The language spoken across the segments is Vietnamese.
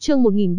Chương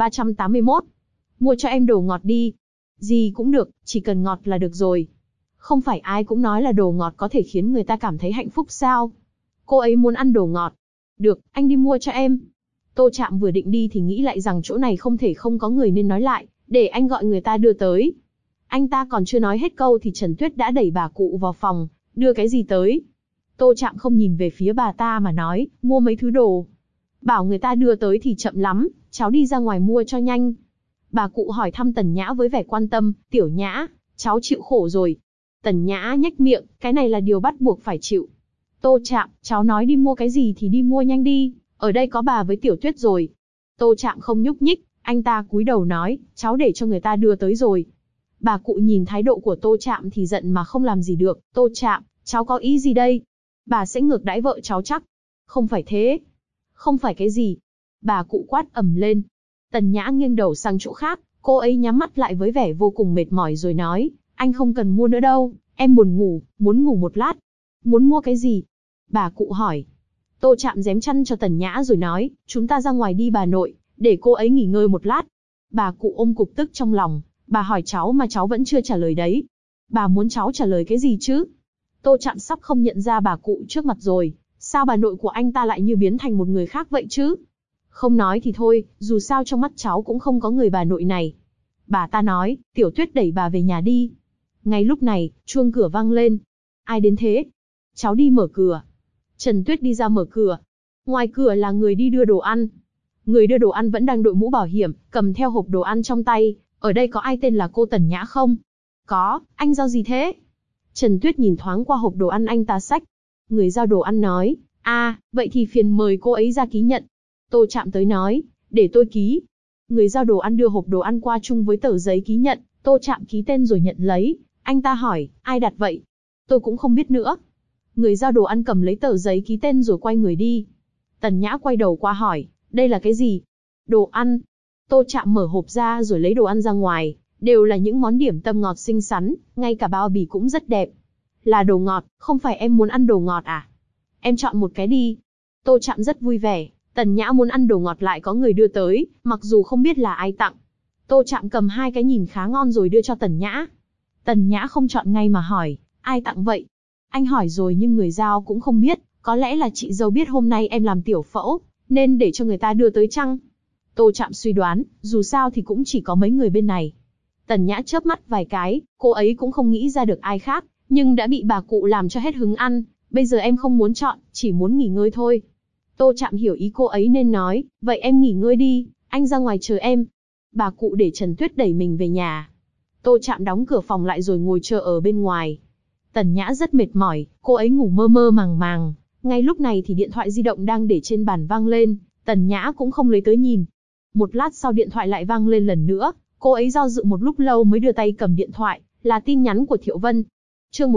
1381. Mua cho em đồ ngọt đi. Gì cũng được, chỉ cần ngọt là được rồi. Không phải ai cũng nói là đồ ngọt có thể khiến người ta cảm thấy hạnh phúc sao? Cô ấy muốn ăn đồ ngọt. Được, anh đi mua cho em. Tô Trạm vừa định đi thì nghĩ lại rằng chỗ này không thể không có người nên nói lại, để anh gọi người ta đưa tới. Anh ta còn chưa nói hết câu thì Trần Tuyết đã đẩy bà cụ vào phòng, đưa cái gì tới. Tô Trạm không nhìn về phía bà ta mà nói, mua mấy thứ đồ. Bảo người ta đưa tới thì chậm lắm, cháu đi ra ngoài mua cho nhanh. Bà cụ hỏi thăm Tần Nhã với vẻ quan tâm, Tiểu Nhã, cháu chịu khổ rồi. Tần Nhã nhếch miệng, cái này là điều bắt buộc phải chịu. Tô Trạm, cháu nói đi mua cái gì thì đi mua nhanh đi, ở đây có bà với Tiểu Tuyết rồi. Tô Trạm không nhúc nhích, anh ta cúi đầu nói, cháu để cho người ta đưa tới rồi. Bà cụ nhìn thái độ của Tô Trạm thì giận mà không làm gì được, Tô Trạm, cháu có ý gì đây? Bà sẽ ngược đãi vợ cháu chắc. Không phải thế. Không phải cái gì? Bà cụ quát ầm lên. Tần Nhã nghiêng đầu sang chỗ khác, cô ấy nhắm mắt lại với vẻ vô cùng mệt mỏi rồi nói, anh không cần mua nữa đâu, em buồn ngủ, muốn ngủ một lát. Muốn mua cái gì? Bà cụ hỏi. Tô Trạm giém chăn cho Tần Nhã rồi nói, chúng ta ra ngoài đi bà nội, để cô ấy nghỉ ngơi một lát. Bà cụ ôm cục tức trong lòng, bà hỏi cháu mà cháu vẫn chưa trả lời đấy. Bà muốn cháu trả lời cái gì chứ? Tô Trạm sắp không nhận ra bà cụ trước mặt rồi, sao bà nội của anh ta lại như biến thành một người khác vậy chứ? Không nói thì thôi, dù sao trong mắt cháu cũng không có người bà nội này. Bà ta nói, Tiểu Tuyết đẩy bà về nhà đi. Ngay lúc này, chuông cửa vang lên. Ai đến thế? Cháu đi mở cửa. Trần Tuyết đi ra mở cửa. Ngoài cửa là người đi đưa đồ ăn. Người đưa đồ ăn vẫn đang đội mũ bảo hiểm, cầm theo hộp đồ ăn trong tay. Ở đây có ai tên là cô Tần Nhã không? Có, anh giao gì thế? Trần Tuyết nhìn thoáng qua hộp đồ ăn anh ta xách. Người giao đồ ăn nói, vậy thì phiền mời cô ấy ra ký nhận. Tô Trạm tới nói, để tôi ký. Người giao đồ ăn đưa hộp đồ ăn qua chung với tờ giấy ký nhận, Tô Trạm ký tên rồi nhận lấy. Anh ta hỏi, ai đặt vậy? Tôi cũng không biết nữa. Người giao đồ ăn cầm lấy tờ giấy ký tên rồi quay người đi. Tần Nhã quay đầu qua hỏi, đây là cái gì? Đồ ăn. Tô Trạm mở hộp ra rồi lấy đồ ăn ra ngoài, đều là những món điểm tâm ngọt xinh xắn, ngay cả bao bì cũng rất đẹp. Là đồ ngọt, không phải em muốn ăn đồ ngọt à? Em chọn một cái đi. Tô Trạm rất vui vẻ, Tần Nhã muốn ăn đồ ngọt lại có người đưa tới, mặc dù không biết là ai tặng. Tô Trạm cầm hai cái nhìn khá ngon rồi đưa cho Tần Nhã. Tần Nhã không chọn ngay mà hỏi, ai tặng vậy? Anh hỏi rồi nhưng người giao cũng không biết, có lẽ là chị dâu biết hôm nay em làm tiểu phẫu, nên để cho người ta đưa tới chăng? Tô Trạm suy đoán, dù sao thì cũng chỉ có mấy người bên này. Tần Nhã chớp mắt vài cái, cô ấy cũng không nghĩ ra được ai khác, nhưng đã bị bà cụ làm cho hết hứng ăn, bây giờ em không muốn chọn, chỉ muốn nghỉ ngơi thôi. Tô Trạm hiểu ý cô ấy nên nói, vậy em nghỉ ngơi đi, anh ra ngoài chờ em. Bà cụ để Trần Tuyết đẩy mình về nhà. Tô Trạm đóng cửa phòng lại rồi ngồi chờ ở bên ngoài. Tần Nhã rất mệt mỏi, cô ấy ngủ mơ mơ màng màng. Ngay lúc này thì điện thoại di động đang để trên bàn vang lên, Tần Nhã cũng không lấy tới nhìn. Một lát sau điện thoại lại vang lên lần nữa, cô ấy do dự một lúc lâu mới đưa tay cầm điện thoại, là tin nhắn của Thiệu Vân. Chương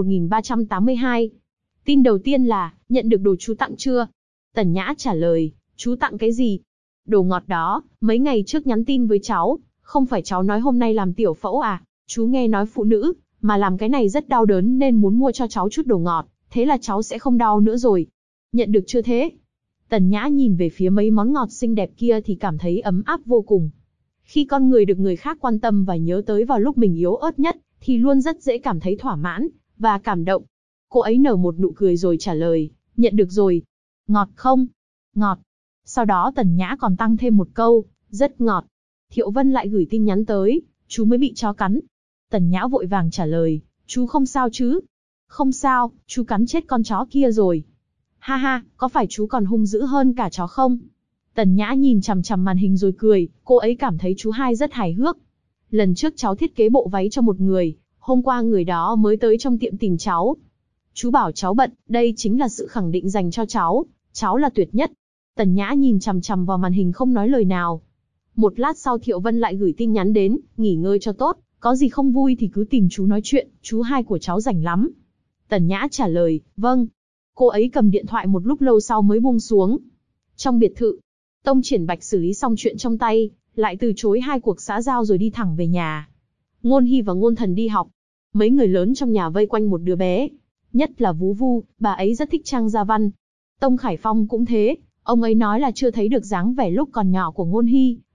1382. Tin đầu tiên là, nhận được đồ chú tặng chưa? Tần Nhã trả lời, chú tặng cái gì? Đồ ngọt đó, mấy ngày trước nhắn tin với cháu, không phải cháu nói hôm nay làm tiểu phẫu à? Chú nghe nói phụ nữ, mà làm cái này rất đau đớn nên muốn mua cho cháu chút đồ ngọt, thế là cháu sẽ không đau nữa rồi. Nhận được chưa thế? Tần Nhã nhìn về phía mấy món ngọt xinh đẹp kia thì cảm thấy ấm áp vô cùng. Khi con người được người khác quan tâm và nhớ tới vào lúc mình yếu ớt nhất, thì luôn rất dễ cảm thấy thỏa mãn và cảm động. Cô ấy nở một nụ cười rồi trả lời, nhận được rồi. Ngọt không? Ngọt. Sau đó Tần Nhã còn tăng thêm một câu, rất ngọt. Thiệu Vân lại gửi tin nhắn tới, chú mới bị chó cắn. Tần Nhã vội vàng trả lời, chú không sao chứ? Không sao, chú cắn chết con chó kia rồi. Ha ha, có phải chú còn hung dữ hơn cả chó không? Tần Nhã nhìn chằm chằm màn hình rồi cười, cô ấy cảm thấy chú hai rất hài hước. Lần trước cháu thiết kế bộ váy cho một người, hôm qua người đó mới tới trong tiệm tìm cháu. Chú bảo cháu bận, đây chính là sự khẳng định dành cho cháu là tuyệt nhất. Tần Nhã nhìn chằm chằm vào màn hình không nói lời nào. Một lát sau Thiệu Vân lại gửi tin nhắn đến, nghỉ ngơi cho tốt, có gì không vui thì cứ tìm chú nói chuyện, chú hai của cháu rảnh lắm. Tần Nhã trả lời, vâng. Cô ấy cầm điện thoại một lúc lâu sau mới buông xuống. Trong biệt thự, Tông Triển Bạch xử lý xong chuyện trong tay, lại từ chối hai cuộc xã giao rồi đi thẳng về nhà. Ngôn Hy và Ngôn Thần đi học. Mấy người lớn trong nhà vây quanh một đứa bé. Nhất là Vú Vu, bà ấy rất thích Trang Gia Văn. Tông Khải Phong cũng thế, ông ấy nói là chưa thấy được dáng vẻ lúc còn nhỏ của Ngôn Hy,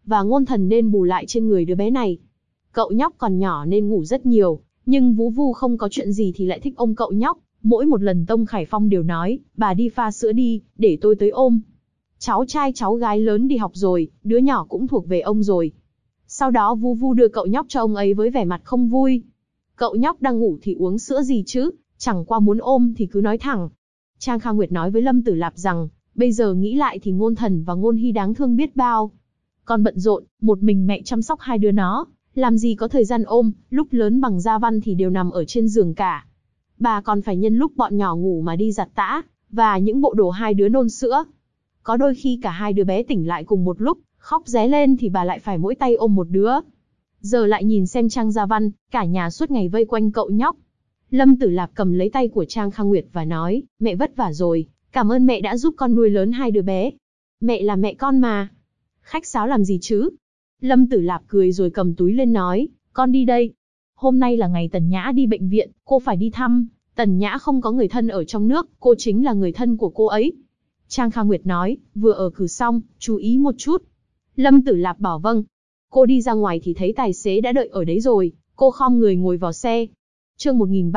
và Ngôn Thần nên bù lại trên người đứa bé này. Cậu nhóc còn nhỏ nên ngủ rất nhiều, nhưng Vú Vu không có chuyện gì thì lại thích ôm cậu nhóc. Mỗi một lần Tông Khải Phong đều nói, bà đi pha sữa đi, để tôi tới ôm. Cháu trai cháu gái lớn đi học rồi, đứa nhỏ cũng thuộc về ông rồi. Sau đó Vú Vu đưa cậu nhóc cho ông ấy với vẻ mặt không vui. Cậu nhóc đang ngủ thì uống sữa gì chứ, chẳng qua muốn ôm thì cứ nói thẳng. Trang Kha Nguyệt nói với Lâm Tử Lạp rằng, bây giờ nghĩ lại thì Ngôn Thần và Ngôn Hy đáng thương biết bao. Con bận rộn, một mình mẹ chăm sóc hai đứa nó, làm gì có thời gian ôm, lúc lớn bằng Gia Văn thì đều nằm ở trên giường cả. Bà còn phải nhân lúc bọn nhỏ ngủ mà đi giặt tã, và những bộ đồ hai đứa nôn sữa. Có đôi khi cả hai đứa bé tỉnh lại cùng một lúc, khóc ré lên thì bà lại phải mỗi tay ôm một đứa. Giờ lại nhìn xem Trang Gia Văn, cả nhà suốt ngày vây quanh cậu nhóc. Lâm Tử Lạp cầm lấy tay của Trang Kha Nguyệt và nói, mẹ vất vả rồi, cảm ơn mẹ đã giúp con nuôi lớn hai đứa bé. Mẹ là mẹ con mà. Khách sáo làm gì chứ? Lâm Tử Lạp cười rồi cầm túi lên nói, con đi đây. Hôm nay là ngày Tần Nhã đi bệnh viện, cô phải đi thăm. Tần Nhã không có người thân ở trong nước, cô chính là người thân của cô ấy. Trang Kha Nguyệt nói, vừa ở cử xong, chú ý một chút. Lâm Tử Lạp bảo vâng. Cô đi ra ngoài thì thấy tài xế đã đợi ở đấy rồi, cô khom người ngồi vào xe. Chương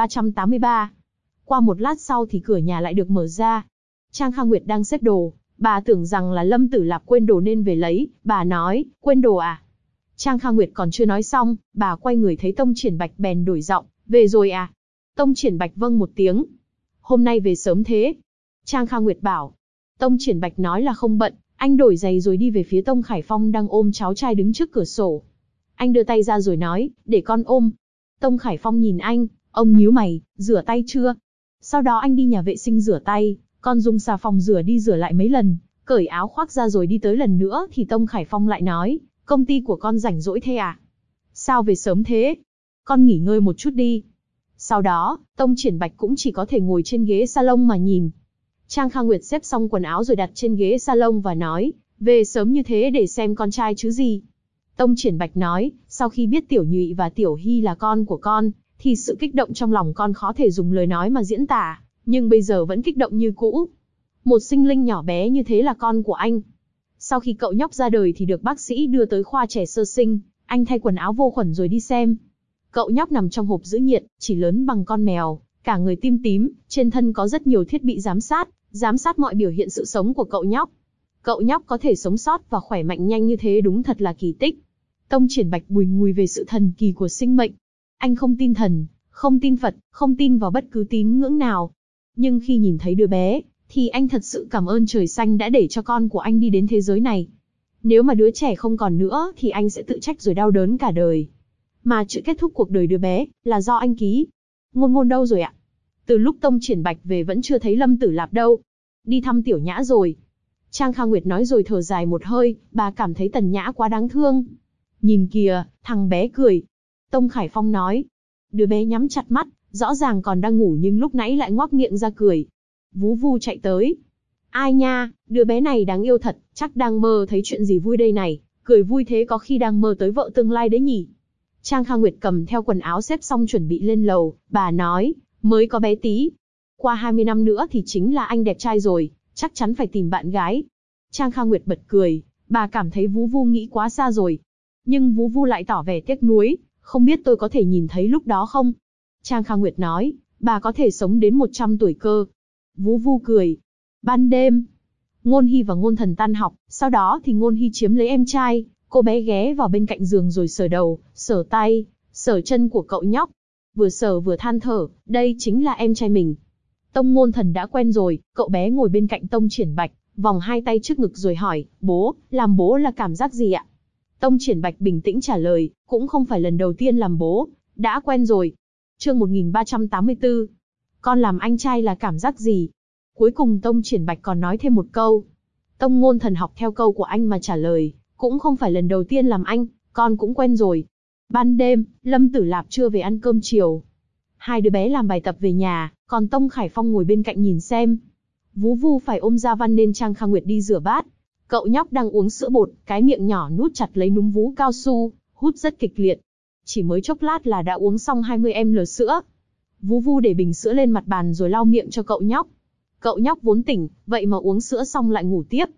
1383. Qua một lát sau thì cửa nhà lại được mở ra. Trang Kha Nguyệt đang xếp đồ, bà tưởng rằng là Lâm Tử Lạp quên đồ nên về lấy, bà nói, quên đồ à? Trang Kha Nguyệt còn chưa nói xong, bà quay người thấy Tông Triển Bạch bèn đổi giọng, về rồi à? Tông Triển Bạch vâng một tiếng. Hôm nay về sớm thế? Trang Kha Nguyệt bảo. Tông Triển Bạch nói là không bận, anh đổi giày rồi đi về phía Tông Khải Phong đang ôm cháu trai đứng trước cửa sổ. Anh đưa tay ra rồi nói, để con ôm. Tông Khải Phong nhìn anh, ông nhíu mày, rửa tay chưa? Sau đó anh đi nhà vệ sinh rửa tay, con dùng xà phòng rửa đi rửa lại mấy lần, cởi áo khoác ra rồi đi tới lần nữa thì Tông Khải Phong lại nói, công ty của con rảnh rỗi thế à? Sao về sớm thế? Con nghỉ ngơi một chút đi. Sau đó, Tông Triển Bạch cũng chỉ có thể ngồi trên ghế salon mà nhìn. Trang Kha Nguyệt xếp xong quần áo rồi đặt trên ghế salon và nói, về sớm như thế để xem con trai chứ gì. Tông Triển Bạch nói, sau khi biết Tiểu Nhụy và Tiểu Hy là con của con, thì sự kích động trong lòng con khó thể dùng lời nói mà diễn tả, nhưng bây giờ vẫn kích động như cũ. Một sinh linh nhỏ bé như thế là con của anh. Sau khi cậu nhóc ra đời thì được bác sĩ đưa tới khoa trẻ sơ sinh, anh thay quần áo vô khuẩn rồi đi xem. Cậu nhóc nằm trong hộp giữ nhiệt, chỉ lớn bằng con mèo, cả người tim tím, trên thân có rất nhiều thiết bị giám sát mọi biểu hiện sự sống của cậu nhóc. Cậu nhóc có thể sống sót và khỏe mạnh nhanh như thế đúng thật là kỳ tích. Tông Triển Bạch bùi ngùi về sự thần kỳ của sinh mệnh. Anh không tin thần, không tin Phật, không tin vào bất cứ tín ngưỡng nào. Nhưng khi nhìn thấy đứa bé, thì anh thật sự cảm ơn trời xanh đã để cho con của anh đi đến thế giới này. Nếu mà đứa trẻ không còn nữa thì anh sẽ tự trách rồi đau đớn cả đời. Mà chữ kết thúc cuộc đời đứa bé là do anh ký. Ngôn Ngôn đâu rồi ạ? Từ lúc Tông Triển Bạch về vẫn chưa thấy Lâm Tử Lạp đâu. Đi thăm Tiểu Nhã rồi. Trang Kha Nguyệt nói rồi thở dài một hơi, bà cảm thấy Tần Nhã quá đáng thương. Nhìn kìa, thằng bé cười. Tông Khải Phong nói. Đứa bé nhắm chặt mắt, rõ ràng còn đang ngủ nhưng lúc nãy lại ngoác miệng ra cười. Vú Vu chạy tới. Ai nha, đứa bé này đáng yêu thật, chắc đang mơ thấy chuyện gì vui đây này, cười vui thế có khi đang mơ tới vợ tương lai đấy nhỉ. Trang Kha Nguyệt cầm theo quần áo xếp xong chuẩn bị lên lầu, bà nói, mới có bé tí. Qua 20 năm nữa thì chính là anh đẹp trai rồi, chắc chắn phải tìm bạn gái. Trang Kha Nguyệt bật cười, bà cảm thấy Vú Vu nghĩ quá xa rồi. Nhưng Vú Vu lại tỏ vẻ tiếc nuối, không biết tôi có thể nhìn thấy lúc đó không? Trang Kha Nguyệt nói, bà có thể sống đến 100 tuổi cơ. Vú Vu cười. Ban đêm, Ngôn Hy và Ngôn Thần tan học, sau đó thì Ngôn Hy chiếm lấy em trai, cô bé ghé vào bên cạnh giường rồi sờ đầu, sờ tay, sờ chân của cậu nhóc. Vừa sờ vừa than thở, đây chính là em trai mình. Tông Ngôn Thần đã quen rồi, cậu bé ngồi bên cạnh Tông Triển Bạch, vòng hai tay trước ngực rồi hỏi, bố, làm bố là cảm giác gì ạ? Tông Triển Bạch bình tĩnh trả lời, cũng không phải lần đầu tiên làm bố, đã quen rồi. Chương 1384. Con làm anh trai là cảm giác gì? Cuối cùng Tông Triển Bạch còn nói thêm một câu. Tông Ngôn Thần học theo câu của anh mà trả lời, cũng không phải lần đầu tiên làm anh, con cũng quen rồi. Ban đêm, Lâm Tử Lạp chưa về ăn cơm chiều. Hai đứa bé làm bài tập về nhà, còn Tông Khải Phong ngồi bên cạnh nhìn xem. Vú Vu phải ôm Gia Văn nên Trang Kha Nguyệt đi rửa bát. Cậu nhóc đang uống sữa bột, cái miệng nhỏ nút chặt lấy núm vú cao su, hút rất kịch liệt. Chỉ mới chốc lát là đã uống xong 20 ml sữa. Vú Vu để bình sữa lên mặt bàn rồi lau miệng cho cậu nhóc. Cậu nhóc vốn tỉnh, vậy mà uống sữa xong lại ngủ tiếp.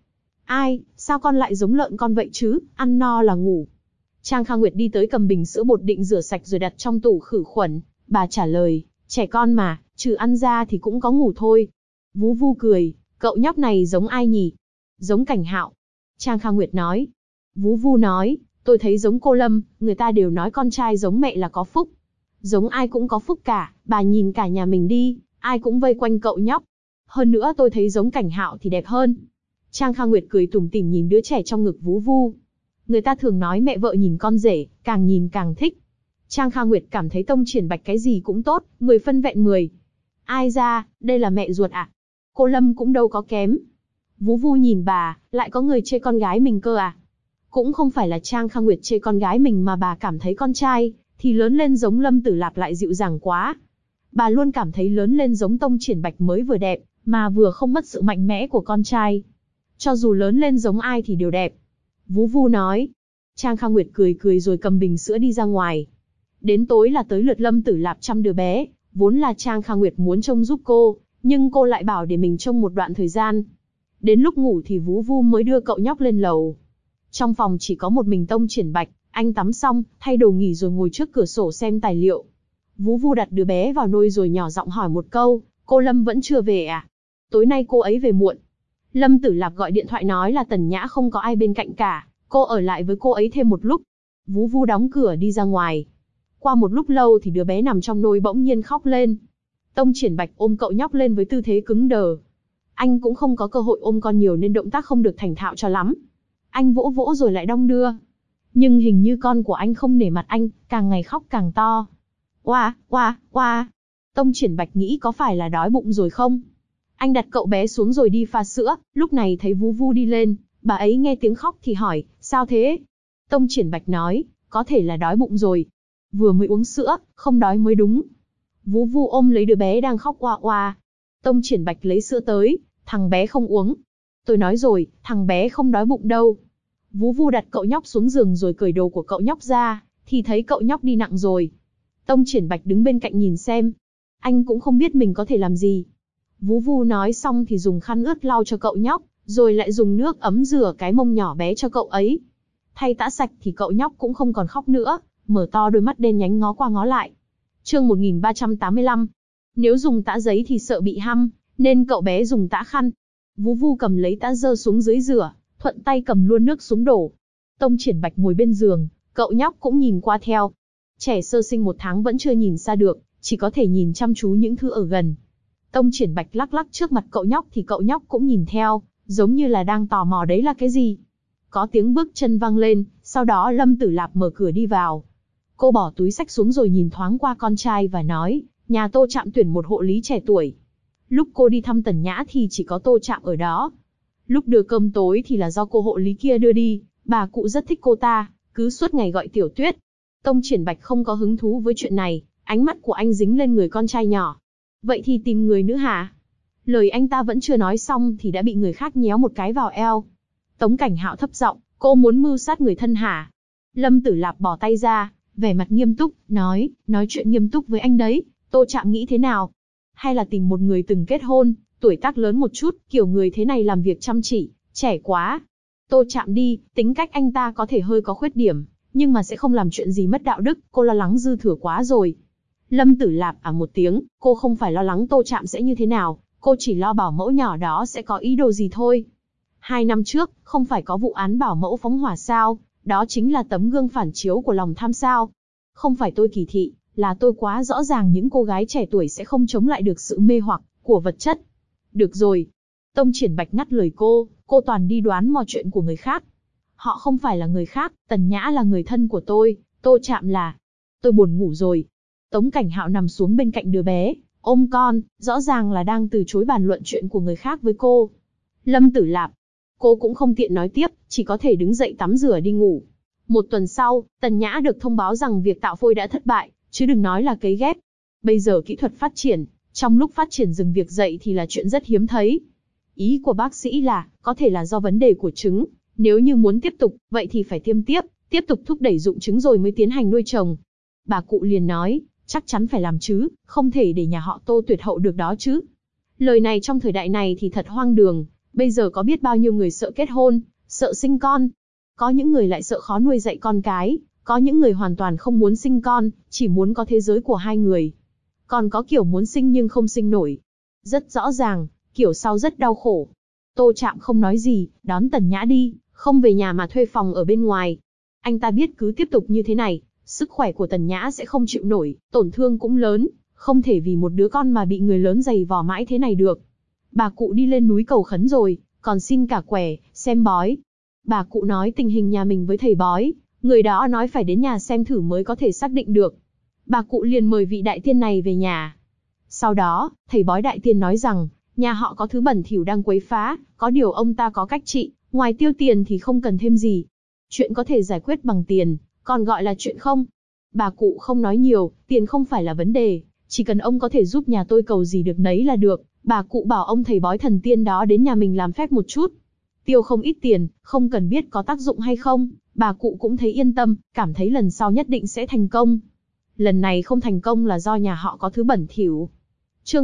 Ai, sao con lại giống lợn con vậy chứ, ăn no là ngủ. Trang Kha Nguyệt đi tới cầm bình sữa bột định rửa sạch rồi đặt trong tủ khử khuẩn. Bà trả lời, trẻ con mà, trừ ăn ra thì cũng có ngủ thôi. Vú Vu cười, cậu nhóc này giống ai nhỉ? Giống Cảnh Hạo. Trang Kha Nguyệt nói. Vú Vu nói, tôi thấy giống cô Lâm, người ta đều nói con trai giống mẹ là có phúc. Giống ai cũng có phúc cả, bà nhìn cả nhà mình đi, ai cũng vây quanh cậu nhóc. Hơn nữa tôi thấy giống Cảnh Hạo thì đẹp hơn. Trang Kha Nguyệt cười tủm tỉm nhìn đứa trẻ trong ngực Vú Vu. Người ta thường nói mẹ vợ nhìn con rể, càng nhìn càng thích. Trang Kha Nguyệt cảm thấy Tông Triển Bạch cái gì cũng tốt, 10 phân vẹn 10. Ai ra, đây là mẹ ruột à? Cô Lâm cũng đâu có kém. Vú Vu nhìn bà, lại có người chê con gái mình cơ à? Cũng không phải là Trang Kha Nguyệt chê con gái mình mà bà cảm thấy con trai thì lớn lên giống Lâm Tử Lạp lại dịu dàng quá. Bà luôn cảm thấy lớn lên giống Tông Triển Bạch mới vừa đẹp, mà vừa không mất sự mạnh mẽ của con trai. Cho dù lớn lên giống ai thì đều đẹp. Vú Vu nói. Trang Kha Nguyệt cười cười rồi cầm bình sữa đi ra ngoài. Đến tối là tới lượt Lâm Tử Lạp chăm đứa bé, vốn là Trang Kha Nguyệt muốn trông giúp cô, nhưng cô lại bảo để mình trông một đoạn thời gian. Đến lúc ngủ thì Vú Vu mới đưa cậu nhóc lên lầu. Trong phòng chỉ có một mình Tông Triển Bạch, anh tắm xong, thay đồ nghỉ rồi ngồi trước cửa sổ xem tài liệu. Vú Vu đặt đứa bé vào nôi rồi nhỏ giọng hỏi một câu, cô Lâm vẫn chưa về à? Tối nay cô ấy về muộn. Lâm Tử Lạp gọi điện thoại nói là Tần Nhã không có ai bên cạnh cả, cô ở lại với cô ấy thêm một lúc. Vú Vu đóng cửa đi ra ngoài. Qua một lúc lâu thì đứa bé nằm trong nôi bỗng nhiên khóc lên. Tông Triển Bạch ôm cậu nhóc lên với tư thế cứng đờ. Anh cũng không có cơ hội ôm con nhiều nên động tác không được thành thạo cho lắm. Anh vỗ vỗ rồi lại đong đưa. Nhưng hình như con của anh không nể mặt anh, càng ngày khóc càng to. Oa, oa, oa. Tông Triển Bạch nghĩ có phải là đói bụng rồi không? Anh đặt cậu bé xuống rồi đi pha sữa, lúc này thấy Vú Vu đi lên, bà ấy nghe tiếng khóc thì hỏi, sao thế? Tông Triển Bạch nói, có thể là đói bụng rồi. Vừa mới uống sữa, không đói mới đúng. Vú Vu ôm lấy đứa bé đang khóc oa oa. Tông Triển Bạch lấy sữa tới, thằng bé không uống. Tôi nói rồi, thằng bé không đói bụng đâu. Vú Vu đặt cậu nhóc xuống giường rồi cởi đồ của cậu nhóc ra, thì thấy cậu nhóc đi nặng rồi. Tông Triển Bạch đứng bên cạnh nhìn xem. Anh cũng không biết mình có thể làm gì. Vú Vu nói xong thì dùng khăn ướt lau cho cậu nhóc, rồi lại dùng nước ấm rửa cái mông nhỏ bé cho cậu ấy. Thay tã sạch thì cậu nhóc cũng không còn khóc nữa, mở to đôi mắt đen nhánh ngó qua ngó lại. Chương 1385. Nếu dùng tã giấy thì sợ bị hăm, nên cậu bé dùng tã khăn. Vú Vu cầm lấy tã dơ xuống dưới rửa, thuận tay cầm luôn nước xuống đổ. Tông Triển Bạch ngồi bên giường, cậu nhóc cũng nhìn qua theo. Trẻ sơ sinh 1 tháng vẫn chưa nhìn xa được, chỉ có thể nhìn chăm chú những thứ ở gần. Tông Triển Bạch lắc lắc trước mặt cậu nhóc thì cậu nhóc cũng nhìn theo, giống như là đang tò mò đấy là cái gì. Có tiếng bước chân vang lên, sau đó Lâm Tử Lạp mở cửa đi vào. Cô bỏ túi xách xuống rồi nhìn thoáng qua con trai và nói, nhà Tô Trạm tuyển một hộ lý trẻ tuổi. Lúc cô đi thăm Tần Nhã thì chỉ có Tô Trạm ở đó. Lúc đưa cơm tối thì là do cô hộ lý kia đưa đi, bà cụ rất thích cô ta, cứ suốt ngày gọi Tiểu Tuyết. Tông Triển Bạch không có hứng thú với chuyện này, ánh mắt của anh dính lên người con trai nhỏ. Vậy thì tìm người nữa hả? Lời anh ta vẫn chưa nói xong thì đã bị người khác nhéo một cái vào eo. Tống Cảnh Hạo thấp giọng, cô muốn mưu sát người thân hả? Lâm Tử Lạp bỏ tay ra, vẻ mặt nghiêm túc, nói chuyện nghiêm túc với anh đấy, Tô Trạm nghĩ thế nào? Hay là tìm một người từng kết hôn, tuổi tác lớn một chút, kiểu người thế này làm việc chăm chỉ, trẻ quá. Tô Trạm đi, tính cách anh ta có thể hơi có khuyết điểm, nhưng mà sẽ không làm chuyện gì mất đạo đức, cô lo lắng dư thừa quá rồi. Lâm Tử Lạp một tiếng, cô không phải lo lắng Tô Trạm sẽ như thế nào, cô chỉ lo bảo mẫu nhỏ đó sẽ có ý đồ gì thôi. 2 năm trước, không phải có vụ án bảo mẫu phóng hỏa sao, đó chính là tấm gương phản chiếu của lòng tham sao. Không phải tôi kỳ thị, là tôi quá rõ ràng những cô gái trẻ tuổi sẽ không chống lại được sự mê hoặc của vật chất. Được rồi. Tông Triển Bạch ngắt lời cô toàn đi đoán mò chuyện của người khác. Họ không phải là người khác, Tần Nhã là người thân của tôi, Tô Trạm là... Tôi buồn ngủ rồi. Tống Cảnh Hạo nằm xuống bên cạnh đứa bé, ôm con, rõ ràng là đang từ chối bàn luận chuyện của người khác với cô. Lâm Tử Lạp. Cô cũng không tiện nói tiếp, chỉ có thể đứng dậy tắm rửa đi ngủ. 1 tuần sau, Tần Nhã được thông báo rằng việc tạo phôi đã thất bại, chứ đừng nói là cấy ghép. Bây giờ kỹ thuật phát triển, trong lúc phát triển dừng việc dậy thì là chuyện rất hiếm thấy. Ý của bác sĩ là, có thể là do vấn đề của trứng, nếu như muốn tiếp tục, vậy thì phải tiêm tiếp tục thúc đẩy dụng trứng rồi mới tiến hành nuôi trồng. Bà cụ liền nói, chắc chắn phải làm chứ, không thể để nhà họ Tô tuyệt hậu được đó chứ. Lời này trong thời đại này thì thật hoang đường, Bây giờ có biết bao nhiêu người sợ kết hôn, sợ sinh con. Có những người lại sợ khó nuôi dạy con cái, có những người hoàn toàn không muốn sinh con, chỉ muốn có thế giới của hai người. Còn có kiểu muốn sinh nhưng không sinh nổi. Rất rõ ràng, kiểu sau rất đau khổ. Tô Trạm không nói gì, đón Tần Nhã đi, không về nhà mà thuê phòng ở bên ngoài. Anh ta biết cứ tiếp tục như thế này, sức khỏe của Tần Nhã sẽ không chịu nổi, tổn thương cũng lớn, không thể vì một đứa con mà bị người lớn giày vò mãi thế này được. Bà cụ đi lên núi cầu khấn rồi, còn xin cả quẻ, xem bói. Bà cụ nói tình hình nhà mình với thầy bói, người đó nói phải đến nhà xem thử mới có thể xác định được. Bà cụ liền mời vị đại tiên này về nhà. Sau đó, thầy bói đại tiên nói rằng, nhà họ có thứ bẩn thỉu đang quấy phá, có điều ông ta có cách trị, ngoài tiêu tiền thì không cần thêm gì. Chuyện có thể giải quyết bằng tiền, còn gọi là chuyện không. Bà cụ không nói nhiều, tiền không phải là vấn đề, chỉ cần ông có thể giúp nhà tôi cầu gì được nấy là được. Bà cụ bảo ông thầy bói thần tiên đó đến nhà mình làm phép một chút. Tiêu không ít tiền, không cần biết có tác dụng hay không, bà cụ cũng thấy yên tâm, cảm thấy lần sau nhất định sẽ thành công. Lần này không thành công là do nhà họ có thứ bẩn thỉu. Chương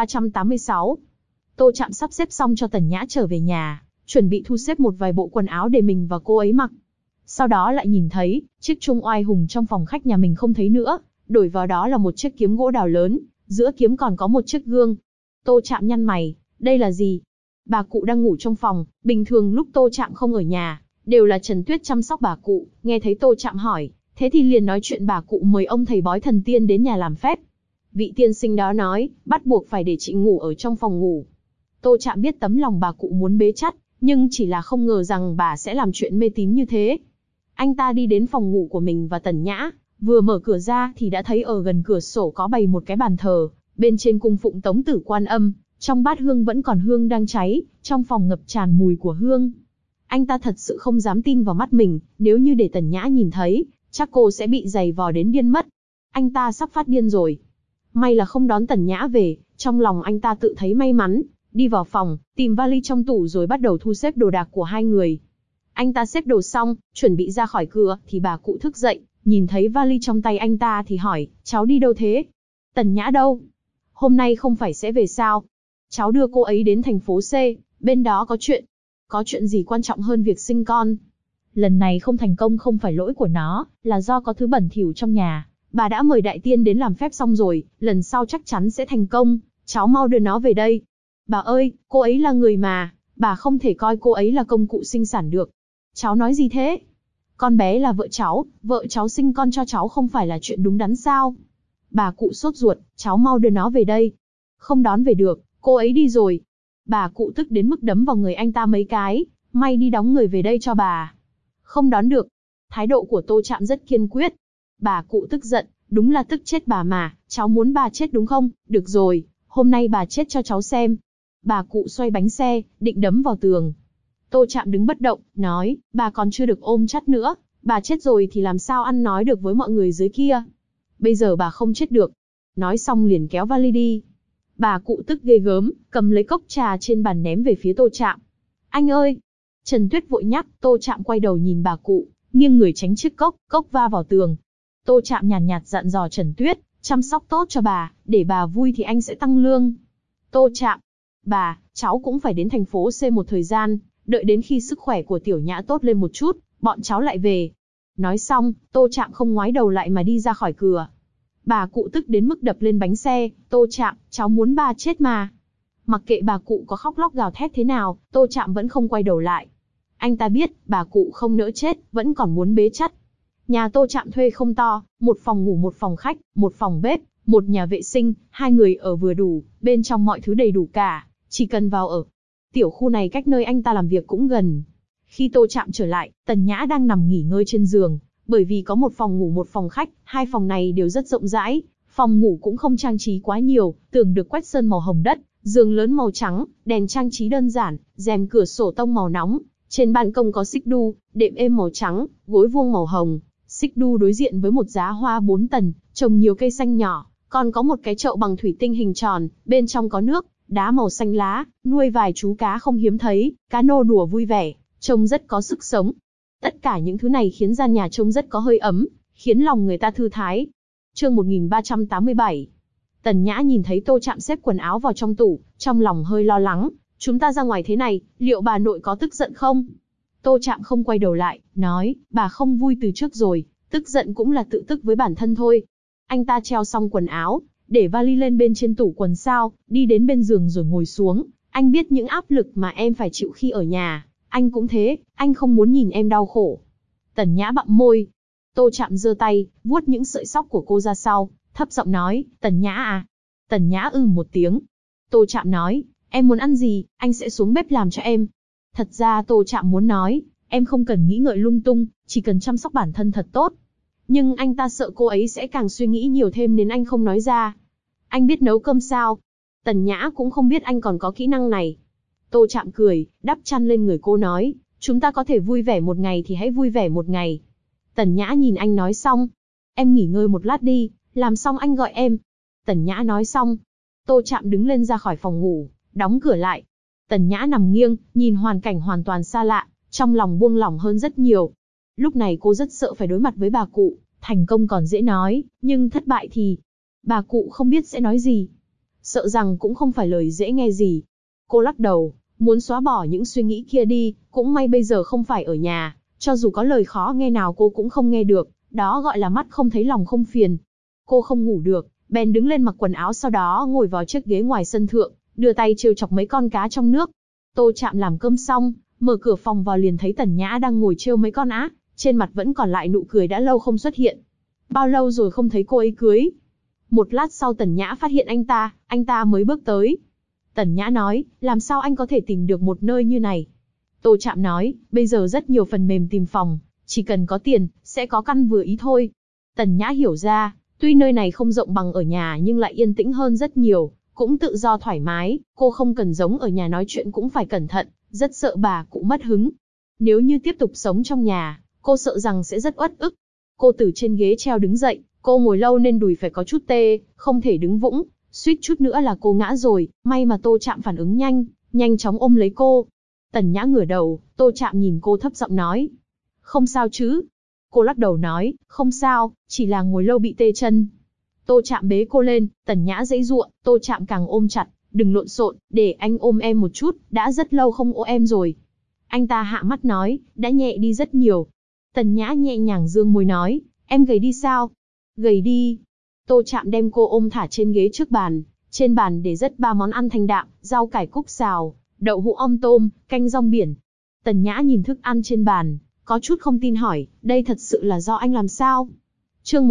1386. Tô Trạm sắp xếp xong cho Tần Nhã trở về nhà, chuẩn bị thu xếp một vài bộ quần áo để mình và cô ấy mặc. Sau đó lại nhìn thấy, chiếc chung oai hùng trong phòng khách nhà mình không thấy nữa, đổi vào đó là một chiếc kiếm gỗ đào lớn, giữa kiếm còn có một chiếc gương. Tô Trạm nhăn mày, đây là gì? Bà cụ đang ngủ trong phòng, bình thường lúc Tô Trạm không ở nhà, đều là Trần Tuyết chăm sóc bà cụ, nghe thấy Tô Trạm hỏi, thế thì liền nói chuyện bà cụ mời ông thầy bói thần tiên đến nhà làm phép. Vị tiên sinh đó nói, bắt buộc phải để chị ngủ ở trong phòng ngủ. Tô Trạm biết tấm lòng bà cụ muốn bế chắt, nhưng chỉ là không ngờ rằng bà sẽ làm chuyện mê tín như thế. Anh ta đi đến phòng ngủ của mình và Tần Nhã, vừa mở cửa ra thì đã thấy ở gần cửa sổ có bày một cái bàn thờ, bên trên cung phụng Tống Tử Quan Âm, trong bát hương vẫn còn hương đang cháy, trong phòng ngập tràn mùi của hương. Anh ta thật sự không dám tin vào mắt mình, nếu như để Tần Nhã nhìn thấy, chắc cô sẽ bị giày vò đến điên mất. Anh ta sắp phát điên rồi. May là không đón Tần Nhã về, trong lòng anh ta tự thấy may mắn, đi vào phòng, tìm vali trong tủ rồi bắt đầu thu xếp đồ đạc của hai người. Anh ta xếp đồ xong, chuẩn bị ra khỏi cửa, thì bà cụ thức dậy, nhìn thấy vali trong tay anh ta thì hỏi, cháu đi đâu thế? Tần Nhã đâu? Hôm nay không phải sẽ về sao? Cháu đưa cô ấy đến thành phố C, bên đó có chuyện. Có chuyện gì quan trọng hơn việc sinh con? Lần này không thành công không phải lỗi của nó, là do có thứ bẩn thỉu trong nhà. Bà đã mời đại tiên đến làm phép xong rồi, lần sau chắc chắn sẽ thành công, cháu mau đưa nó về đây. Bà ơi, cô ấy là người mà, bà không thể coi cô ấy là công cụ sinh sản được. Cháu nói gì thế? Con bé là vợ cháu sinh con cho cháu không phải là chuyện đúng đắn sao? Bà cụ sốt ruột, cháu mau đưa nó về đây. Không đón về được, cô ấy đi rồi. Bà cụ tức đến mức đấm vào người anh ta mấy cái, may đi đóng người về đây cho bà. Không đón được. Thái độ của Tô Trạm rất kiên quyết. Bà cụ tức giận, đúng là tức chết bà mà, cháu muốn bà chết đúng không? Được rồi, hôm nay bà chết cho cháu xem. Bà cụ xoay bánh xe, định đấm vào tường. Tô Trạm đứng bất động, nói, bà còn chưa được ôm chắt nữa, bà chết rồi thì làm sao ăn nói được với mọi người dưới kia. Bây giờ bà không chết được. Nói xong liền kéo vali đi. Bà cụ tức ghê gớm, cầm lấy cốc trà trên bàn ném về phía Tô Trạm. Anh ơi! Trần Tuyết vội nhắc, Tô Trạm quay đầu nhìn bà cụ, nghiêng người tránh chiếc cốc va vào tường. Tô Trạm nhàn nhạt dặn dò Trần Tuyết, chăm sóc tốt cho bà, để bà vui thì anh sẽ tăng lương. Tô Trạm, bà, cháu cũng phải đến thành phố C một thời gian, đợi đến khi sức khỏe của Tiểu Nhã tốt lên một chút, bọn cháu lại về. Nói xong, Tô Trạm không ngoái đầu lại mà đi ra khỏi cửa. Bà cụ tức đến mức đập lên bánh xe, Tô Trạm, cháu muốn bà chết mà. Mặc kệ bà cụ có khóc lóc gào thét thế nào, Tô Trạm vẫn không quay đầu lại. Anh ta biết, bà cụ không nỡ chết, vẫn còn muốn bế chắt. Nhà Tô Trạm thuê không to, một phòng ngủ một phòng khách, một phòng bếp, một nhà vệ sinh, hai người ở vừa đủ, bên trong mọi thứ đầy đủ cả, chỉ cần vào ở. Tiểu khu này cách nơi anh ta làm việc cũng gần. Khi Tô Trạm trở lại, Tần Nhã đang nằm nghỉ ngơi trên giường, bởi vì có một phòng ngủ một phòng khách, hai phòng này đều rất rộng rãi, phòng ngủ cũng không trang trí quá nhiều, tường được quét sơn màu hồng đất, giường lớn màu trắng, đèn trang trí đơn giản, rèm cửa sổ tông màu nóng, trên ban công có xích đu, đệm êm màu trắng, gối vuông màu hồng, xích đu đối diện với một giá hoa 4 tầng, trồng nhiều cây xanh nhỏ, còn có một cái chậu bằng thủy tinh hình tròn, bên trong có nước, đá màu xanh lá, nuôi vài chú cá không hiếm thấy, cá nô đùa vui vẻ, trông rất có sức sống. Tất cả những thứ này khiến gian nhà trông rất có hơi ấm, khiến lòng người ta thư thái. Chương 1387. Tần Nhã nhìn thấy Tô Trạm xếp quần áo vào trong tủ, trong lòng hơi lo lắng, chúng ta ra ngoài thế này, liệu bà nội có tức giận không? Tô Trạm không quay đầu lại, nói, bà không vui từ trước rồi, tức giận cũng là tự tức với bản thân thôi. Anh ta treo xong quần áo, để vali lên bên trên tủ quần sao, đi đến bên giường rồi ngồi xuống. Anh biết những áp lực mà em phải chịu khi ở nhà, anh cũng thế, anh không muốn nhìn em đau khổ. Tần Nhã bặm môi. Tô Trạm giơ tay, vuốt những sợi tóc của cô ra sau, thấp giọng nói, Tần Nhã à? Tần Nhã một tiếng. Tô Trạm nói, em muốn ăn gì, anh sẽ xuống bếp làm cho em. Thật ra Tô Trạm muốn nói, em không cần nghĩ ngợi lung tung, chỉ cần chăm sóc bản thân thật tốt. Nhưng anh ta sợ cô ấy sẽ càng suy nghĩ nhiều thêm nên anh không nói ra. Anh biết nấu cơm sao? Tần Nhã cũng không biết anh còn có kỹ năng này. Tô Trạm cười, đắp chăn lên người cô nói, chúng ta có thể vui vẻ một ngày thì hãy vui vẻ một ngày. Tần Nhã nhìn anh nói xong, em nghỉ ngơi một lát đi, làm xong anh gọi em. Tần Nhã nói xong, Tô Trạm đứng lên ra khỏi phòng ngủ, đóng cửa lại. Tần Nhã nằm nghiêng, nhìn hoàn cảnh hoàn toàn xa lạ, trong lòng buông lỏng hơn rất nhiều. Lúc này cô rất sợ phải đối mặt với bà cụ, thành công còn dễ nói, nhưng thất bại thì... Bà cụ không biết sẽ nói gì. Sợ rằng cũng không phải lời dễ nghe gì. Cô lắc đầu, muốn xóa bỏ những suy nghĩ kia đi, cũng may bây giờ không phải ở nhà, cho dù có lời khó nghe nào cô cũng không nghe được, đó gọi là mắt không thấy lòng không phiền. Cô không ngủ được, bèn đứng lên mặc quần áo sau đó ngồi vào chiếc ghế ngoài sân thượng, đưa tay trêu chọc mấy con cá trong nước. Tô Trạm làm cơm xong, mở cửa phòng vào liền thấy Tần Nhã đang ngồi trêu mấy con á, trên mặt vẫn còn lại nụ cười đã lâu không xuất hiện. Bao lâu rồi không thấy cô ấy cưới? Một lát sau Tần Nhã phát hiện anh ta mới bước tới. Tần Nhã nói, làm sao anh có thể tìm được một nơi như này? Tô Trạm nói, bây giờ rất nhiều phần mềm tìm phòng, chỉ cần có tiền, sẽ có căn vừa ý thôi. Tần Nhã hiểu ra, tuy nơi này không rộng bằng ở nhà nhưng lại yên tĩnh hơn rất nhiều, cũng tự do thoải mái, cô không cần giống ở nhà nói chuyện cũng phải cẩn thận, rất sợ bà cụ mất hứng. Nếu như tiếp tục sống trong nhà, cô sợ rằng sẽ rất uất ức. Cô từ trên ghế treo đứng dậy, cô ngồi lâu nên đùi phải có chút tê, không thể đứng vững, suýt chút nữa là cô ngã rồi, may mà Tô Trạm phản ứng nhanh, nhanh chóng ôm lấy cô. Tần Nhã ngửa đầu, Tô Trạm nhìn cô thấp giọng nói. Không sao chứ? Cô lắc đầu nói, không sao, chỉ là ngồi lâu bị tê chân. Tô Trạm bế cô lên, Tần Nhã giãy giụa, Tô Trạm càng ôm chặt, đừng lộn xộn, để anh ôm em một chút, đã rất lâu không ôm em rồi. Anh ta hạ mắt nói, đã nhẹ đi rất nhiều. Tần Nhã nhẹ nhàng dương môi nói, em gầy đi sao? Gầy đi. Tô Trạm đem cô ôm thả trên ghế trước bàn, trên bàn để rất 3 món ăn thanh đạm, rau cải cúc xào, đậu hũ om tôm, canh rong biển. Tần Nhã nhìn thức ăn trên bàn, có chút không tin hỏi, đây thật sự là do anh làm sao? Chương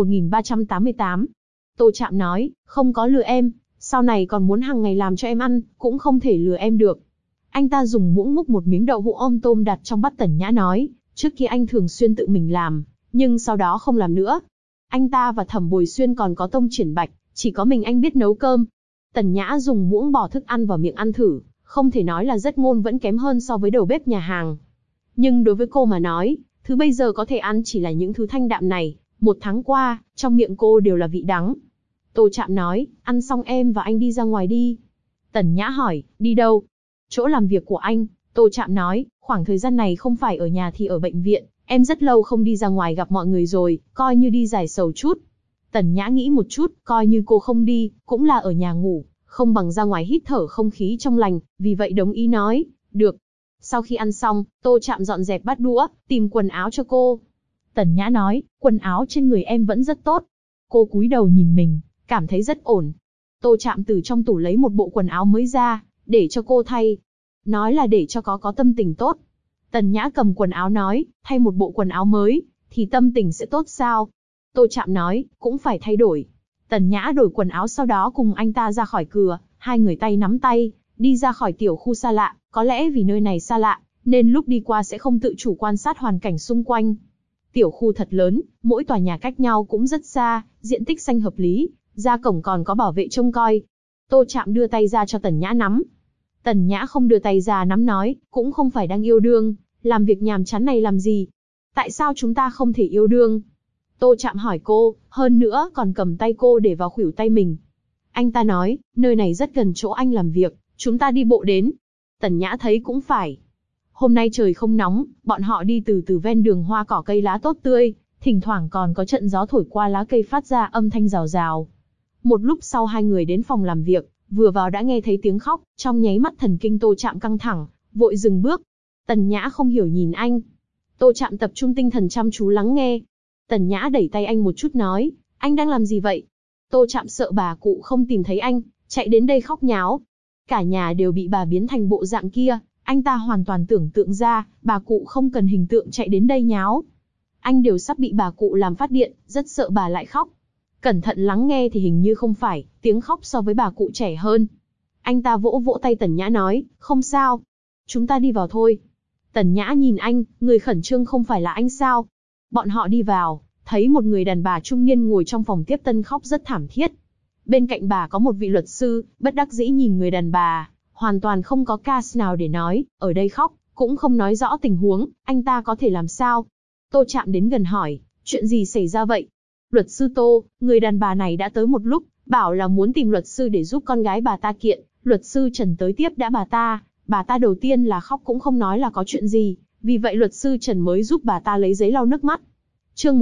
1388. Tô Trạm nói, không có lừa em, sau này còn muốn hàng ngày làm cho em ăn, cũng không thể lừa em được. Anh ta dùng muỗng múc một miếng đậu hũ om tôm đặt trong bát. Tần Nhã nói, trước kia anh thường xuyên tự mình làm, nhưng sau đó không làm nữa. Anh ta và Thẩm Bồi Xuyên còn có Tông Triển Bạch, chỉ có mình anh biết nấu cơm. Tần Nhã dùng muỗng bỏ thức ăn vào miệng ăn thử, không thể nói là rất ngon, vẫn kém hơn so với đầu bếp nhà hàng. Nhưng đối với cô mà nói, thứ bây giờ có thể ăn chỉ là những thứ thanh đạm này, 1 tháng qua, trong miệng cô đều là vị đắng. Tô Trạm nói, ăn xong em và anh đi ra ngoài đi. Tần Nhã hỏi, đi đâu? Chỗ làm việc của anh. Tô Trạm nói, khoảng thời gian này không phải ở nhà thì ở bệnh viện, em rất lâu không đi ra ngoài gặp mọi người rồi, coi như đi giải sầu chút. Tần Nhã nghĩ một chút, coi như cô không đi, cũng là ở nhà ngủ, không bằng ra ngoài hít thở không khí trong lành, vì vậy đồng ý nói, được. Sau khi ăn xong, Tô Trạm dọn dẹp bát đũa, tìm quần áo cho cô. Tần Nhã nói, quần áo trên người em vẫn rất tốt. Cô cúi đầu nhìn mình, cảm thấy rất ổn. Tô Trạm từ trong tủ lấy một bộ quần áo mới ra, để cho cô thay. Nói là để cho có tâm tình tốt. Tần Nhã cầm quần áo nói, thay một bộ quần áo mới, thì tâm tình sẽ tốt sao? Tô Trạm nói, cũng phải thay đổi. Tần Nhã đổi quần áo sau đó cùng anh ta ra khỏi cửa, hai người tay nắm tay, đi ra khỏi tiểu khu xa lạ, có lẽ vì nơi này xa lạ, nên lúc đi qua sẽ không tự chủ quan sát hoàn cảnh xung quanh. Tiểu khu thật lớn, mỗi tòa nhà cách nhau cũng rất xa, diện tích xanh hợp lý, ra cổng còn có bảo vệ trông coi. Tô Trạm đưa tay ra cho Tần Nhã nắm. Tần Nhã không đưa tay ra nắm nói, cũng không phải đang yêu đương, làm việc nhàm chán này làm gì? Tại sao chúng ta không thể yêu đương? Tô Trạm hỏi cô, hơn nữa còn cầm tay cô để vào khuỷu tay mình. Anh ta nói, nơi này rất gần chỗ anh làm việc, chúng ta đi bộ đến. Tần Nhã thấy cũng phải. Hôm nay trời không nóng, bọn họ đi từ ven đường, hoa cỏ cây lá tốt tươi, thỉnh thoảng còn có trận gió thổi qua lá cây phát ra âm thanh rào rào. Một lúc sau hai người đến phòng làm việc, vừa vào đã nghe thấy tiếng khóc, trong nháy mắt thần kinh Tô Trạm căng thẳng, vội dừng bước. Tần Nhã không hiểu nhìn anh. Tô Trạm tập trung tinh thần chăm chú lắng nghe. Tần Nhã đẩy tay anh một chút nói, anh đang làm gì vậy? Tô Trạm sợ bà cụ không tìm thấy anh, chạy đến đây khóc nháo. Cả nhà đều bị bà biến thành bộ dạng kia, anh ta hoàn toàn tưởng tượng ra, bà cụ không cần hình tượng chạy đến đây nháo. Anh đều sắp bị bà cụ làm phát điện, rất sợ bà lại khóc. Cẩn thận lắng nghe thì hình như không phải, tiếng khóc so với bà cụ trẻ hơn. Anh ta vỗ vỗ tay Tần Nhã nói, không sao. Chúng ta đi vào thôi. Tần Nhã nhìn anh, người khẩn trương không phải là anh sao? Bọn họ đi vào, thấy một người đàn bà trung niên ngồi trong phòng tiếp tân khóc rất thảm thiết. Bên cạnh bà có một vị luật sư, bất đắc dĩ nhìn người đàn bà, hoàn toàn không có case nào để nói, ở đây khóc, cũng không nói rõ tình huống, anh ta có thể làm sao? Tô Trạm đến gần hỏi, chuyện gì xảy ra vậy? Luật sư Tô, người đàn bà này đã tới một lúc, bảo là muốn tìm luật sư để giúp con gái bà ta kiện, luật sư Trần tới tiếp đã bà ta đầu tiên là khóc cũng không nói là có chuyện gì, vì vậy luật sư Trần mới giúp bà ta lấy giấy lau nước mắt. Chương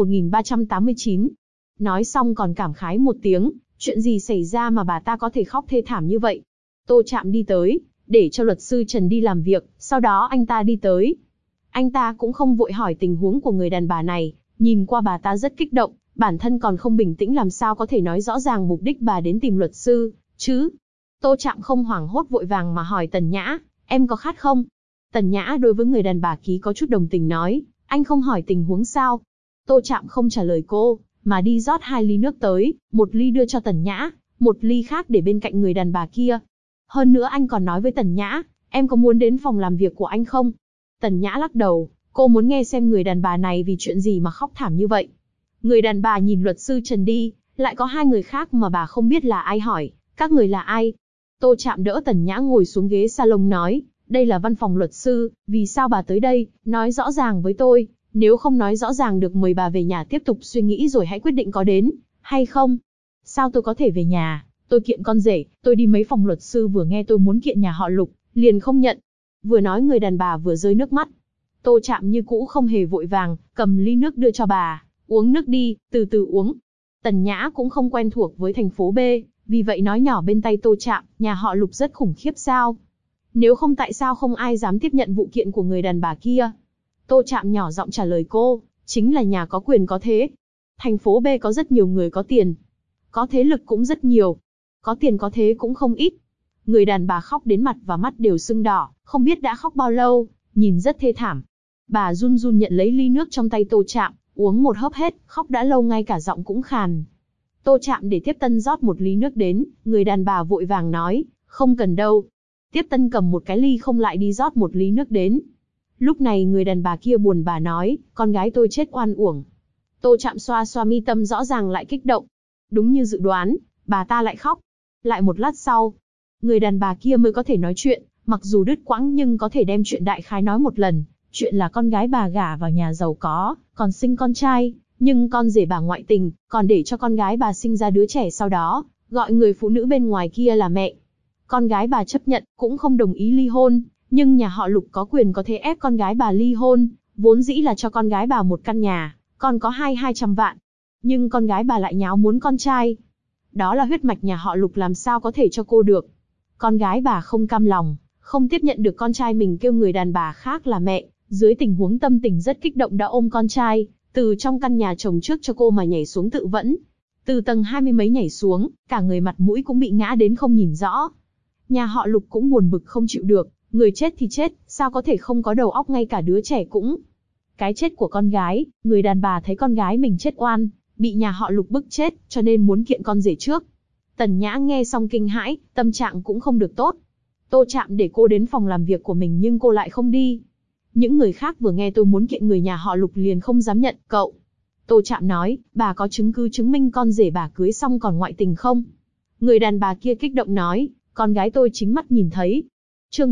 1389. Nói xong còn cảm khái một tiếng, chuyện gì xảy ra mà bà ta có thể khóc thê thảm như vậy? Tô Trạm đi tới, để cho luật sư Trần đi làm việc, sau đó anh ta đi tới. Anh ta cũng không vội hỏi tình huống của người đàn bà này, nhìn qua bà ta rất kích động, bản thân còn không bình tĩnh làm sao có thể nói rõ ràng mục đích bà đến tìm luật sư, chứ? Tô Trạm không hoảng hốt vội vàng mà hỏi Tần Nhã, em có khát không? Tần Nhã đối với người đàn bà ký có chút đồng tình nói, anh không hỏi tình huống sao? Tô Trạm không trả lời cô, mà đi rót 2 ly nước tới, một ly đưa cho Tần Nhã, một ly khác để bên cạnh người đàn bà kia. Hơn nữa anh còn nói với Tần Nhã, em có muốn đến phòng làm việc của anh không? Tần Nhã lắc đầu, cô muốn nghe xem người đàn bà này vì chuyện gì mà khóc thảm như vậy. Người đàn bà nhìn luật sư Trần đi, lại có 2 người khác mà bà không biết là ai hỏi, các người là ai? Tô Trạm đỡ Tần Nhã ngồi xuống ghế salon nói, đây là văn phòng luật sư, vì sao bà tới đây, nói rõ ràng với tôi, nếu không nói rõ ràng được mời bà về nhà tiếp tục suy nghĩ rồi hãy quyết định có đến, hay không? Sao tôi có thể về nhà, tôi kiện con rể, tôi đi mấy phòng luật sư vừa nghe tôi muốn kiện nhà họ Lục, liền không nhận. Vừa nói người đàn bà vừa rơi nước mắt. Tô Trạm như cũ không hề vội vàng, cầm ly nước đưa cho bà, uống nước đi, từ từ uống. Tần Nhã cũng không quen thuộc với thành phố B, vì vậy nói nhỏ bên tay Tô Trạm, nhà họ Lục rất khủng khiếp sao? Nếu không tại sao không ai dám tiếp nhận vụ kiện của người đàn bà kia? Tô Trạm nhỏ giọng trả lời cô, chính là nhà có quyền có thế. Thành phố B có rất nhiều người có tiền. Có thế lực cũng rất nhiều. Có tiền có thế cũng không ít. Người đàn bà khóc đến mặt và mắt đều sưng đỏ, không biết đã khóc bao lâu, nhìn rất thê thảm. Bà run run nhận lấy ly nước trong tay Tô Trạm, uống một hớp hết, khóc đã lâu ngay cả giọng cũng khàn. Tô Trạm để tiếp tân rót một ly nước đến, người đàn bà vội vàng nói, không cần đâu. Tiếp tân cầm một cái ly không lại đi rót một ly nước đến. Lúc này người đàn bà kia buồn bã nói, con gái tôi chết oan uổng. Tô Trạm xoa xoa mi tâm rõ ràng lại kích động. Đúng như dự đoán, bà ta lại khóc. Lại một lát sau, người đàn bà kia mới có thể nói chuyện, mặc dù đứt quãng nhưng có thể đem chuyện đại khái nói một lần. Chuyện là con gái bà gả vào nhà giàu có, còn sinh con trai, nhưng con rể bà ngoại tình, còn để cho con gái bà sinh ra đứa trẻ sau đó, gọi người phụ nữ bên ngoài kia là mẹ. Con gái bà chấp nhận, cũng không đồng ý ly hôn, nhưng nhà họ Lục có quyền có thể ép con gái bà ly hôn, vốn dĩ là cho con gái bà một căn nhà, còn có 200 vạn. Nhưng con gái bà lại nháo muốn con trai. Đó là huyết mạch nhà họ Lục làm sao có thể cho cô được. Con gái bà không cam lòng, không tiếp nhận được con trai mình kêu người đàn bà khác là mẹ, dưới tình huống tâm tình rất kích động đã ôm con trai, từ trong căn nhà chồng trước cho cô mà nhảy xuống tự vẫn. Từ tầng 20 mấy nhảy xuống, cả người mặt mũi cũng bị ngã đến không nhìn rõ. Nhà họ Lục cũng buồn bực không chịu được, người chết thì chết, sao có thể không có đầu óc ngay cả đứa trẻ cũng. Cái chết của con gái, người đàn bà thấy con gái mình chết oan, bị nhà họ Lục bức chết, cho nên muốn kiện con rể trước. Tần Nhã nghe xong kinh hãi, tâm trạng cũng không được tốt. Tô Trạm để cô đến phòng làm việc của mình nhưng cô lại không đi. Những người khác vừa nghe tôi muốn kiện người nhà họ Lục liền không dám nhận, cậu. Tô Trạm nói, bà có chứng cứ chứng minh con rể bà cưới xong còn ngoại tình không? Người đàn bà kia kích động nói, con gái tôi chính mắt nhìn thấy. Chương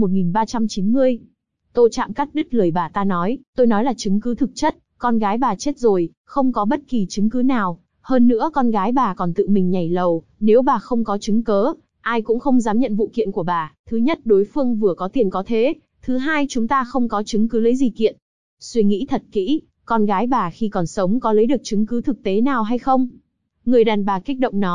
1390. Tô Trạm cắt đứt lời bà ta nói, tôi nói là chứng cứ thực chất, con gái bà chết rồi, không có bất kỳ chứng cứ nào. Hơn nữa con gái bà còn tự mình nhảy lầu, nếu bà không có chứng cớ, ai cũng không dám nhận vụ kiện của bà. Thứ nhất đối phương vừa có tiền có thế, thứ hai chúng ta không có chứng cứ lấy gì kiện. Suy nghĩ thật kỹ, con gái bà khi còn sống có lấy được chứng cứ thực tế nào hay không? Người đàn bà kích động nói,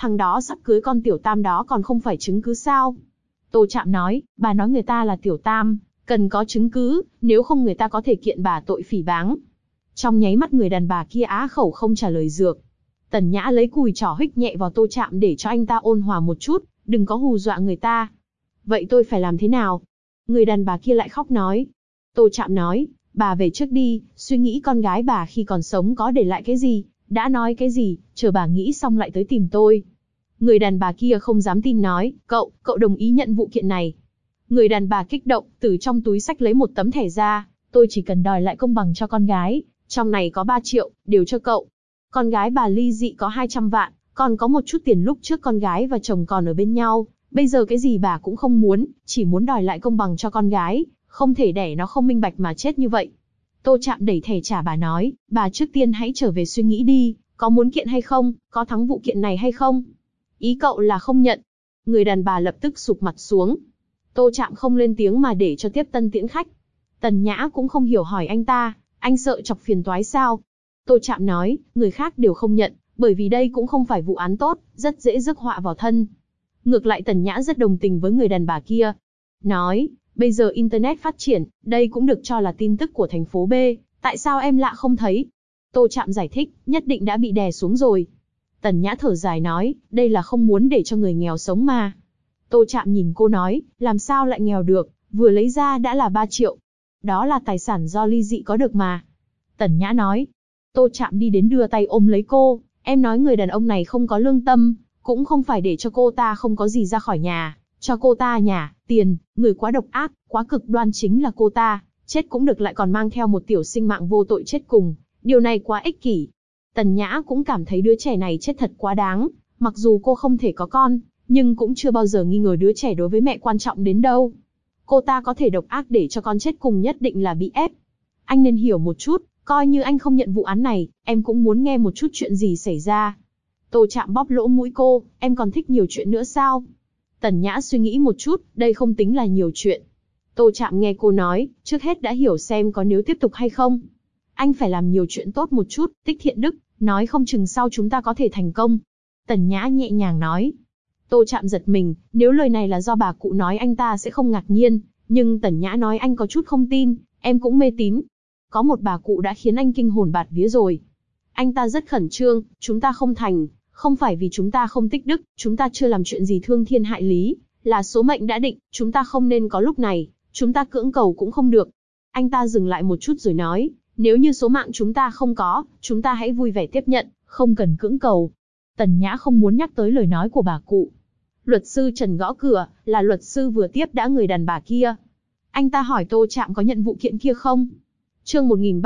thằng đó sắp cưới con Tiểu Tam đó còn không phải chứng cứ sao? Tô Trạm nói, bà nói người ta là Tiểu Tam, cần có chứng cứ, nếu không người ta có thể kiện bà tội phỉ báng. Trong nháy mắt người đàn bà kia á khẩu không trả lời được. Tần Nhã lấy cùi chỏ huých nhẹ vào Tô Trạm để cho anh ta ôn hòa một chút, đừng có hù dọa người ta. Vậy tôi phải làm thế nào? Người đàn bà kia lại khóc nói. Tô Trạm nói, bà về trước đi, suy nghĩ con gái bà khi còn sống có để lại cái gì, đã nói cái gì, chờ bà nghĩ xong lại tới tìm tôi. Người đàn bà kia không dám tin nói, cậu đồng ý nhận vụ kiện này. Người đàn bà kích động, từ trong túi xách lấy một tấm thẻ ra, tôi chỉ cần đòi lại công bằng cho con gái, trong này có 3 triệu, đều cho cậu. Con gái bà ly dị có 200 vạn, còn có một chút tiền lúc trước con gái và chồng còn ở bên nhau, bây giờ cái gì bà cũng không muốn, chỉ muốn đòi lại công bằng cho con gái, không thể để nó không minh bạch mà chết như vậy. Tô Trạm đẩy thẻ trả bà nói, bà trước tiên hãy trở về suy nghĩ đi, có muốn kiện hay không, có thắng vụ kiện này hay không? Ý cậu là không nhận. Người đàn bà lập tức sụp mặt xuống. Tô Trạm không lên tiếng mà để cho tiếp tân tiễn khách. Tần Nhã cũng không hiểu hỏi anh ta, anh sợ chọc phiền toái sao? Tô Trạm nói, người khác đều không nhận, bởi vì đây cũng không phải vụ án tốt, rất dễ rước họa vào thân. Ngược lại Tần Nhã rất đồng tình với người đàn bà kia. Nói, bây giờ Internet phát triển, đây cũng được cho là tin tức của thành phố B, tại sao em lạ không thấy? Tô Trạm giải thích, nhất định đã bị đè xuống rồi. Tần Nhã thở dài nói, đây là không muốn để cho người nghèo sống mà. Tô Trạm nhìn cô nói, làm sao lại nghèo được, vừa lấy ra đã là 3 triệu. Đó là tài sản do ly dị có được mà. Tần Nhã nói. Tô Trạm đi đến đưa tay ôm lấy cô, em nói người đàn ông này không có lương tâm, cũng không phải để cho cô ta không có gì ra khỏi nhà, cho cô ta nhà, tiền, người quá độc ác, quá cực đoan chính là cô ta, chết cũng được lại còn mang theo một tiểu sinh mạng vô tội chết cùng, điều này quá ích kỷ. Tần Nhã cũng cảm thấy đứa trẻ này chết thật quá đáng, mặc dù cô không thể có con, nhưng cũng chưa bao giờ nghi ngờ đứa trẻ đối với mẹ quan trọng đến đâu. Cô ta có thể độc ác để cho con chết cùng nhất định là bị ép. Anh nên hiểu một chút, coi như anh không nhận vụ án này, em cũng muốn nghe một chút chuyện gì xảy ra. Tô Trạm bóp lỗ mũi cô, em còn thích nhiều chuyện nữa sao? Tần Nhã suy nghĩ một chút, đây không tính là nhiều chuyện. Tô Trạm nghe cô nói, trước hết đã hiểu xem có nếu tiếp tục hay không. Anh phải làm nhiều chuyện tốt một chút, tích thiện đức, nói không chừng sau chúng ta có thể thành công. Tần Nhã nhẹ nhàng nói. Tô Trạm giật mình, nếu lời này là do bà cụ nói anh ta sẽ không ngạc nhiên, nhưng Tần Nhã nói anh có chút không tin, em cũng mê tín. Có một bà cụ đã khiến anh kinh hồn bạt vía rồi. Anh ta rất khẩn trương, chúng ta không thành, không phải vì chúng ta không tích đức, chúng ta chưa làm chuyện gì thương thiên hại lý, là số mệnh đã định, chúng ta không nên có lúc này, chúng ta cưỡng cầu cũng không được. Anh ta dừng lại một chút rồi nói, nếu như số mạng chúng ta không có, chúng ta hãy vui vẻ tiếp nhận, không cần cưỡng cầu. Tần Nhã không muốn nhắc tới lời nói của bà cụ. Luật sư Trần gõ cửa, là luật sư vừa tiếp đã người đàn bà kia. Anh ta hỏi Tô Trạm có nhận vụ kiện kia không? Chương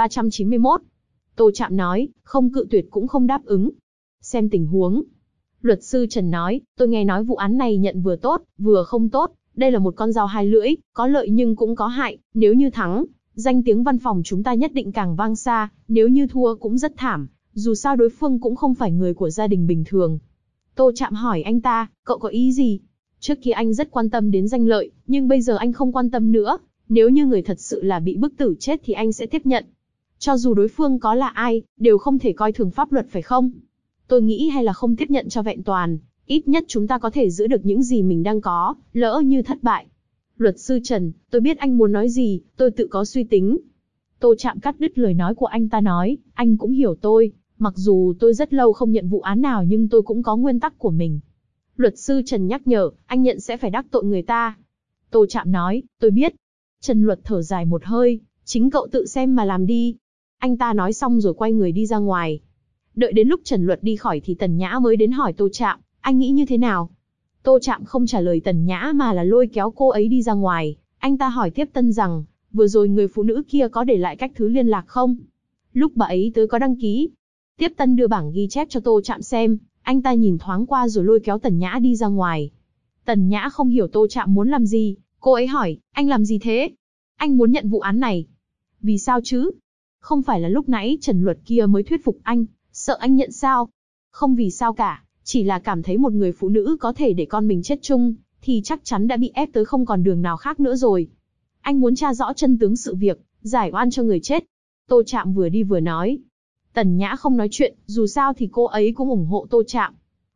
1391. Tô Trạm nói, không cự tuyệt cũng không đáp ứng. Xem tình huống. Luật sư Trần nói, tôi nghe nói vụ án này nhận vừa tốt, vừa không tốt. Đây là một con dao hai lưỡi, có lợi nhưng cũng có hại. Nếu như thắng, danh tiếng văn phòng chúng ta nhất định càng vang xa. Nếu như thua cũng rất thảm. Dù sao đối phương cũng không phải người của gia đình bình thường. Tô Trạm hỏi anh ta, cậu có ý gì? Trước kia anh rất quan tâm đến danh lợi, nhưng bây giờ anh không quan tâm nữa. Nếu như người thật sự là bị bức tử chết thì anh sẽ tiếp nhận. Cho dù đối phương có là ai, đều không thể coi thường pháp luật phải không? Tôi nghĩ hay là không tiếp nhận cho vẹn toàn, ít nhất chúng ta có thể giữ được những gì mình đang có, lỡ như thất bại. Luật sư Trần, tôi biết anh muốn nói gì, tôi tự có suy tính. Tô Trạm cắt đứt lời nói của anh ta nói, anh cũng hiểu tôi, mặc dù tôi rất lâu không nhận vụ án nào nhưng tôi cũng có nguyên tắc của mình. Luật sư Trần nhắc nhở, anh nhận sẽ phải đắc tội người ta. Tô Trạm nói, tôi biết. Trần Luật thở dài một hơi, chính cậu tự xem mà làm đi. Anh ta nói xong rồi quay người đi ra ngoài. Đợi đến lúc Trần Luật đi khỏi thì Tần Nhã mới đến hỏi Tô Trạm, anh nghĩ như thế nào? Tô Trạm không trả lời Tần Nhã mà là lôi kéo cô ấy đi ra ngoài. Anh ta hỏi tiếp tân rằng, vừa rồi người phụ nữ kia có để lại cách thứ liên lạc không? Lúc bà ấy tới có đăng ký. Tiếp tân đưa bảng ghi chép cho Tô Trạm xem, anh ta nhìn thoáng qua rồi lôi kéo Tần Nhã đi ra ngoài. Tần Nhã không hiểu Tô Trạm muốn làm gì, cô ấy hỏi, anh làm gì thế? Anh muốn nhận vụ án này. Vì sao chứ? Không phải là lúc nãy Trần Luật kia mới thuyết phục anh, sợ anh nhận sao? Không vì sao cả, chỉ là cảm thấy một người phụ nữ có thể để con mình chết chung, thì chắc chắn đã bị ép tới không còn đường nào khác nữa rồi. Anh muốn tra rõ chân tướng sự việc, giải oan cho người chết. Tô Trạm vừa đi vừa nói. Tần Nhã không nói chuyện, dù sao thì cô ấy cũng ủng hộ Tô Trạm.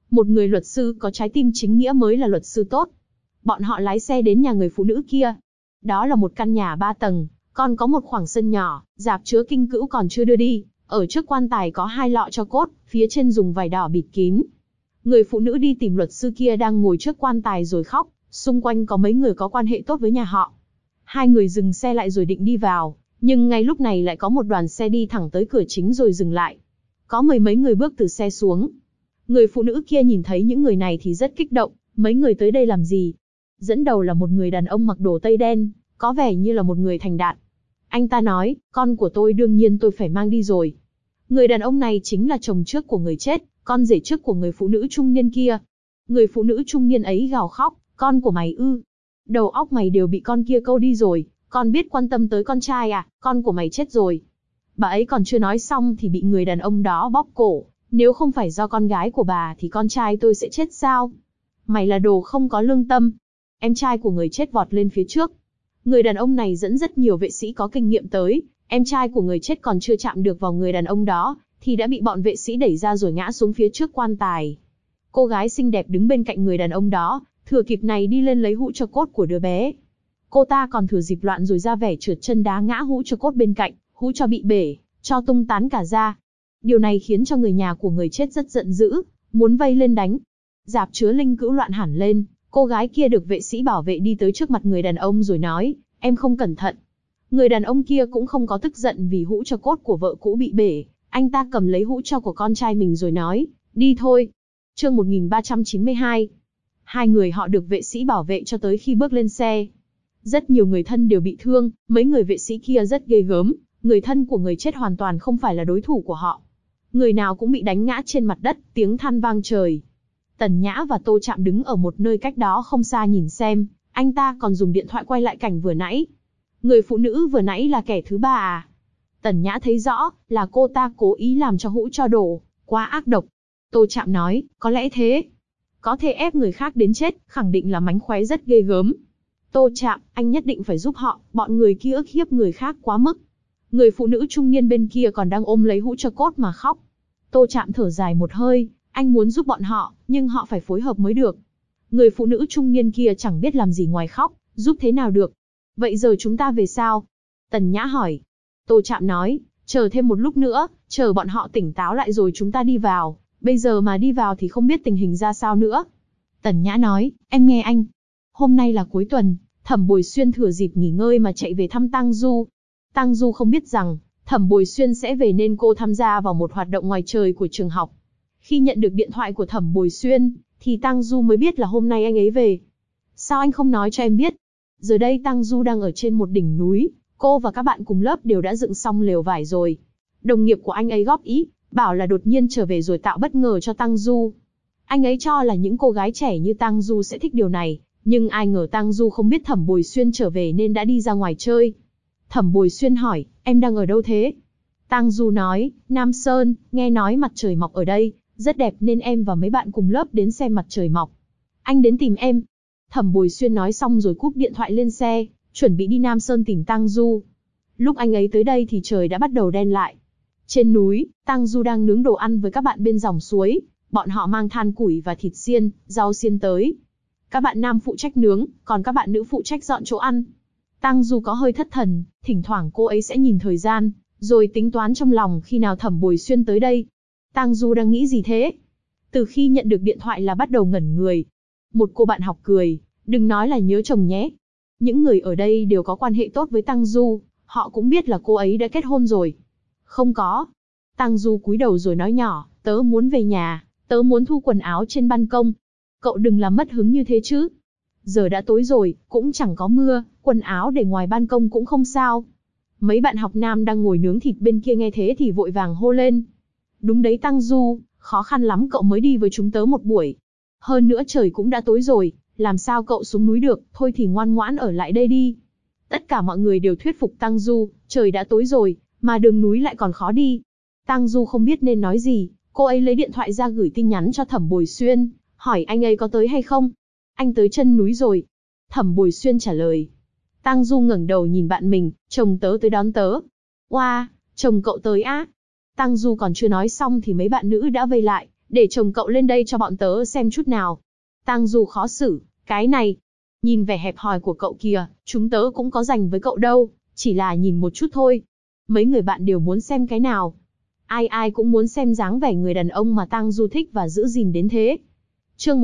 Một người luật sư có trái tim chính nghĩa mới là luật sư tốt. Bọn họ lái xe đến nhà người phụ nữ kia. Đó là một căn nhà 3 tầng, còn có một khoảng sân nhỏ, rạp chứa kinh cữu còn chưa đưa đi. Ở trước quan tài có 2 lọ tro cốt, phía trên dùng vải đỏ bịt kín. Người phụ nữ đi tìm luật sư kia đang ngồi trước quan tài rồi khóc, xung quanh có mấy người có quan hệ tốt với nhà họ. Hai người dừng xe lại rồi định đi vào, nhưng ngay lúc này lại có một đoàn xe đi thẳng tới cửa chính rồi dừng lại. Có mười mấy người bước từ xe xuống. Người phụ nữ kia nhìn thấy những người này thì rất kích động, mấy người tới đây làm gì? Dẫn đầu là một người đàn ông mặc đồ tây đen, có vẻ như là một người thành đạt. Anh ta nói, con của tôi đương nhiên tôi phải mang đi rồi. Người đàn ông này chính là chồng trước của người chết, con rể trước của người phụ nữ trung niên kia. Người phụ nữ trung niên ấy gào khóc, con của mày ư? Đầu óc mày đều bị con kia câu đi rồi, con biết quan tâm tới con trai à, con của mày chết rồi. Bà ấy còn chưa nói xong thì bị người đàn ông đó bóp cổ, nếu không phải do con gái của bà thì con trai tôi sẽ chết sao? Mày là đồ không có lương tâm. Em trai của người chết vọt lên phía trước. Người đàn ông này dẫn rất nhiều vệ sĩ có kinh nghiệm tới, em trai của người chết còn chưa chạm được vào người đàn ông đó, thì đã bị bọn vệ sĩ đẩy ra rồi ngã xuống phía trước quan tài. Cô gái xinh đẹp đứng bên cạnh người đàn ông đó, thừa kịp này đi lên lấy hũ tro cốt của đứa bé. Cô ta còn thừa dịp loạn rồi ra vẻ trượt chân đá ngã hũ tro cốt bên cạnh, hũ tro bị bể, cho tung tán cả ra. Điều này khiến cho người nhà của người chết rất giận dữ, muốn vây lên đánh. Rạp chứa linh cữu loạn hẳn lên, cô gái kia được vệ sĩ bảo vệ đi tới trước mặt người đàn ông rồi nói, em không cẩn thận. Người đàn ông kia cũng không có tức giận vì hũ tro cốt của vợ cũ bị bể, anh ta cầm lấy hũ tro của con trai mình rồi nói, đi thôi. Chương 1392. Hai người họ được vệ sĩ bảo vệ cho tới khi bước lên xe. Rất nhiều người thân đều bị thương, mấy người vệ sĩ kia rất ghê gớm, người thân của người chết hoàn toàn không phải là đối thủ của họ. Người nào cũng bị đánh ngã trên mặt đất, tiếng than vang trời. Tần Nhã và Tô Trạm đứng ở một nơi cách đó không xa nhìn xem, anh ta còn dùng điện thoại quay lại cảnh vừa nãy. Người phụ nữ vừa nãy là kẻ thứ ba à? Tần Nhã thấy rõ, là cô ta cố ý làm cho hũ tro đổ, quá ác độc. Tô Trạm nói, có lẽ thế. Có thể ép người khác đến chết, khẳng định là mánh khóe rất ghê gớm. Tô Trạm, anh nhất định phải giúp họ, bọn người kia ức hiếp người khác quá mức. Người phụ nữ trung niên bên kia còn đang ôm lấy hũ tro cốt mà khóc. Tô Trạm thở dài một hơi, anh muốn giúp bọn họ, nhưng họ phải phối hợp mới được. Người phụ nữ trung niên kia chẳng biết làm gì ngoài khóc, giúp thế nào được. Vậy giờ chúng ta về sao? Tần Nhã hỏi. Tô Trạm nói, chờ thêm một lúc nữa, chờ bọn họ tỉnh táo lại rồi chúng ta đi vào. Bây giờ mà đi vào thì không biết tình hình ra sao nữa. Tần Nhã nói, em nghe anh. Hôm nay là cuối tuần, Thẩm Bồi Xuyên thừa dịp nghỉ ngơi mà chạy về thăm Tang Du. Tang Du không biết rằng, Thẩm Bồi Xuyên sẽ về nên cô tham gia vào một hoạt động ngoài trời của trường học. Khi nhận được điện thoại của Thẩm Bồi Xuyên, thì Tang Du mới biết là hôm nay anh ấy về. Sao anh không nói cho em biết? Giờ đây Tang Du đang ở trên một đỉnh núi, cô và các bạn cùng lớp đều đã dựng xong lều vải rồi. Đồng nghiệp của anh ấy góp ý, bảo là đột nhiên trở về rồi tạo bất ngờ cho Tang Du. Anh ấy cho là những cô gái trẻ như Tang Du sẽ thích điều này, nhưng ai ngờ Tang Du không biết Thẩm Bồi Xuyên trở về nên đã đi ra ngoài chơi. Thẩm Bồi Xuyên hỏi, em đang ở đâu thế? Tang Du nói, Nam Sơn, nghe nói mặt trời mọc ở đây, rất đẹp nên em và mấy bạn cùng lớp đến xem mặt trời mọc. Anh đến tìm em. Thẩm Bồi Xuyên nói xong rồi cúp điện thoại lên xe, chuẩn bị đi Nam Sơn tìm Tang Du. Lúc anh ấy tới đây thì trời đã bắt đầu đen lại. Trên núi, Tang Du đang nướng đồ ăn với các bạn bên dòng suối, bọn họ mang than củi và thịt xiên, rau xiên tới. Các bạn nam phụ trách nướng, còn các bạn nữ phụ trách dọn chỗ ăn. Tang Du có hơi thất thần, thỉnh thoảng cô ấy sẽ nhìn thời gian, rồi tính toán trong lòng khi nào Thẩm Bồi Xuyên tới đây. Tang Du đang nghĩ gì thế? Từ khi nhận được điện thoại là bắt đầu ngẩn người. Một cô bạn học cười, đừng nói là nhớ chồng nhé. Những người ở đây đều có quan hệ tốt với Tang Du, họ cũng biết là cô ấy đã kết hôn rồi. Không có. Tang Du cúi đầu rồi nói nhỏ, tớ muốn về nhà, tớ muốn thu quần áo trên ban công. Cậu đừng làm mất hứng như thế chứ. Giờ đã tối rồi, cũng chẳng có mưa, quần áo để ngoài ban công cũng không sao. Mấy bạn học nam đang ngồi nướng thịt bên kia nghe thế thì vội vàng hô lên. Đúng đấy Tang Du, khó khăn lắm cậu mới đi với chúng tớ một buổi. Hơn nữa trời cũng đã tối rồi, làm sao cậu xuống núi được, thôi thì ngoan ngoãn ở lại đây đi. Tất cả mọi người đều thuyết phục Tang Du, trời đã tối rồi, mà đường núi lại còn khó đi. Tang Du không biết nên nói gì, cô ấy lấy điện thoại ra gửi tin nhắn cho Thẩm Bồi Xuyên, hỏi anh ấy có tới hay không. Anh tới chân núi rồi. Thẩm Bồi Xuyên trả lời. Tang Du ngẩng đầu nhìn bạn mình, chồng tớ tới đón tớ. Oa, chồng cậu tới á. Tang Du còn chưa nói xong thì mấy bạn nữ đã vây lại, để chồng cậu lên đây cho bọn tớ xem chút nào. Tang Du khó xử, cái này, nhìn vẻ hẹp hòi của cậu kìa, chúng tớ cũng có dành với cậu đâu, chỉ là nhìn một chút thôi. Mấy người bạn đều muốn xem cái nào. Ai ai cũng muốn xem dáng vẻ người đàn ông mà Tang Du thích và giữ gìn đến thế. Chương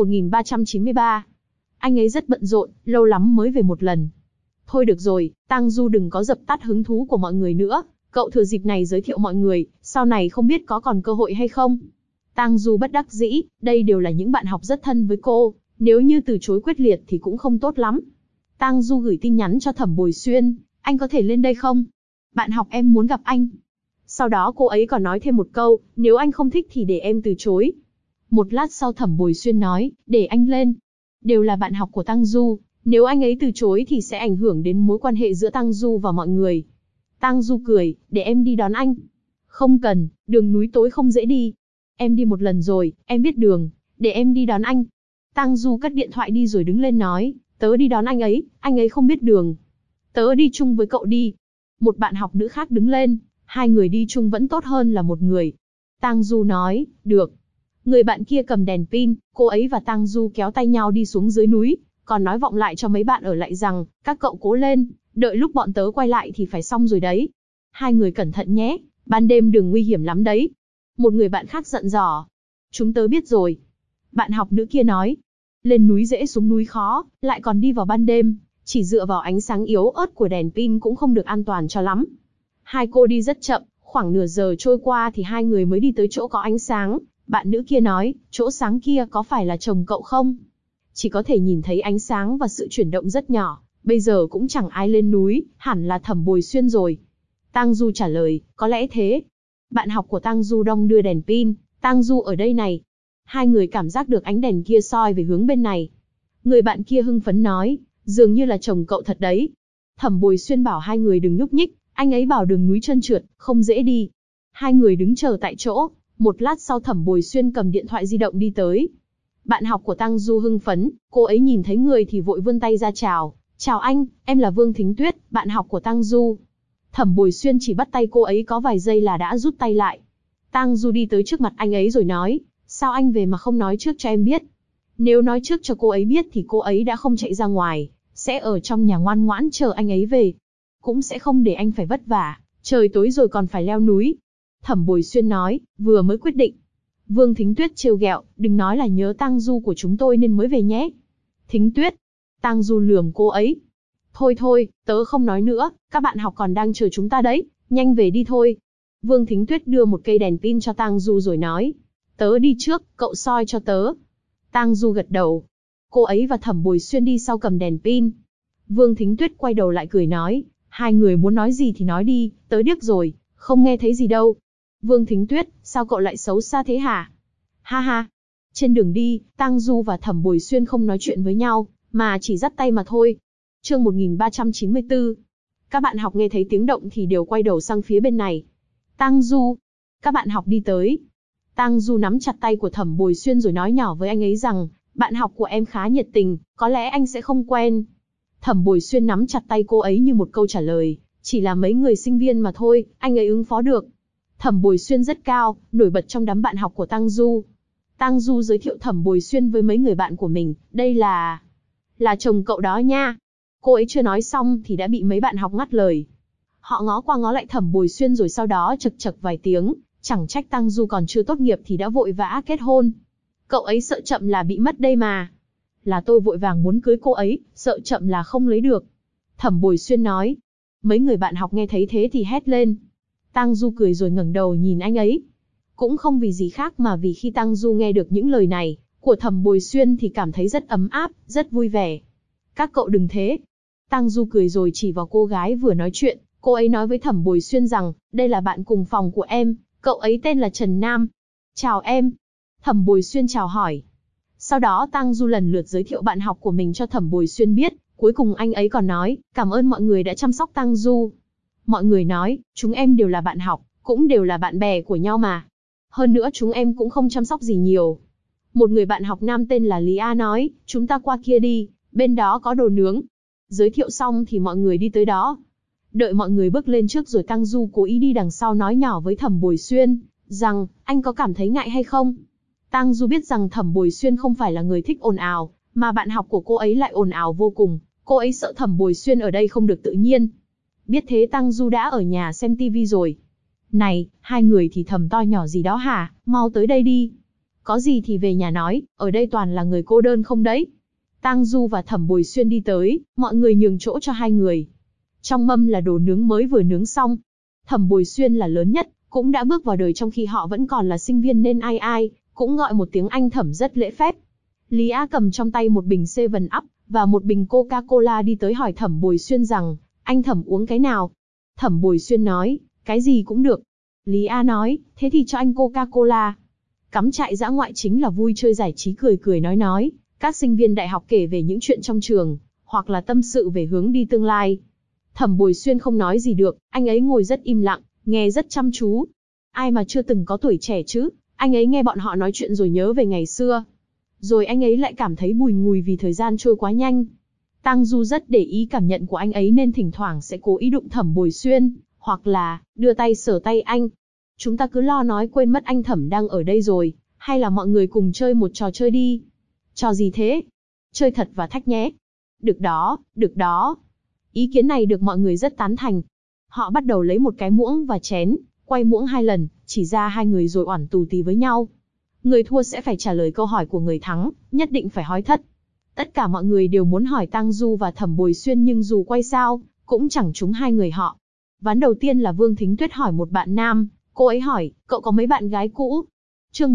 1393. Anh ấy rất bận rộn, lâu lắm mới về một lần. Thôi được rồi, Tang Du đừng có dập tắt hứng thú của mọi người nữa. Cậu thừa dịp này giới thiệu mọi người, sau này không biết có còn cơ hội hay không. Tang Du bất đắc dĩ, đây đều là những bạn học rất thân với cô, nếu như từ chối quyết liệt thì cũng không tốt lắm. Tang Du gửi tin nhắn cho Thẩm Bồi Xuyên, anh có thể lên đây không? Bạn học em muốn gặp anh. Sau đó cô ấy còn nói thêm một câu, nếu anh không thích thì để em từ chối. Một lát sau Thẩm Bồi Xuyên nói, để anh lên. Đều là bạn học của Tang Du, nếu anh ấy từ chối thì sẽ ảnh hưởng đến mối quan hệ giữa Tang Du và mọi người. Tang Du cười, để em đi đón anh. Không cần, đường núi tối không dễ đi. Em đi một lần rồi, em biết đường, để em đi đón anh. Tang Du cất điện thoại đi rồi đứng lên nói, tớ đi đón anh ấy không biết đường. Tớ đi chung với cậu đi. Một bạn học nữ khác đứng lên, hai người đi chung vẫn tốt hơn là một người. Tang Du nói, được. Người bạn kia cầm đèn pin, cô ấy và Tang Du kéo tay nhau đi xuống dưới núi, còn nói vọng lại cho mấy bạn ở lại rằng, các cậu cố lên, đợi lúc bọn tớ quay lại thì phải xong rồi đấy. Hai người cẩn thận nhé, ban đêm đường nguy hiểm lắm đấy. Một người bạn khác dặn dò. Chúng tớ biết rồi. Bạn học nữ kia nói. Lên núi dễ xuống núi khó, lại còn đi vào ban đêm, chỉ dựa vào ánh sáng yếu ớt của đèn pin cũng không được an toàn cho lắm. Hai cô đi rất chậm, khoảng nửa giờ trôi qua thì hai người mới đi tới chỗ có ánh sáng. Bạn nữ kia nói, chỗ sáng kia có phải là chồng cậu không? Chỉ có thể nhìn thấy ánh sáng và sự chuyển động rất nhỏ, bây giờ cũng chẳng ai lên núi, hẳn là Thẩm Bồi Xuyên rồi. Tang Du trả lời, có lẽ thế. Bạn học của Tang Du đong đưa đèn pin, Tang Du ở đây này. Hai người cảm giác được ánh đèn kia soi về hướng bên này. Người bạn kia hưng phấn nói, dường như là chồng cậu thật đấy. Thẩm Bồi Xuyên bảo hai người đừng nhúc nhích, anh ấy bảo đường núi trơn trượt, không dễ đi. Hai người đứng chờ tại chỗ, một lát sau Thẩm Bồi Xuyên cầm điện thoại di động đi tới. Bạn học của Tang Du hưng phấn, cô ấy nhìn thấy người thì vội vươn tay ra chào. Chào anh, em là Vương Thính Tuyết, bạn học của Tang Du. Thẩm Bồi Xuyên chỉ bắt tay cô ấy có vài giây là đã rút tay lại. Tang Du đi tới trước mặt anh ấy rồi nói, sao anh về mà không nói trước cho em biết? Nếu nói trước cho cô ấy biết thì cô ấy đã không chạy ra ngoài, sẽ ở trong nhà ngoan ngoãn chờ anh ấy về. Cũng sẽ không để anh phải vất vả, trời tối rồi còn phải leo núi. Thẩm Bồi Xuyên nói, vừa mới quyết định. Vương Thính Tuyết trêu ghẹo, đừng nói là nhớ Tang Du của chúng tôi nên mới về nhé. Thính Tuyết. Tang Du lườm cô ấy. Thôi thôi, tớ không nói nữa, các bạn học còn đang chờ chúng ta đấy, nhanh về đi thôi. Vương Thính Tuyết đưa một cây đèn pin cho Tang Du rồi nói. Tớ đi trước, cậu soi cho tớ. Tang Du gật đầu. Cô ấy và Thẩm Bồi Xuyên đi sau cầm đèn pin. Vương Thính Tuyết quay đầu lại cười nói, hai người muốn nói gì thì nói đi, tớ điếc rồi, không nghe thấy gì đâu. Vương Thính Tuyết, sao cậu lại xấu xa thế hả? Ha ha. Trên đường đi, Tang Du và Thẩm Bồi Xuyên không nói chuyện với nhau, mà chỉ dắt tay mà thôi. Chương 1394. Các bạn học nghe thấy tiếng động thì đều quay đầu sang phía bên này. Tang Du. Các bạn học đi tới. Tang Du nắm chặt tay của Thẩm Bồi Xuyên rồi nói nhỏ với anh ấy rằng, bạn học của em khá nhiệt tình, có lẽ anh sẽ không quen. Thẩm Bồi Xuyên nắm chặt tay cô ấy như một câu trả lời, chỉ là mấy người sinh viên mà thôi, anh ấy ứng phó được. Thẩm Bồi Xuyên rất cao, nổi bật trong đám bạn học của Tang Du. Tang Du giới thiệu Thẩm Bồi Xuyên với mấy người bạn của mình, đây là chồng cậu đó nha. Cô ấy chưa nói xong thì đã bị mấy bạn học ngắt lời. Họ ngó qua ngó lại Thẩm Bồi Xuyên rồi sau đó chực chực vài tiếng, chẳng trách Tang Du còn chưa tốt nghiệp thì đã vội vã kết hôn. Cậu ấy sợ chậm là bị mất đây mà. Là tôi vội vàng muốn cưới cô ấy, sợ chậm là không lấy được. Thẩm Bồi Xuyên nói. Mấy người bạn học nghe thấy thế thì hét lên. Tang Du cười rồi ngẩng đầu nhìn anh ấy. Cũng không vì gì khác mà vì khi Tang Du nghe được những lời này của Thẩm Bồi Xuyên thì cảm thấy rất ấm áp, rất vui vẻ. Các cậu đừng thế. Tang Du cười rồi chỉ vào cô gái vừa nói chuyện, cô ấy nói với Thẩm Bồi Xuyên rằng, đây là bạn cùng phòng của em, cậu ấy tên là Trần Nam. Chào em. Thẩm Bồi Xuyên chào hỏi. Sau đó Tang Du lần lượt giới thiệu bạn học của mình cho Thẩm Bồi Xuyên biết, cuối cùng anh ấy còn nói, cảm ơn mọi người đã chăm sóc Tang Du. Mọi người nói, chúng em đều là bạn học, cũng đều là bạn bè của nhau mà. Hơn nữa chúng em cũng không chăm sóc gì nhiều. Một người bạn học nam tên là Lý A nói, chúng ta qua kia đi, bên đó có đồ nướng. Giới thiệu xong thì mọi người đi tới đó. Đợi mọi người bước lên trước rồi Tang Du cố ý đi đằng sau nói nhỏ với Thẩm Bồi Xuyên, rằng, anh có cảm thấy ngại hay không? Tang Du biết rằng Thẩm Bồi Xuyên không phải là người thích ồn ào, mà bạn học của cô ấy lại ồn ào vô cùng, cô ấy sợ Thẩm Bồi Xuyên ở đây không được tự nhiên. Biết thế Tang Du đã ở nhà xem tivi rồi. Này, hai người thì thầm to nhỏ gì đó hả, mau tới đây đi. Có gì thì về nhà nói, ở đây toàn là người cô đơn không đấy. Tang Du và Thẩm Bồi Xuyên đi tới, mọi người nhường chỗ cho hai người. Trong mâm là đồ nướng mới vừa nướng xong. Thẩm Bồi Xuyên là lớn nhất, cũng đã bước vào đời trong khi họ vẫn còn là sinh viên nên ai ai cũng gọi một tiếng anh Thẩm rất lễ phép. Lý Á cầm trong tay một bình 7up và một bình Coca-Cola đi tới hỏi Thẩm Bồi Xuyên rằng, anh Thẩm uống cái nào? Thẩm Bồi Xuyên nói, cái gì cũng được. Lý Á nói, thế thì cho anh Coca-Cola. Cắm trại dã ngoại chính là vui chơi giải trí cười cười nói. Các sinh viên đại học kể về những chuyện trong trường, hoặc là tâm sự về hướng đi tương lai. Thẩm Bồi Xuyên không nói gì được, anh ấy ngồi rất im lặng, nghe rất chăm chú. Ai mà chưa từng có tuổi trẻ chứ, anh ấy nghe bọn họ nói chuyện rồi nhớ về ngày xưa. Rồi anh ấy lại cảm thấy bùi ngùi vì thời gian trôi quá nhanh. Tang Du rất để ý cảm nhận của anh ấy nên thỉnh thoảng sẽ cố ý đụng Thẩm Bồi Xuyên, hoặc là đưa tay sờ tay anh. Chúng ta cứ lo nói quên mất anh Thẩm đang ở đây rồi, hay là mọi người cùng chơi một trò chơi đi. Trò gì thế? Chơi thật và thách nhé. Được đó, được đó. Ý kiến này được mọi người rất tán thành. Họ bắt đầu lấy một cái muỗng và chén, quay muỗng 2 lần, chỉ ra hai người rồi oản tù tì với nhau. Người thua sẽ phải trả lời câu hỏi của người thắng, nhất định phải hỏi thất. Tất cả mọi người đều muốn hỏi Tang Du và Thẩm Bồi Xuyên nhưng dù quay sao, cũng chẳng trúng hai người họ. Ván đầu tiên là Vương Thính Tuyết hỏi một bạn nam, cô ấy hỏi, cậu có mấy bạn gái cũ? Chương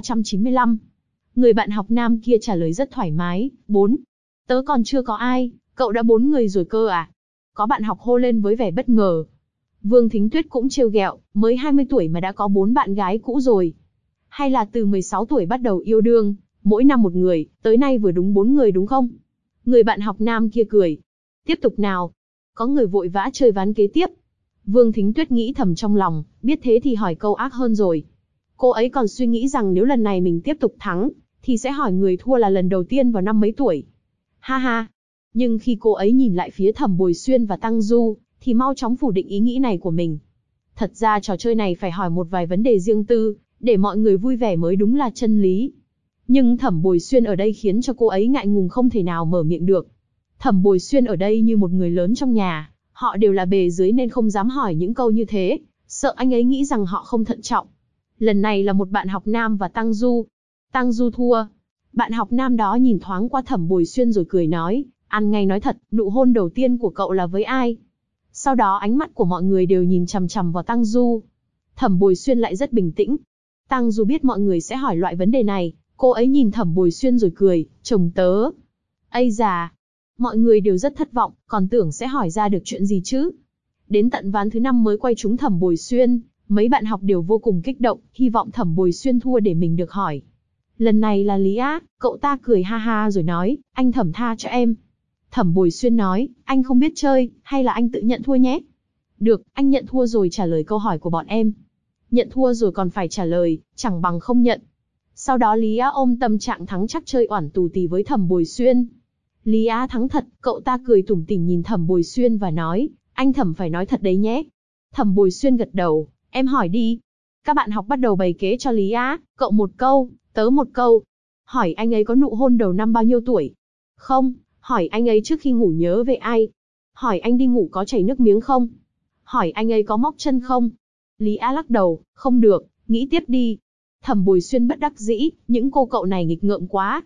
1395. Người bạn học nam kia trả lời rất thoải mái, 4. Tớ còn chưa có ai, cậu đã 4 người rồi cơ à? Có bạn học hô lên với vẻ bất ngờ. Vương Thính Tuyết cũng trêu ghẹo, mới 20 tuổi mà đã có 4 bạn gái cũ rồi. Hay là từ 16 tuổi bắt đầu yêu đương, mỗi năm một người, tới nay vừa đúng 4 người đúng không? Người bạn học nam kia cười. Tiếp tục nào. Có người vội vã chơi ván kế tiếp. Vương Thính Tuyết nghĩ thầm trong lòng, biết thế thì hỏi câu ác hơn rồi. Cô ấy còn suy nghĩ rằng nếu lần này mình tiếp tục thắng, thì sẽ hỏi người thua là lần đầu tiên vào năm mấy tuổi. Ha ha. Nhưng khi cô ấy nhìn lại phía Thẩm Bồi Xuyên và Tang Du, thì mau chóng phủ định ý nghĩ này của mình. Thật ra trò chơi này phải hỏi một vài vấn đề riêng tư, để mọi người vui vẻ mới đúng là chân lý. Nhưng Thẩm Bồi Xuyên ở đây khiến cho cô ấy ngại ngùng không thể nào mở miệng được. Thẩm Bồi Xuyên ở đây như một người lớn trong nhà, họ đều là bề dưới nên không dám hỏi những câu như thế, sợ anh ấy nghĩ rằng họ không thận trọng. Lần này là một bạn học nam và Tang Du. Tang Du thua. Bạn học nam đó nhìn thoáng qua Thẩm Bồi Xuyên rồi cười nói, ăn ngay nói thật, nụ hôn đầu tiên của cậu là với ai? Sau đó ánh mắt của mọi người đều nhìn chằm chằm vào Tang Du. Thẩm Bồi Xuyên lại rất bình tĩnh. Tang Du biết mọi người sẽ hỏi loại vấn đề này, cô ấy nhìn Thẩm Bồi Xuyên rồi cười, chồng tớ. Ây già, mọi người đều rất thất vọng, còn tưởng sẽ hỏi ra được chuyện gì chứ. Đến tận ván thứ 5 mới quay trúng Thẩm Bồi Xuyên, mấy bạn học đều vô cùng kích động, hy vọng Thẩm Bồi Xuyên thua để mình được hỏi. Lần này là Lý Á, cậu ta cười ha ha rồi nói, anh Thẩm tha cho em. Thẩm Bồi Xuyên nói, anh không biết chơi, hay là anh tự nhận thua nhé. Được, anh nhận thua rồi trả lời câu hỏi của bọn em. Nhận thua rồi còn phải trả lời, chẳng bằng không nhận. Sau đó Lý Á ôm tâm trạng thắng chắc chơi oản tù tì với Thẩm Bồi Xuyên. Lý Á thắng thật, cậu ta cười tủm tỉm nhìn Thẩm Bồi Xuyên và nói, anh Thẩm phải nói thật đấy nhé. Thẩm Bồi Xuyên gật đầu, em hỏi đi. Các bạn học bắt đầu bày kế cho Lý Á, cậu một câu, tớ một câu. Hỏi anh ấy có nụ hôn đầu năm bao nhiêu tuổi? Không. Hỏi anh ấy trước khi ngủ nhớ về ai? Hỏi anh đi ngủ có chảy nước miếng không? Hỏi anh ấy có móc chân không? Lý Á lắc đầu, không được, nghĩ tiếp đi. Thẩm Bồi Xuyên bất đắc dĩ, những cô cậu này nghịch ngợm quá.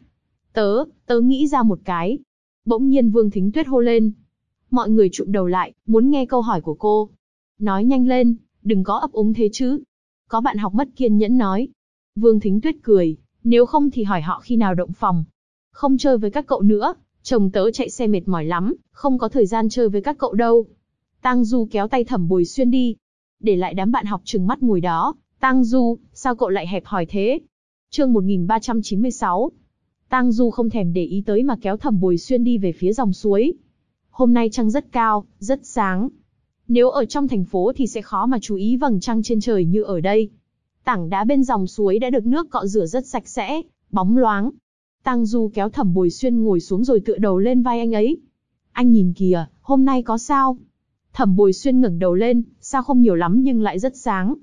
Tớ nghĩ ra một cái. Bỗng nhiên Vương Thính Tuyết hô lên. Mọi người trụm đầu lại, muốn nghe câu hỏi của cô. Nói nhanh lên, đừng có ấp úng thế chứ. Có bạn học mất kiên nhẫn nói. Vương Thính Tuyết cười, nếu không thì hỏi họ khi nào động phòng. Không chơi với các cậu nữa, chồng tớ chạy xe mệt mỏi lắm, không có thời gian chơi với các cậu đâu. Tang Du kéo tay Thẩm Bồi Xuyên đi. Để lại đám bạn học trừng mắt ngồi đó. Tang Du, sao cậu lại hẹp hòi thế? Chương 1396. Tang Du không thèm để ý tới mà kéo Thẩm Bồi Xuyên đi về phía dòng suối. Hôm nay trăng rất cao, rất sáng. Nếu ở trong thành phố thì sẽ khó mà chú ý vầng trăng trên trời như ở đây. Tảng đá bên dòng suối đã được nước cọ rửa rất sạch sẽ, bóng loáng. Tang Du kéo Thẩm Bồi Xuyên ngồi xuống rồi tựa đầu lên vai anh ấy. Anh nhìn kìa, hôm nay có sao? Thẩm Bồi Xuyên ngẩng đầu lên, sao không nhiều lắm nhưng lại rất sáng.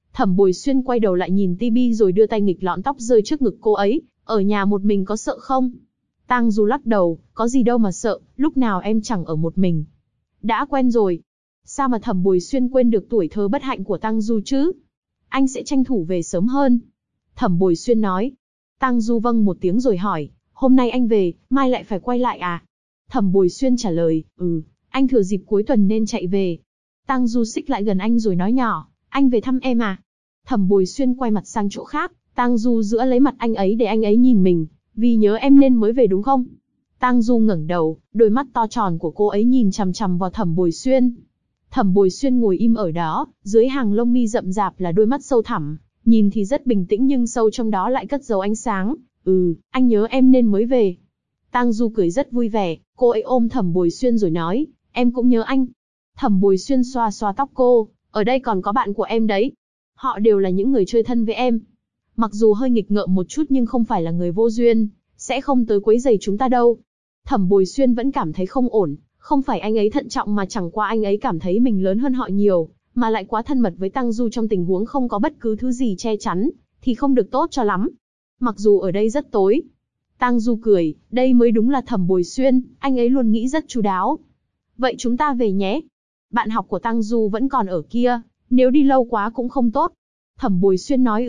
Thẩm Bồi Xuyên quay đầu lại nhìn tivi rồi đưa tay nghịch lọn tóc rơi trước ngực cô ấy, ở nhà một mình có sợ không? Tang Du lắc đầu, có gì đâu mà sợ, lúc nào em chẳng ở một mình. Đã quen rồi. Sao mà Thẩm Bồi Xuyên quên được tuổi thơ bất hạnh của Tang Du chứ? Anh sẽ tranh thủ về sớm hơn. Thẩm Bồi Xuyên nói. Tang Du vâng một tiếng rồi hỏi, hôm nay anh về, mai lại phải quay lại à? Thẩm Bồi Xuyên trả lời, anh thừa dịp cuối tuần nên chạy về. Tang Du xích lại gần anh rồi nói nhỏ, anh về thăm em à? Thẩm Bồi Xuyên quay mặt sang chỗ khác, Tang Du giữa lấy mặt anh ấy để anh ấy nhìn mình, vì nhớ em nên mới về đúng không? Tang Du ngẩng đầu, đôi mắt to tròn của cô ấy nhìn chằm chằm vào Thẩm Bồi Xuyên. Thẩm Bồi Xuyên ngồi im ở đó, dưới hàng lông mi rậm rạp là đôi mắt sâu thẳm, nhìn thì rất bình tĩnh nhưng sâu trong đó lại cất giấu ánh sáng. Anh nhớ em nên mới về. Tang Du cười rất vui vẻ, cô ấy ôm Thẩm Bồi Xuyên rồi nói, em cũng nhớ anh. Thẩm Bồi Xuyên xoa xoa tóc cô, ở đây còn có bạn của em đấy. Họ đều là những người chơi thân với em. Mặc dù hơi nghịch ngợm một chút nhưng không phải là người vô duyên, sẽ không tới quấy rầy chúng ta đâu. Thẩm Bồi Xuyên vẫn cảm thấy không ổn, không phải anh ấy thận trọng mà chẳng qua anh ấy cảm thấy mình lớn hơn họ nhiều, mà lại quá thân mật với Tang Du trong tình huống không có bất cứ thứ gì che chắn, thì không được tốt cho lắm. Mặc dù ở đây rất tối. Tang Du cười, đây mới đúng là Thẩm Bồi Xuyên, anh ấy luôn nghĩ rất chu đáo. Vậy chúng ta về nhé. Bạn học của Tang Du vẫn còn ở kia, nếu đi lâu quá cũng không tốt. Thẩm Bồi Xuyên nói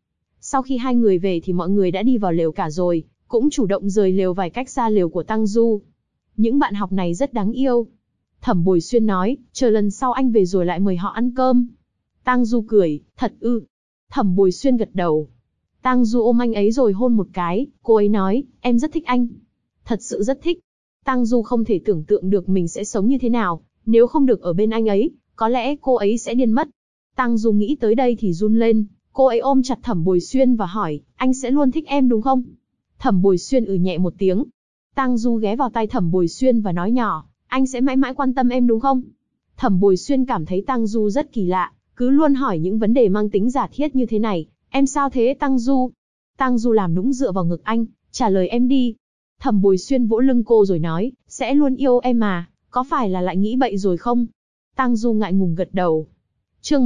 Sau khi hai người về thì mọi người đã đi vào lều cả rồi, cũng chủ động rời lều vài cách xa lều của Tang Du. Những bạn học này rất đáng yêu. Thẩm Bồi Xuyên nói, chờ lần sau anh về rồi lại mời họ ăn cơm. Tang Du cười, thật ư? Thẩm Bồi Xuyên gật đầu. Tang Du ôm anh ấy rồi hôn một cái, cô ấy nói, em rất thích anh. Thật sự rất thích. Tang Du không thể tưởng tượng được mình sẽ sống như thế nào, nếu không được ở bên anh ấy, có lẽ cô ấy sẽ điên mất. Tang Du nghĩ tới đây thì run lên, cô ấy ôm chặt Thẩm Bồi Xuyên và hỏi, anh sẽ luôn thích em đúng không? Thẩm Bồi Xuyên nhẹ một tiếng. Tang Du ghé vào tai Thẩm Bồi Xuyên và nói nhỏ, anh sẽ mãi mãi quan tâm em đúng không? Thẩm Bồi Xuyên cảm thấy Tang Du rất kỳ lạ, cứ luôn hỏi những vấn đề mang tính giả thiết như thế này. Em sao thế Tang Du? Tang Du làm nũng dựa vào ngực anh, trả lời em đi. Thẩm Bồi Xuyên vỗ lưng cô rồi nói, sẽ luôn yêu em mà, có phải là lại nghĩ bậy rồi không? Tang Du ngại ngùng gật đầu. Chương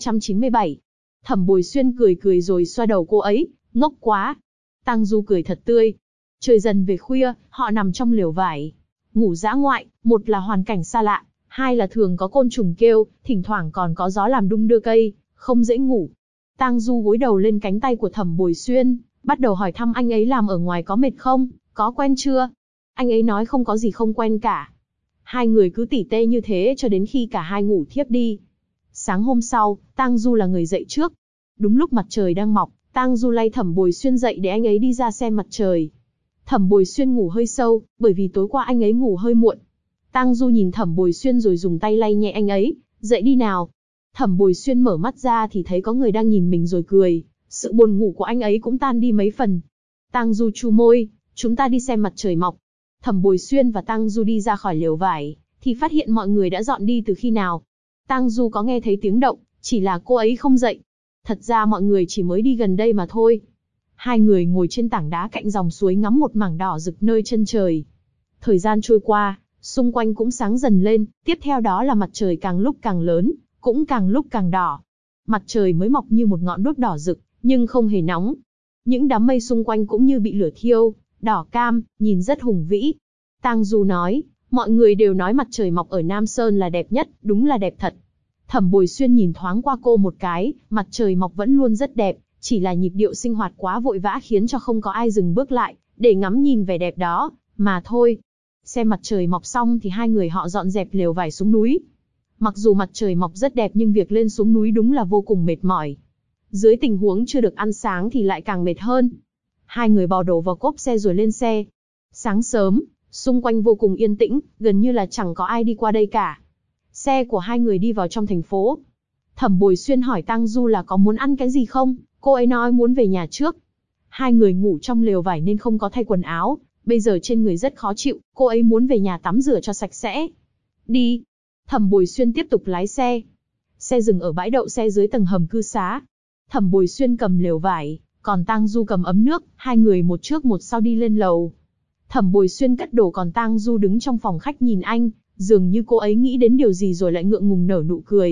1397. Thẩm Bồi Xuyên cười cười rồi xoa đầu cô ấy, ngốc quá. Tang Du cười thật tươi. Trời dần về khuya, họ nằm trong lều vải. Ngủ dã ngoại, một là hoàn cảnh xa lạ, hai là thường có côn trùng kêu, thỉnh thoảng còn có gió làm đung đưa cây, không dễ ngủ. Tang Du gối đầu lên cánh tay của Thẩm Bồi Xuyên, bắt đầu hỏi thăm anh ấy làm ở ngoài có mệt không, có quen chưa? Anh ấy nói không có gì không quen cả. Hai người cứ tỉ tê như thế cho đến khi cả hai ngủ thiếp đi. Sáng hôm sau, Tang Du là người dậy trước. Đúng lúc mặt trời đang mọc, Tang Du lay Thẩm Bồi Xuyên dậy để anh ấy đi ra xem mặt trời. Thẩm Bồi Xuyên ngủ hơi sâu, bởi vì tối qua anh ấy ngủ hơi muộn. Tang Du nhìn Thẩm Bồi Xuyên rồi dùng tay lay nhẹ anh ấy, dậy đi nào. Thẩm Bồi Xuyên mở mắt ra thì thấy có người đang nhìn mình rồi cười, sự buồn ngủ của anh ấy cũng tan đi mấy phần. Tang Du chu môi, chúng ta đi xem mặt trời mọc. Thẩm Bồi Xuyên và Tang Du đi ra khỏi lều vải, thì phát hiện mọi người đã dọn đi từ khi nào. Tang Du có nghe thấy tiếng động, chỉ là cô ấy không dậy. Thật ra mọi người chỉ mới đi gần đây mà thôi. Hai người ngồi trên tảng đá cạnh dòng suối ngắm một mảng đỏ rực nơi chân trời. Thời gian trôi qua, xung quanh cũng sáng dần lên, tiếp theo đó là mặt trời càng lúc càng lớn, cũng càng lúc càng đỏ. Mặt trời mới mọc như một ngọn đuốc đỏ rực, nhưng không hề nóng. Những đám mây xung quanh cũng như bị lửa thiêu, đỏ cam, nhìn rất hùng vĩ. Tang Du nói, mọi người đều nói mặt trời mọc ở Nam Sơn là đẹp nhất, đúng là đẹp thật. Thẩm Bồi Xuyên nhìn thoáng qua cô một cái, mặt trời mọc vẫn luôn rất đẹp, chỉ là nhịp điệu sinh hoạt quá vội vã khiến cho không có ai dừng bước lại, để ngắm nhìn vẻ đẹp đó, mà thôi. Xem mặt trời mọc xong thì hai người họ dọn dẹp lều vải xuống núi. Mặc dù mặt trời mọc rất đẹp nhưng việc lên xuống núi đúng là vô cùng mệt mỏi. Dưới tình huống chưa được ăn sáng thì lại càng mệt hơn. Hai người bò đồ vào cốp xe rồi lên xe. Sáng sớm, xung quanh vô cùng yên tĩnh, gần như là chẳng có ai đi qua đây cả. Xe của hai người đi vào trong thành phố. Thẩm Bồi Xuyên hỏi Tang Du là có muốn ăn cái gì không, cô ấy nói muốn về nhà trước. Hai người ngủ trong lều vải nên không có thay quần áo, bây giờ trên người rất khó chịu, cô ấy muốn về nhà tắm rửa cho sạch sẽ. Đi. Thẩm Bồi Xuyên tiếp tục lái xe. Xe dừng ở bãi đậu xe dưới tầng hầm cư xá. Thẩm Bồi Xuyên cầm lều vải, còn Tang Du cầm ấm nước, hai người một trước một sau đi lên lầu. Thẩm Bồi Xuyên cất đồ còn Tang Du đứng trong phòng khách nhìn anh, dường như cô ấy nghĩ đến điều gì rồi lại ngượng ngùng nở nụ cười.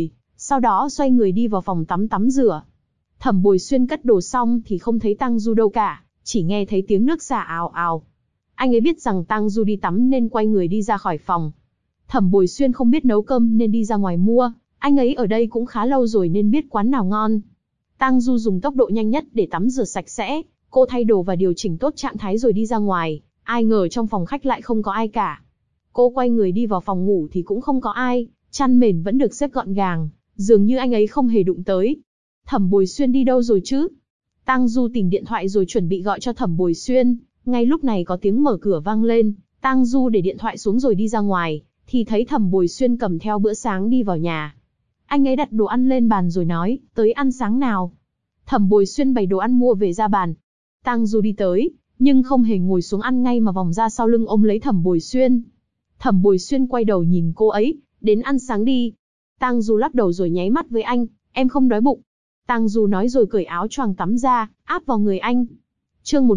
sau đó xoay người đi vào phòng tắm tắm rửa. Thẩm Bồi Xuyên cất đồ xong thì không thấy Tang Du đâu cả, chỉ nghe thấy tiếng nước xả ào ào. Anh ấy biết rằng Tang Du đi tắm nên quay người đi ra khỏi phòng. Thẩm Bồi Xuyên không biết nấu cơm nên đi ra ngoài mua, anh ấy ở đây cũng khá lâu rồi nên biết quán nào ngon. Tang Du dùng tốc độ nhanh nhất để tắm rửa sạch sẽ, cô thay đồ và điều chỉnh tốt trạng thái rồi đi ra ngoài, ai ngờ trong phòng khách lại không có ai cả. Cô quay người đi vào phòng ngủ thì cũng không có ai, chăn mền vẫn được xếp gọn gàng, dường như anh ấy không hề đụng tới. Thẩm Bồi Xuyên đi đâu rồi chứ? Tang Du tìm điện thoại rồi chuẩn bị gọi cho Thẩm Bồi Xuyên, ngay lúc này có tiếng mở cửa vang lên, Tang Du để điện thoại xuống rồi đi ra ngoài, thì thấy Thẩm Bồi Xuyên cầm theo bữa sáng đi vào nhà. Anh ấy đặt đồ ăn lên bàn rồi nói, tới ăn sáng nào. Thẩm Bồi Xuyên bày đồ ăn mua về ra bàn. Tang Du đi tới, nhưng không hề ngồi xuống ăn ngay mà vòng ra sau lưng ôm lấy Thẩm Bồi Xuyên. Thẩm Bồi Xuyên quay đầu nhìn cô ấy, đến ăn sáng đi. Tang Du lắc đầu rồi nháy mắt với anh, em không đói bụng. Tang Du nói rồi cởi áo choàng tắm ra, áp vào người anh. Chương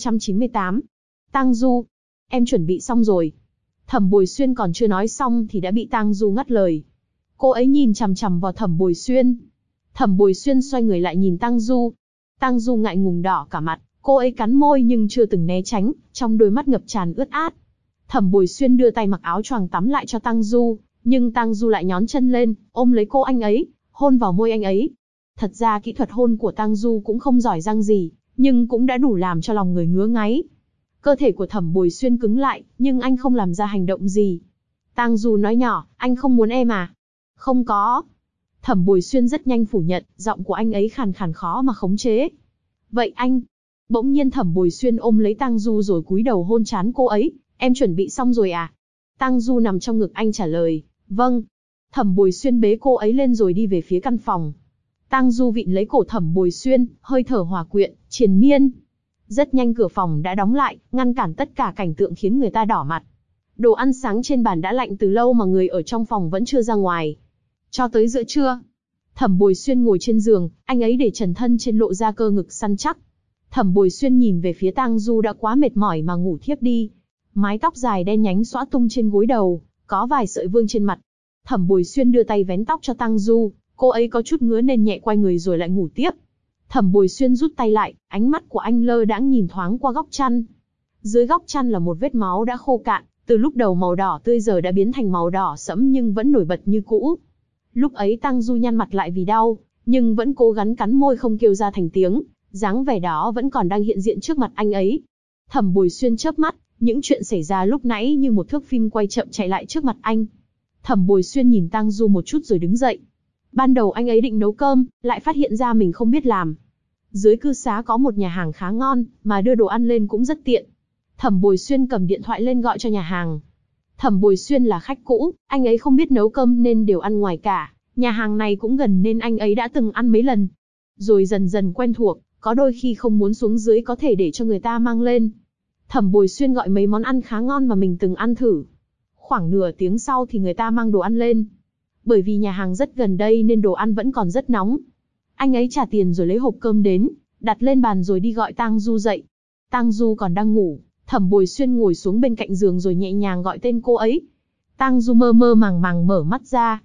1398. Tang Du, em chuẩn bị xong rồi. Thẩm Bồi Xuyên còn chưa nói xong thì đã bị Tang Du ngắt lời. Cô ấy nhìn chằm chằm vào Thẩm Bồi Xuyên. Thẩm Bồi Xuyên xoay người lại nhìn Tang Du. Tang Du ngại ngùng đỏ cả mặt, cô ấy cắn môi nhưng chưa từng né tránh, trong đôi mắt ngập tràn ướt át. Thẩm Bồi Xuyên đưa tay mặc áo choàng tắm lại cho Tang Du, nhưng Tang Du lại nhón chân lên, ôm lấy cô anh ấy, hôn vào môi anh ấy. Thật ra kỹ thuật hôn của Tang Du cũng không giỏi giang gì, nhưng cũng đã đủ làm cho lòng người ngứa ngáy. Cơ thể của Thẩm Bồi Xuyên cứng lại, nhưng anh không làm ra hành động gì. Tang Du nói nhỏ, anh không muốn em à? Không có. Thẩm Bồi Xuyên rất nhanh phủ nhận, giọng của anh ấy khàn khàn khó mà khống chế. Vậy anh? Bỗng nhiên Thẩm Bồi Xuyên ôm lấy Tang Du rồi cúi đầu hôn trán cô ấy. Em chuẩn bị xong rồi à? Tang Du nằm trong ngực anh trả lời, vâng. Thẩm Bồi Xuyên bế cô ấy lên rồi đi về phía căn phòng. Tang Du vịn lấy cổ Thẩm Bồi Xuyên, hơi thở hòa quyện, triền miên. Rất nhanh cửa phòng đã đóng lại, ngăn cản tất cả cảnh tượng khiến người ta đỏ mặt. Đồ ăn sáng trên bàn đã lạnh từ lâu mà người ở trong phòng vẫn chưa ra ngoài. Cho tới giữa trưa, Thẩm Bồi Xuyên ngồi trên giường, anh ấy để trần thân trên lộ ra cơ ngực săn chắc. Thẩm Bồi Xuyên nhìn về phía Tang Du đã quá mệt mỏi mà ngủ thiếp đi. Mái tóc dài đen nhánh xõa tung trên gối đầu, có vài sợi vương trên mặt. Thẩm Bồi Xuyên đưa tay vén tóc cho Tang Du, cô ấy có chút ngứa nên nhẹ quay người rồi lại ngủ tiếp. Thẩm Bồi Xuyên rút tay lại, ánh mắt của anh lơ đãng nhìn thoáng qua góc chăn. Dưới góc chăn là một vết máu đã khô cạn, từ lúc đầu màu đỏ tươi giờ đã biến thành màu đỏ sẫm nhưng vẫn nổi bật như cũ. Lúc ấy Tang Du nhăn mặt lại vì đau, nhưng vẫn cố gắng cắn môi không kêu ra thành tiếng, dáng vẻ đó vẫn còn đang hiện diện trước mặt anh ấy. Thẩm Bồi Xuyên chớp mắt, những chuyện xảy ra lúc nãy như một thước phim quay chậm chạy lại trước mặt anh. Thẩm Bồi Xuyên nhìn Tang Du một chút rồi đứng dậy. Ban đầu anh ấy định nấu cơm, lại phát hiện ra mình không biết làm. Dưới cư xá có một nhà hàng khá ngon, mà đưa đồ ăn lên cũng rất tiện. Thẩm Bồi Xuyên cầm điện thoại lên gọi cho nhà hàng. Thẩm Bồi Xuyên là khách cũ, anh ấy không biết nấu cơm nên đều ăn ngoài cả. Nhà hàng này cũng gần nên anh ấy đã từng ăn mấy lần. Rồi dần dần quen thuộc, có đôi khi không muốn xuống dưới có thể để cho người ta mang lên. Thẩm Bồi Xuyên gọi mấy món ăn khá ngon mà mình từng ăn thử. Khoảng nửa tiếng sau thì người ta mang đồ ăn lên. Bởi vì nhà hàng rất gần đây nên đồ ăn vẫn còn rất nóng. Anh ấy trả tiền rồi lấy hộp cơm đến, đặt lên bàn rồi đi gọi Tang Du dậy. Tang Du còn đang ngủ, Thẩm Bồi Xuyên ngồi xuống bên cạnh giường rồi nhẹ nhàng gọi tên cô ấy. Tang Du mơ mơ màng màng mở mắt ra.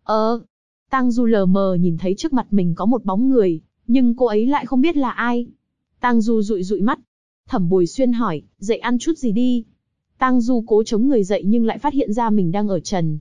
Tang Du lờ mờ nhìn thấy trước mặt mình có một bóng người, nhưng cô ấy lại không biết là ai. Tang Du dụi dụi mắt. Thẩm Bồi Xuyên hỏi, dậy ăn chút gì đi. Tang Du cố chống người dậy nhưng lại phát hiện ra mình đang ở trần.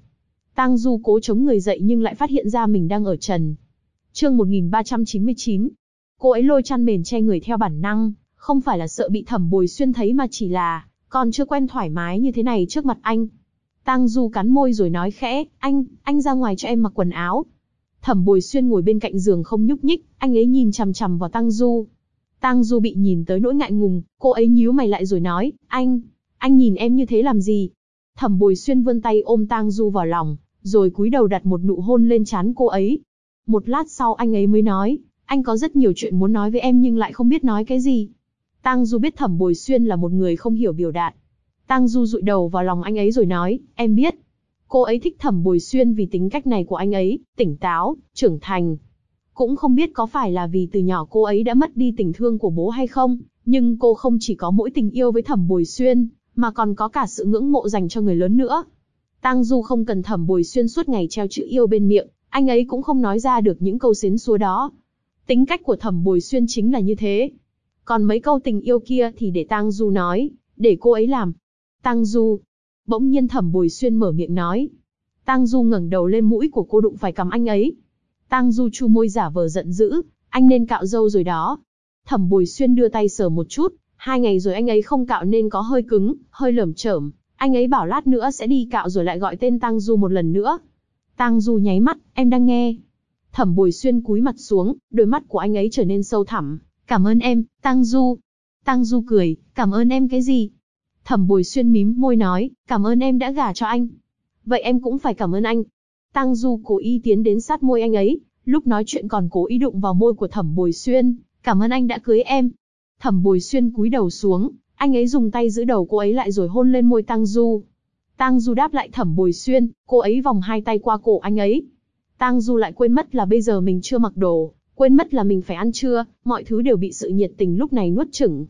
Chương 1399. Cô ấy lôi chăn mền che người theo bản năng, không phải là sợ bị Thẩm Bồi Xuyên thấy mà chỉ là còn chưa quen thoải mái như thế này trước mặt anh. Tang Du cắn môi rồi nói khẽ, anh ra ngoài cho em mặc quần áo. Thẩm Bồi Xuyên ngồi bên cạnh giường không nhúc nhích, anh ấy nhìn chằm chằm vào Tang Du. Tang Du bị nhìn tới nỗi ngại ngùng, cô ấy nhíu mày lại rồi nói, anh nhìn em như thế làm gì? Thẩm Bồi Xuyên vươn tay ôm Tang Du vào lòng, rồi cúi đầu đặt một nụ hôn lên trán cô ấy. Một lát sau anh ấy mới nói, anh có rất nhiều chuyện muốn nói với em nhưng lại không biết nói cái gì. Tang Du biết Thẩm Bồi Xuyên là một người không hiểu biểu đạt. Tang Du dụi đầu vào lòng anh ấy rồi nói, em biết. Cô ấy thích Thẩm Bồi Xuyên vì tính cách này của anh ấy, tỉnh táo, trưởng thành. Cũng không biết có phải là vì từ nhỏ cô ấy đã mất đi tình thương của bố hay không, nhưng cô không chỉ có mỗi tình yêu với Thẩm Bồi Xuyên, mà còn có cả sự ngưỡng mộ dành cho người lớn nữa. Tang Du không cần Thẩm Bồi Xuyên suốt ngày treo chữ yêu bên miệng, Anh ấy cũng không nói ra được những câu xến xúa đó. Tính cách của Thẩm Bồi Xuyên chính là như thế. Còn mấy câu tình yêu kia thì để Tang Du nói, để cô ấy làm. Tang Du. Bỗng nhiên Thẩm Bồi Xuyên mở miệng nói. Tang Du ngẩng đầu lên, mũi của cô đụng phải cằm anh ấy. Tang Du chu môi giả vờ giận dữ, anh nên cạo râu rồi đó. Thẩm Bồi Xuyên đưa tay sờ một chút, 2 ngày rồi anh ấy không cạo nên có hơi cứng, hơi lởm chởm. Anh ấy bảo lát nữa sẽ đi cạo rồi lại gọi tên Tang Du một lần nữa. Tang Du nháy mắt, em đang nghe. Thẩm Bồi Xuyên cúi mặt xuống, đôi mắt của anh ấy trở nên sâu thẳm. Cảm ơn em, Tang Du. Tang Du cười, cảm ơn em cái gì? Thẩm Bồi Xuyên mím môi nói, cảm ơn em đã gả cho anh. Vậy em cũng phải cảm ơn anh. Tang Du cố ý tiến đến sát môi anh ấy, lúc nói chuyện còn cố ý đụng vào môi của Thẩm Bồi Xuyên. Cảm ơn anh đã cưới em. Thẩm Bồi Xuyên cúi đầu xuống, anh ấy dùng tay giữ đầu cô ấy lại rồi hôn lên môi Tang Du. Tang Du đáp lại Thẩm Bồi Xuyên, cô ấy vòng 2 tay qua cổ anh ấy. Tang Du lại quên mất là bây giờ mình chưa mặc đồ, quên mất là mình phải ăn trưa, mọi thứ đều bị sự nhiệt tình lúc này nuốt chửng.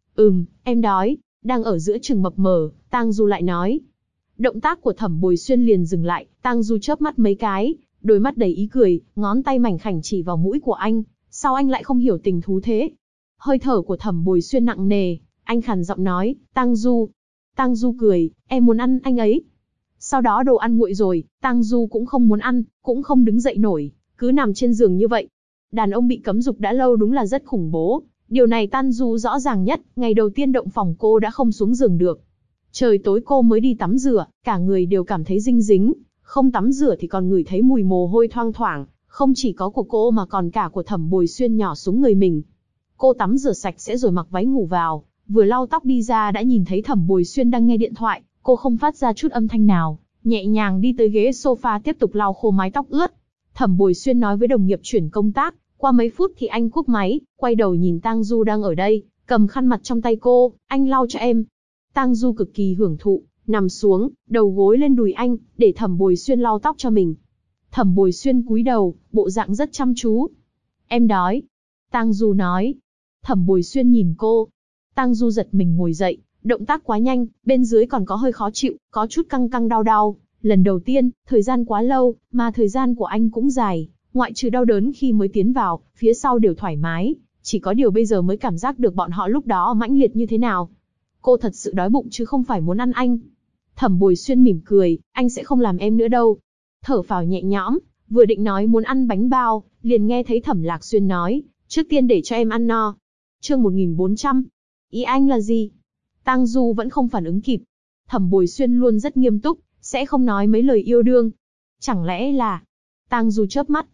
Em đói. Đang ở giữa chừng mập mờ, Tang Du lại nói. Động tác của Thẩm Bồi Xuyên liền dừng lại, Tang Du chớp mắt mấy cái, đôi mắt đầy ý cười, ngón tay mảnh khảnh chỉ vào mũi của anh. Sao anh lại không hiểu tình thú thế? Hơi thở của Thẩm Bồi Xuyên nặng nề, anh khàn giọng nói, Tang Du. Tang Du cười, em muốn ăn anh ấy. Sau đó đồ ăn nguội rồi, Tang Du cũng không muốn ăn, cũng không đứng dậy nổi, cứ nằm trên giường như vậy. Đàn ông bị cấm dục đã lâu đúng là rất khủng bố. Điều này Tang Du rõ ràng nhất, ngày đầu tiên động phòng cô đã không xuống giường được. Trời tối cô mới đi tắm rửa, cả người đều cảm thấy dinh dính, không tắm rửa thì còn ngửi thấy mùi mồ hôi thoang thoảng, không chỉ có của cô mà còn cả của Thẩm Bồi Xuyên nhỏ xuống người mình. Cô tắm rửa sạch sẽ rồi mặc váy ngủ vào, vừa lau tóc đi ra đã nhìn thấy Thẩm Bồi Xuyên đang nghe điện thoại, cô không phát ra chút âm thanh nào, nhẹ nhàng đi tới ghế sofa tiếp tục lau khô mái tóc ướt. Thẩm Bồi Xuyên nói với đồng nghiệp chuyển công tác, qua mấy phút thì anh cúp máy, quay đầu nhìn Tang Du đang ở đây, cầm khăn mặt trong tay cô, anh lau cho em. Tang Du cực kỳ hưởng thụ, nằm xuống, đầu gối lên đùi anh, để Thẩm Bồi Xuyên lau tóc cho mình. Thẩm Bồi Xuyên cúi đầu, bộ dạng rất chăm chú. Em đói. Tang Du nói. Thẩm Bồi Xuyên nhìn cô. Tang Du giật mình ngồi dậy, động tác quá nhanh, bên dưới còn có hơi khó chịu, có chút căng căng đau đau. Lần đầu tiên, thời gian quá lâu, mà thời gian của anh cũng dài, ngoại trừ đau đớn khi mới tiến vào, phía sau đều thoải mái, chỉ có điều bây giờ mới cảm giác được bọn họ lúc đó mãnh liệt như thế nào. Cô thật sự đói bụng chứ không phải muốn ăn anh. Thẩm Bồi Xuyên mỉm cười, anh sẽ không làm em nữa đâu. Thở phào nhẹ nhõm, vừa định nói muốn ăn bánh bao, liền nghe thấy Thẩm Lạc Xuyên nói, trước tiên để cho em ăn no. Chương 1400. Ý anh là gì? Tang Du vẫn không phản ứng kịp. Thẩm Bồi Xuyên luôn rất nghiêm túc, sẽ không nói mấy lời yêu đương. Chẳng lẽ là... Tang Du chớp mắt,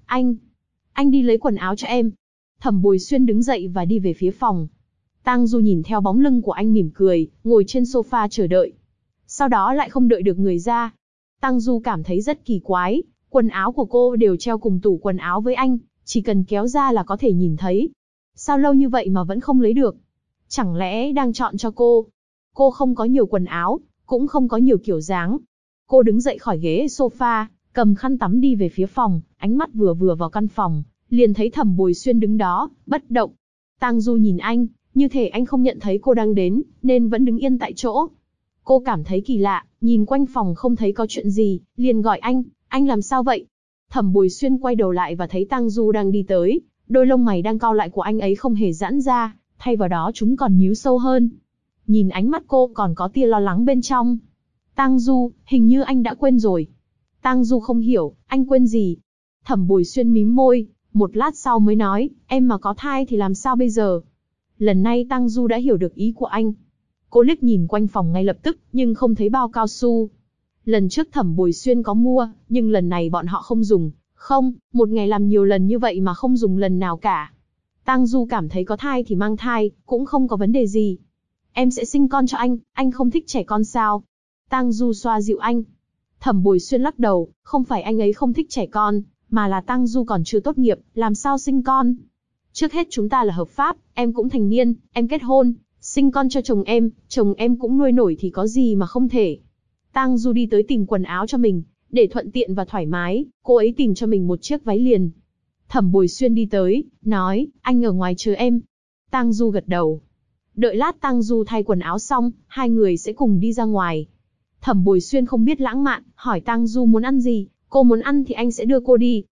anh đi lấy quần áo cho em. Thẩm Bồi Xuyên đứng dậy và đi về phía phòng. Tang Du nhìn theo bóng lưng của anh mỉm cười, ngồi trên sofa chờ đợi. Sau đó lại không đợi được người ra. Tang Du cảm thấy rất kỳ quái, quần áo của cô đều treo cùng tủ quần áo với anh, chỉ cần kéo ra là có thể nhìn thấy. Sao lâu như vậy mà vẫn không lấy được? Chẳng lẽ đang chọn cho cô? Cô không có nhiều quần áo, cũng không có nhiều kiểu dáng. Cô đứng dậy khỏi ghế sofa, cầm khăn tắm đi về phía phòng, ánh mắt vừa vào căn phòng, liền thấy Thẩm Bồi Xuyên đứng đó, bất động. Tang Du nhìn anh, như thể anh không nhận thấy cô đang đến, nên vẫn đứng yên tại chỗ. Cô cảm thấy kỳ lạ, nhìn quanh phòng không thấy có chuyện gì, liền gọi anh làm sao vậy? Thẩm Bồi Xuyên quay đầu lại và thấy Tang Du đang đi tới, đôi lông mày đang cau lại của anh ấy không hề giãn ra, thay vào đó chúng còn nhíu sâu hơn. Nhìn ánh mắt cô còn có tia lo lắng bên trong. Tang Du, hình như anh đã quên rồi. Tang Du không hiểu, anh quên gì? Thẩm Bồi Xuyên mím môi, một lát sau mới nói, em mà có thai thì làm sao bây giờ? Lần này Tang Du đã hiểu được ý của anh. Cô liếc nhìn quanh phòng ngay lập tức, nhưng không thấy bao cao su. Lần trước Thẩm Bồi Xuyên có mua, nhưng lần này bọn họ không dùng. Không, một ngày làm nhiều lần như vậy mà không dùng lần nào cả. Tang Du cảm thấy có thai thì mang thai, cũng không có vấn đề gì. Em sẽ sinh con cho anh không thích trẻ con sao? Tang Du xoa dịu anh. Thẩm Bồi Xuyên lắc đầu, không phải anh ấy không thích trẻ con, mà là Tang Du còn chưa tốt nghiệp, làm sao sinh con? Trước hết chúng ta là hợp pháp, em cũng thành niên, em kết hôn, sinh con cho chồng em cũng nuôi nổi thì có gì mà không thể. Tang Du đi tới tìm quần áo cho mình, để thuận tiện và thoải mái, cô ấy tìm cho mình một chiếc váy liền. Thẩm Bồi Xuyên đi tới, nói, anh ở ngoài chờ em. Tang Du gật đầu. Đợi lát Tang Du thay quần áo xong, hai người sẽ cùng đi ra ngoài. Thẩm Bồi Xuyên không biết lãng mạn, hỏi Tang Du muốn ăn gì, cô muốn ăn thì anh sẽ đưa cô đi.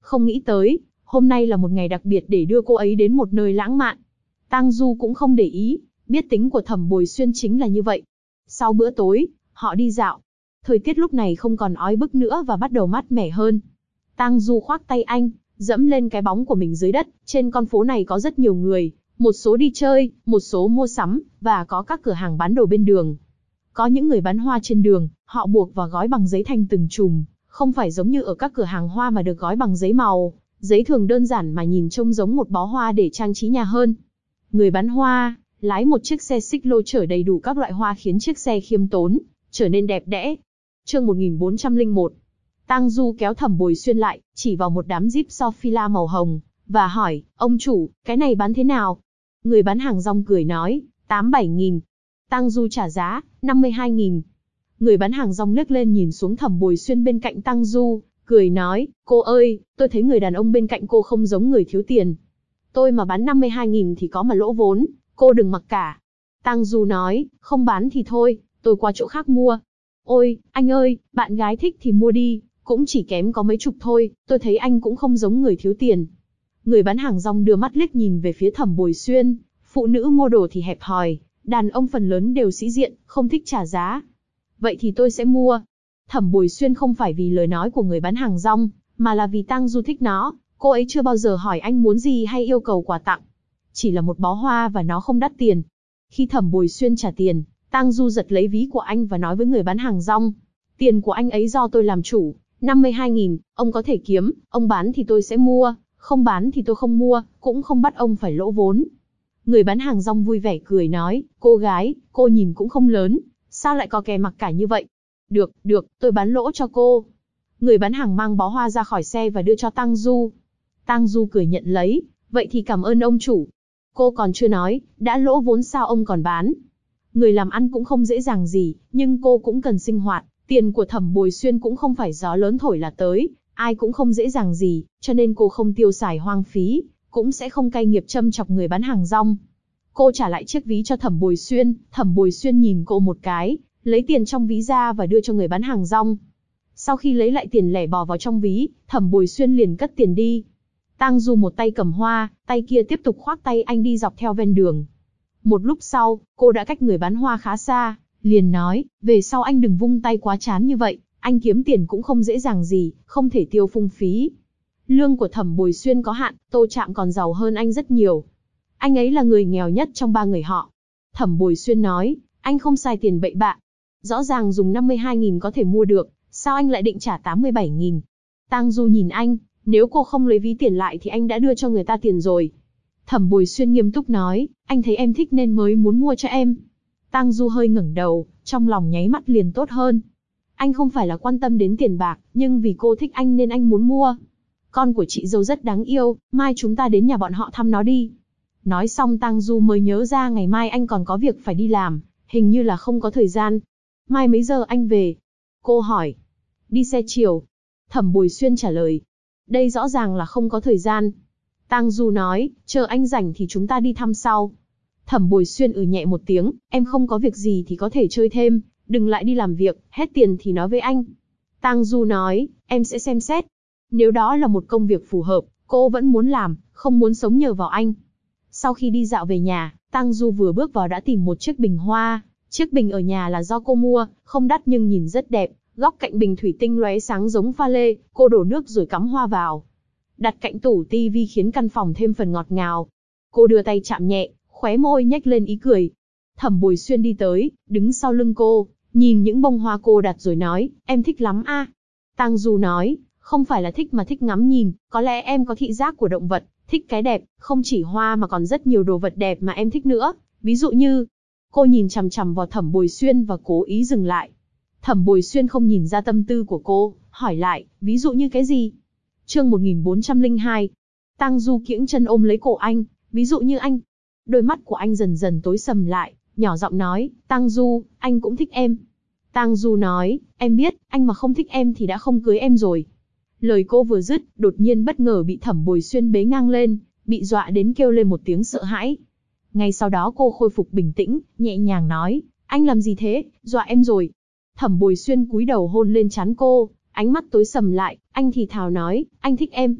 Không nghĩ tới, hôm nay là một ngày đặc biệt để đưa cô ấy đến một nơi lãng mạn. Tang Du cũng không để ý, biết tính của Thẩm Bồi Xuyên chính là như vậy. Sau bữa tối, họ đi dạo. Thời tiết lúc này không còn oi bức nữa và bắt đầu mát mẻ hơn. Tang Du khoác tay anh, dẫm lên cái bóng của mình dưới đất. Trên con phố này có rất nhiều người, một số đi chơi, một số mua sắm, và có các cửa hàng bán đồ bên đường. Có những người bán hoa trên đường, họ buộc và gói bằng giấy thành từng chùm, không phải giống như ở các cửa hàng hoa mà được gói bằng giấy màu. Giấy thường đơn giản mà nhìn trông giống một bó hoa để trang trí nhà hơn. Người bán hoa lái một chiếc xe xích lô chở đầy đủ các loại hoa khiến chiếc xe khiêm tốn trở nên đẹp đẽ. Chương 1401. Tang Du kéo Thẩm Bồi Xuyên lại, chỉ vào một đám Jeep Sophia màu hồng, và hỏi, ông chủ, cái này bán thế nào? Người bán hàng rong cười nói, 87.000. Tang Du trả giá, 52.000. Người bán hàng rong liếc lên nhìn xuống Thẩm Bồi Xuyên bên cạnh Tang Du, cười nói, cô ơi, tôi thấy người đàn ông bên cạnh cô không giống người thiếu tiền. Tôi mà bán 52.000 thì có mà lỗ vốn, cô đừng mặc cả. Tang Du nói, không bán thì thôi, tôi qua chỗ khác mua. Ôi, anh ơi, bạn gái thích thì mua đi, cũng chỉ kém có mấy chục thôi, tôi thấy anh cũng không giống người thiếu tiền. Người bán hàng rong đưa mắt liếc nhìn về phía Thẩm Bồi Xuyên, phụ nữ mua đồ thì hẹp hòi, đàn ông phần lớn đều sĩ diện, không thích trả giá. Vậy thì tôi sẽ mua. Thẩm Bồi Xuyên không phải vì lời nói của người bán hàng rong, mà là vì Tang Du thích nó, cô ấy chưa bao giờ hỏi anh muốn gì hay yêu cầu quà tặng. Chỉ là một bó hoa và nó không đắt tiền. Khi Thẩm Bồi Xuyên trả tiền, Tang Du giật lấy ví của anh và nói với người bán hàng rong, tiền của anh ấy do tôi làm chủ, 52.000, ông có thể kiếm, ông bán thì tôi sẽ mua, không bán thì tôi không mua, cũng không bắt ông phải lỗ vốn. Người bán hàng rong vui vẻ cười nói, cô gái, cô nhìn cũng không lớn, sao lại có kè mặc cả như vậy? Được, tôi bán lỗ cho cô. Người bán hàng mang bó hoa ra khỏi xe và đưa cho Tang Du. Tang Du cười nhận lấy, vậy thì cảm ơn ông chủ. Cô còn chưa nói, đã lỗ vốn sao ông còn bán? Người làm ăn cũng không dễ dàng gì, nhưng cô cũng cần sinh hoạt, tiền của Thẩm Bồi Xuyên cũng không phải gió lớn thổi là tới, ai cũng không dễ dàng gì, cho nên cô không tiêu xài hoang phí, cũng sẽ không cay nghiệt châm chọc người bán hàng rong. Cô trả lại chiếc ví cho Thẩm Bồi Xuyên, Thẩm Bồi Xuyên nhìn cô một cái, lấy tiền trong ví ra và đưa cho người bán hàng rong. Sau khi lấy lại tiền lẻ bỏ vào trong ví, Thẩm Bồi Xuyên liền cất tiền đi. Tang Du một tay cầm hoa, tay kia tiếp tục khoác tay anh đi dọc theo ven đường. Một lúc sau, cô đã cách người bán hoa khá xa, liền nói, về sau anh đừng vung tay quá chán như vậy, anh kiếm tiền cũng không dễ dàng gì, không thể tiêu phung phí. Lương của Thẩm Bồi Xuyên có hạn, Tô Trạm còn giàu hơn anh rất nhiều. Anh ấy là người nghèo nhất trong 3 người họ. Thẩm Bồi Xuyên nói, anh không xài tiền bậy bạ. Rõ ràng dùng 52.000 có thể mua được, sao anh lại định trả 87.000? Tang Du nhìn anh, nếu cô không lấy ví tiền lại thì anh đã đưa cho người ta tiền rồi. Thẩm Bồi Xuyên nghiêm túc nói, anh thấy em thích nên mới muốn mua cho em. Tang Du hơi ngẩng đầu, trong lòng nháy mắt liền tốt hơn. Anh không phải là quan tâm đến tiền bạc, nhưng vì cô thích anh nên anh muốn mua. Con của chị dâu rất đáng yêu, mai chúng ta đến nhà bọn họ thăm nó đi. Nói xong Tang Du mới nhớ ra ngày mai anh còn có việc phải đi làm, hình như là không có thời gian. Mai mấy giờ anh về? Cô hỏi. Đi xe chiều. Thẩm Bồi Xuyên trả lời. Đây rõ ràng là không có thời gian. Tang Du nói, chờ anh rảnh thì chúng ta đi thăm sau. Thẩm Bồi Xuyên nhẹ một tiếng, em không có việc gì thì có thể chơi thêm, đừng lại đi làm việc, hết tiền thì nói với anh. Tang Du nói, em sẽ xem xét. Nếu đó là một công việc phù hợp, cô vẫn muốn làm, không muốn sống nhờ vào anh. Sau khi đi dạo về nhà, Tang Du vừa bước vào đã tìm một chiếc bình hoa. Chiếc bình ở nhà là do cô mua, không đắt nhưng nhìn rất đẹp. Góc cạnh bình thủy tinh lóe sáng giống pha lê, cô đổ nước rồi cắm hoa vào. Đặt cạnh tủ tivi khiến căn phòng thêm phần ngọt ngào. Cô đưa tay chạm nhẹ, khóe môi nhếch lên ý cười. Thẩm Bồi Xuyên đi tới, đứng sau lưng cô, nhìn những bông hoa cô đặt rồi nói, em thích lắm a. Tang Du nói, không phải là thích mà thích ngắm nhìn, có lẽ em có thị giác của động vật, thích cái đẹp, không chỉ hoa mà còn rất nhiều đồ vật đẹp mà em thích nữa, ví dụ như... Cô nhìn chằm chằm vào Thẩm Bồi Xuyên và cố ý dừng lại. Thẩm Bồi Xuyên không nhìn ra tâm tư của cô, hỏi lại, ví dụ như cái gì? Chương 1402. Tang Du kiễng chân ôm lấy cổ anh, ví dụ như anh. Đôi mắt của anh dần dần tối sầm lại, nhỏ giọng nói, Tang Du, anh cũng thích em. Tang Du nói, em biết, anh mà không thích em thì đã không cưới em rồi. Lời cô vừa dứt, đột nhiên bất ngờ bị Thẩm Bồi Xuyên bế ngang lên, bị dọa đến kêu lên một tiếng sợ hãi. Ngay sau đó cô khôi phục bình tĩnh, nhẹ nhàng nói, anh làm gì thế, dọa em rồi. Thẩm Bồi Xuyên cúi đầu hôn lên trán cô, ánh mắt tối sầm lại, anh thì thào nói, anh thích em.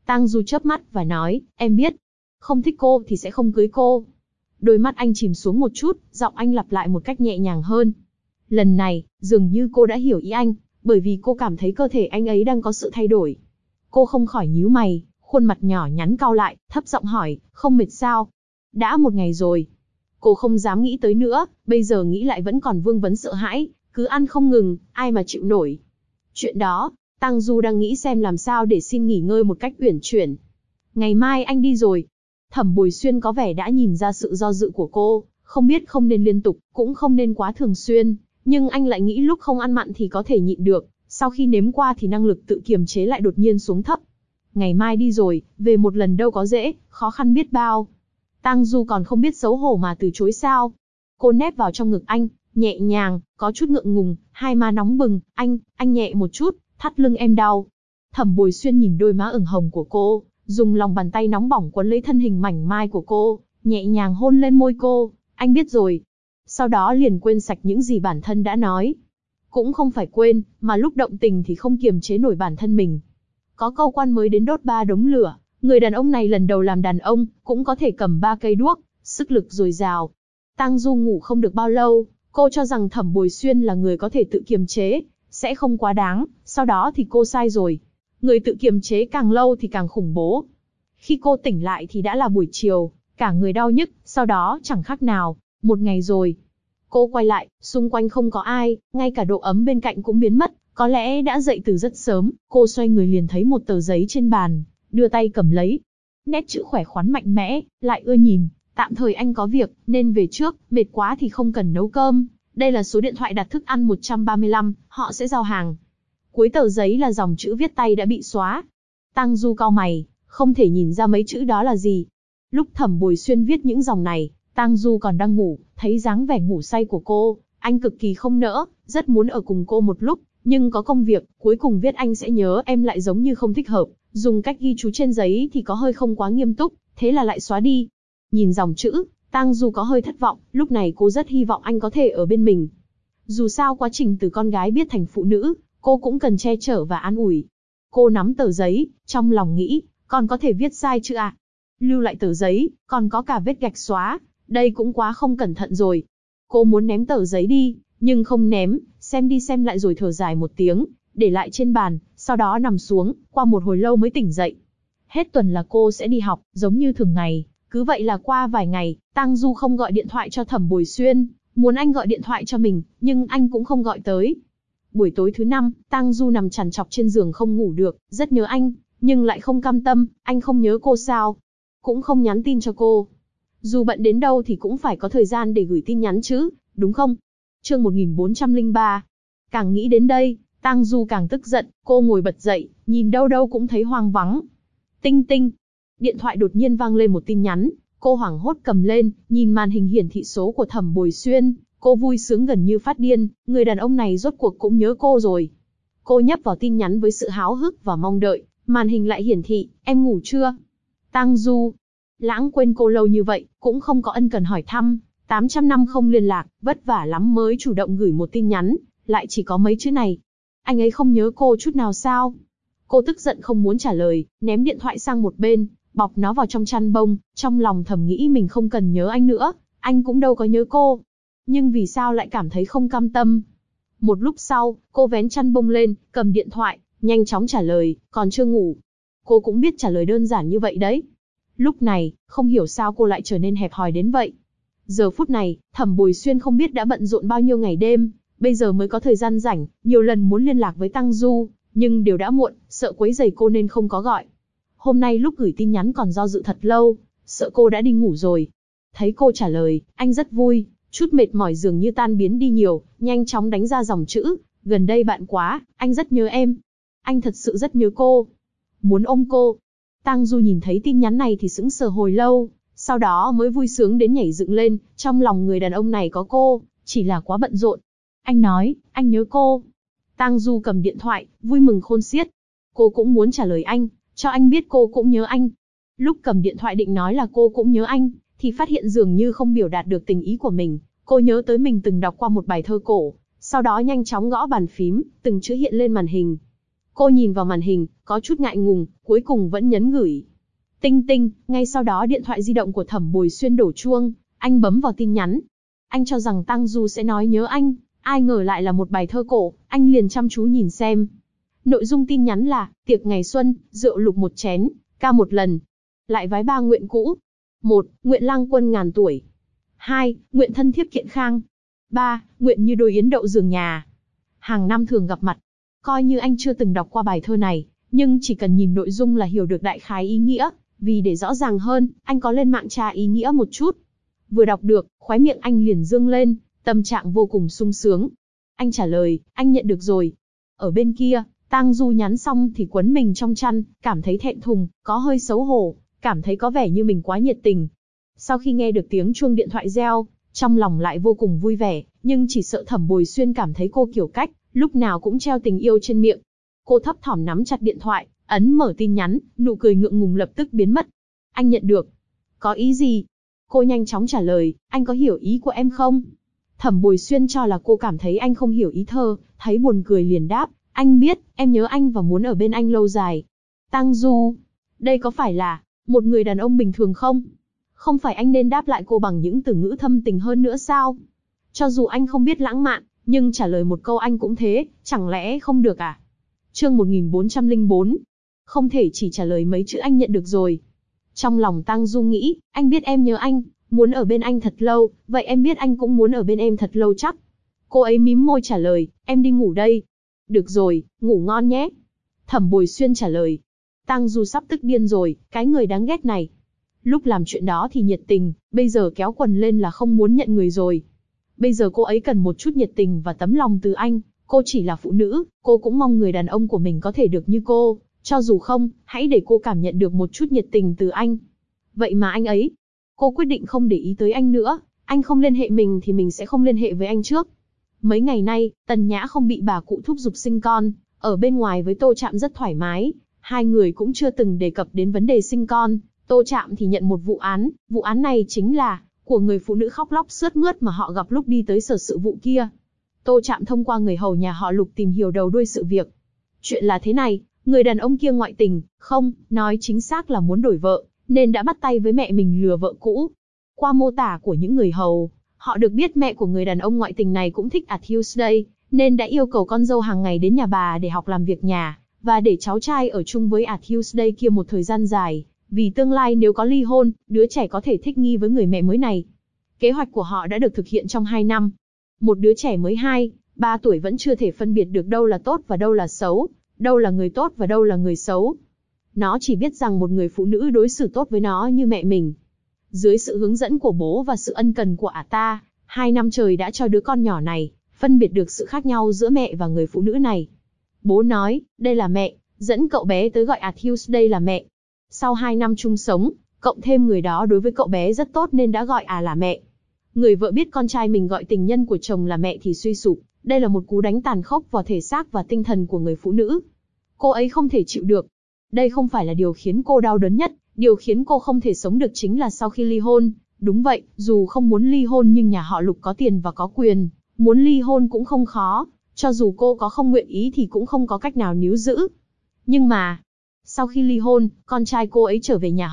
Tang Du chớp mắt và nói, em biết. Không thích cô thì sẽ không cưới cô. Đôi mắt anh chìm xuống một chút, giọng anh lặp lại một cách nhẹ nhàng hơn. Lần này, dường như cô đã hiểu ý anh, bởi vì cô cảm thấy cơ thể anh ấy đang có sự thay đổi. Cô không khỏi nhíu mày, khuôn mặt nhỏ nhắn cau lại, thấp giọng hỏi, không mệt sao? Đã một ngày rồi. Cô không dám nghĩ tới nữa, bây giờ nghĩ lại vẫn còn vương vấn sợ hãi, cứ ăn không ngừng, ai mà chịu nổi. Chuyện đó, Tang Du đang nghĩ xem làm sao để xin nghỉ ngơi một cách uyển chuyển. Ngày mai anh đi rồi. Thẩm Bồi Xuyên có vẻ đã nhìn ra sự do dự của cô, không biết không nên liên tục, cũng không nên quá thường xuyên, nhưng anh lại nghĩ lúc không ăn mặn thì có thể nhịn được, sau khi nếm qua thì năng lực tự kiềm chế lại đột nhiên xuống thấp. Ngày mai đi rồi, về một lần đâu có dễ, khó khăn biết bao. Tang Du còn không biết xấu hổ mà từ chối sao. Cô nép vào trong ngực anh, nhẹ nhàng, có chút ngượng ngùng, hai má nóng bừng, anh nhẹ một chút, thắt lưng em đau. Thẩm Bồi Xuyên nhìn đôi má ửng hồng của cô, dùng lòng bàn tay nóng bỏng quấn lấy thân hình mảnh mai của cô, nhẹ nhàng hôn lên môi cô, anh biết rồi. Sau đó liền quên sạch những gì bản thân đã nói. Cũng không phải quên, mà lúc động tình thì không kiềm chế nổi bản thân mình. Có câu quan mới đến đốt 3 đống lửa, người đàn ông này lần đầu làm đàn ông, cũng có thể cầm 3 cây đuốc, sức lực dồi dào. Tang Du ngủ không được bao lâu, cô cho rằng Thẩm Bồi Xuyên là người có thể tự kiềm chế, sẽ không quá đáng, sau đó thì cô sai rồi. Người tự kiềm chế càng lâu thì càng khủng bố. Khi cô tỉnh lại thì đã là buổi chiều, cả người đau nhức, sau đó chẳng khác nào, một ngày rồi. Cô quay lại, xung quanh không có ai, ngay cả độ ấm bên cạnh cũng biến mất, có lẽ đã dậy từ rất sớm. Cô xoay người liền thấy một tờ giấy trên bàn, đưa tay cầm lấy. Nét chữ khỏe khoắn mạnh mẽ, lại ưa nhìn. Tạm thời anh có việc, nên về trước, mệt quá thì không cần nấu cơm. Đây là số điện thoại đặt thức ăn 135, họ sẽ giao hàng. Cuối tờ giấy là dòng chữ viết tay đã bị xóa. Tang Du cau mày, không thể nhìn ra mấy chữ đó là gì. Lúc Thẩm Bồi Xuyên viết những dòng này, Tang Du còn đang ngủ, thấy dáng vẻ ngủ say của cô, anh cực kỳ không nỡ, rất muốn ở cùng cô một lúc, nhưng có công việc, cuối cùng viết anh sẽ nhớ em lại giống như không thích hợp, dùng cách ghi chú trên giấy thì có hơi không quá nghiêm túc, thế là lại xóa đi. Nhìn dòng chữ, Tang Du có hơi thất vọng, lúc này cô rất hy vọng anh có thể ở bên mình. Dù sao quá trình từ con gái biết thành phụ nữ, cô cũng cần che chở và an ủi. Cô nắm tờ giấy, trong lòng nghĩ, còn có thể viết sai chứ ạ? Lưu lại tờ giấy, còn có cả vết gạch xóa, đây cũng quá không cẩn thận rồi. Cô muốn ném tờ giấy đi, nhưng không ném, xem đi xem lại rồi thở dài một tiếng, để lại trên bàn, sau đó nằm xuống, qua một hồi lâu mới tỉnh dậy. Hết tuần là cô sẽ đi học, giống như thường ngày. Cứ vậy là qua vài ngày, Tang Du không gọi điện thoại cho Thẩm Bồi Xuyên, muốn anh gọi điện thoại cho mình, nhưng anh cũng không gọi tới. Buổi tối thứ 5, Tang Du nằm trằn trọc trên giường không ngủ được, rất nhớ anh, nhưng lại không cam tâm, anh không nhớ cô sao? Cũng không nhắn tin cho cô. Dù bận đến đâu thì cũng phải có thời gian để gửi tin nhắn chứ, đúng không? Chương 1403. Càng nghĩ đến đây, Tang Du càng tức giận, cô ngồi bật dậy, nhìn đâu đâu cũng thấy hoang vắng. Tinh tinh. Điện thoại đột nhiên vang lên một tin nhắn, cô hoảng hốt cầm lên, nhìn màn hình hiển thị số của Thẩm Bồi Xuyên, cô vui sướng gần như phát điên, người đàn ông này rốt cuộc cũng nhớ cô rồi. Cô nhấp vào tin nhắn với sự háo hức và mong đợi, màn hình lại hiển thị, em ngủ chưa? Tang Du. Lãng quên cô lâu như vậy, cũng không có ân cần hỏi thăm, 800 năm không liên lạc, vất vả lắm mới chủ động gửi một tin nhắn, lại chỉ có mấy chữ này. Anh ấy không nhớ cô chút nào sao? Cô tức giận không muốn trả lời, ném điện thoại sang một bên, bọc nó vào trong chăn bông, trong lòng thầm nghĩ mình không cần nhớ anh nữa, anh cũng đâu có nhớ cô. Nhưng vì sao lại cảm thấy không cam tâm? Một lúc sau, cô vén chăn bông lên, cầm điện thoại, nhanh chóng trả lời, còn chưa ngủ. Cô cũng biết trả lời đơn giản như vậy đấy. Lúc này, không hiểu sao cô lại trở nên hẹp hòi đến vậy. Giờ phút này, Thẩm Bồi Xuyên không biết đã bận rộn bao nhiêu ngày đêm, bây giờ mới có thời gian rảnh, nhiều lần muốn liên lạc với Tang Du, nhưng đều đã muộn, sợ quấy rầy cô nên không có gọi. Hôm nay lúc gửi tin nhắn còn do dự thật lâu, sợ cô đã đi ngủ rồi. Thấy cô trả lời, anh rất vui, chút mệt mỏi dường như tan biến đi nhiều, nhanh chóng đánh ra dòng chữ, gần đây bạn quá, anh rất nhớ em. Anh thật sự rất nhớ cô. Muốn ôm cô. Tang Du nhìn thấy tin nhắn này thì sững sờ hồi lâu, sau đó mới vui sướng đến nhảy dựng lên, trong lòng người đàn ông này có cô, chỉ là quá bận rộn. Anh nói, anh nhớ cô. Tang Du cầm điện thoại, vui mừng khôn xiết. Cô cũng muốn trả lời anh, cho anh biết cô cũng nhớ anh. Lúc cầm điện thoại định nói là cô cũng nhớ anh, thì phát hiện dường như không biểu đạt được tình ý của mình. Cô nhớ tới mình từng đọc qua một bài thơ cổ, sau đó nhanh chóng gõ bàn phím, từng chữ hiện lên màn hình. Cô nhìn vào màn hình, có chút ngại ngùng, cuối cùng vẫn nhấn gửi. Tinh tinh, ngay sau đó điện thoại di động của Thẩm Bồi Xuyên đổ chuông, anh bấm vào tin nhắn. Anh cho rằng Tăng Du sẽ nói nhớ anh, ai ngờ lại là một bài thơ cổ, anh liền chăm chú nhìn xem. Nội dung tin nhắn là, tiệc ngày xuân, rượu lục một chén, ca một lần. Lại vái ba nguyện cũ. 1. Nguyện lang quân ngàn tuổi. 2. Nguyện thân thiếp kiện khang. 3. Nguyện như đôi yến đậu giường nhà. Hàng năm thường gặp mặt. Coi như anh chưa từng đọc qua bài thơ này, nhưng chỉ cần nhìn nội dung là hiểu được đại khái ý nghĩa. Vì để rõ ràng hơn, anh có lên mạng tra ý nghĩa một chút. Vừa đọc được, khóe miệng anh liền dương lên, tâm trạng vô cùng sung sướng. Anh trả lời, anh nhận được rồi. Ở bên kia, Tang Du nhắn xong thì quấn mình trong chăn, cảm thấy thẹn thùng, có hơi xấu hổ, cảm thấy có vẻ như mình quá nhiệt tình. Sau khi nghe được tiếng chuông điện thoại reo, trong lòng lại vô cùng vui vẻ, nhưng chỉ sợ Thẩm Bồi Xuyên cảm thấy cô kiểu cách, lúc nào cũng treo tình yêu trên miệng. Cô thấp thỏm nắm chặt điện thoại, ấn mở tin nhắn, nụ cười ngượng ngùng lập tức biến mất. Anh nhận được. Có ý gì? Cô nhanh chóng trả lời, anh có hiểu ý của em không? Thẩm Bồi Xuyên cho là cô cảm thấy anh không hiểu ý thơ, thấy buồn cười liền đáp, anh biết, em nhớ anh và muốn ở bên anh lâu dài. Tang Du, đây có phải là một người đàn ông bình thường không? Không phải anh nên đáp lại cô bằng những từ ngữ thâm tình hơn nữa sao? Cho dù anh không biết lãng mạn, nhưng trả lời một câu anh cũng thế, chẳng lẽ không được à? Chương 1404. Không thể chỉ trả lời mấy chữ anh nhận được rồi. Trong lòng Tang Du nghĩ, anh biết em nhớ anh, muốn ở bên anh thật lâu, vậy em biết anh cũng muốn ở bên em thật lâu chắc. Cô ấy mím môi trả lời, em đi ngủ đây. Được rồi, ngủ ngon nhé. Thẩm Bồi Xuyên trả lời. Tang Du sắp tức điên rồi, cái người đáng ghét này. Lúc làm chuyện đó thì nhiệt tình, bây giờ kéo quần lên là không muốn nhận người rồi. Bây giờ cô ấy cần một chút nhiệt tình và tấm lòng từ anh, cô chỉ là phụ nữ, cô cũng mong người đàn ông của mình có thể được như cô, cho dù không, hãy để cô cảm nhận được một chút nhiệt tình từ anh. Vậy mà anh ấy, cô quyết định không để ý tới anh nữa, anh không liên hệ mình thì mình sẽ không liên hệ với anh trước. Mấy ngày nay, Tần Nhã không bị bà cụ thúc giục sinh con, ở bên ngoài với Tô Trạm rất thoải mái, hai người cũng chưa từng đề cập đến vấn đề sinh con. Tô Trạm thì nhận một vụ án này chính là của người phụ nữ khóc lóc sướt mướt mà họ gặp lúc đi tới sở sự vụ kia. Tô Trạm thông qua người hầu nhà họ Lục tìm hiểu đầu đuôi sự việc. Chuyện là thế này, người đàn ông kia ngoại tình, không, nói chính xác là muốn đổi vợ, nên đã bắt tay với mẹ mình lừa vợ cũ. Qua mô tả của những người hầu, họ được biết mẹ của người đàn ông ngoại tình này cũng thích Tuesday, nên đã yêu cầu con dâu hàng ngày đến nhà bà để học làm việc nhà, và để cháu trai ở chung với Tuesday kia một thời gian dài, vì tương lai nếu có ly hôn, đứa trẻ có thể thích nghi với người mẹ mới này. Kế hoạch của họ đã được thực hiện trong 2 năm. Một đứa trẻ mới 2-3 tuổi vẫn chưa thể phân biệt được đâu là tốt và đâu là xấu, đâu là người tốt và đâu là người xấu. Nó chỉ biết rằng một người phụ nữ đối xử tốt với nó như mẹ mình. Dưới sự hướng dẫn của bố và sự ân cần của ta, 2 năm trời đã cho đứa con nhỏ này phân biệt được sự khác nhau giữa mẹ và người phụ nữ này. Bố nói, đây là mẹ, dẫn cậu bé tới gọi Tuesday là mẹ. Sau 2 năm chung sống, cộng thêm người đó đối với cậu bé rất tốt nên đã gọi là mẹ. Người vợ biết con trai mình gọi tình nhân của chồng là mẹ thì suy sụp, đây là một cú đánh tàn khốc vào thể xác và tinh thần của người phụ nữ. Cô ấy không thể chịu được. Đây không phải là điều khiến cô đau đớn nhất, điều khiến cô không thể sống được chính là sau khi ly hôn. Đúng vậy, dù không muốn ly hôn nhưng nhà họ Lục có tiền và có quyền, muốn ly hôn cũng không khó, cho dù cô có không nguyện ý thì cũng không có cách nào níu giữ. Nhưng mà, sau khi ly hôn, con trai cô ấy trở về nhà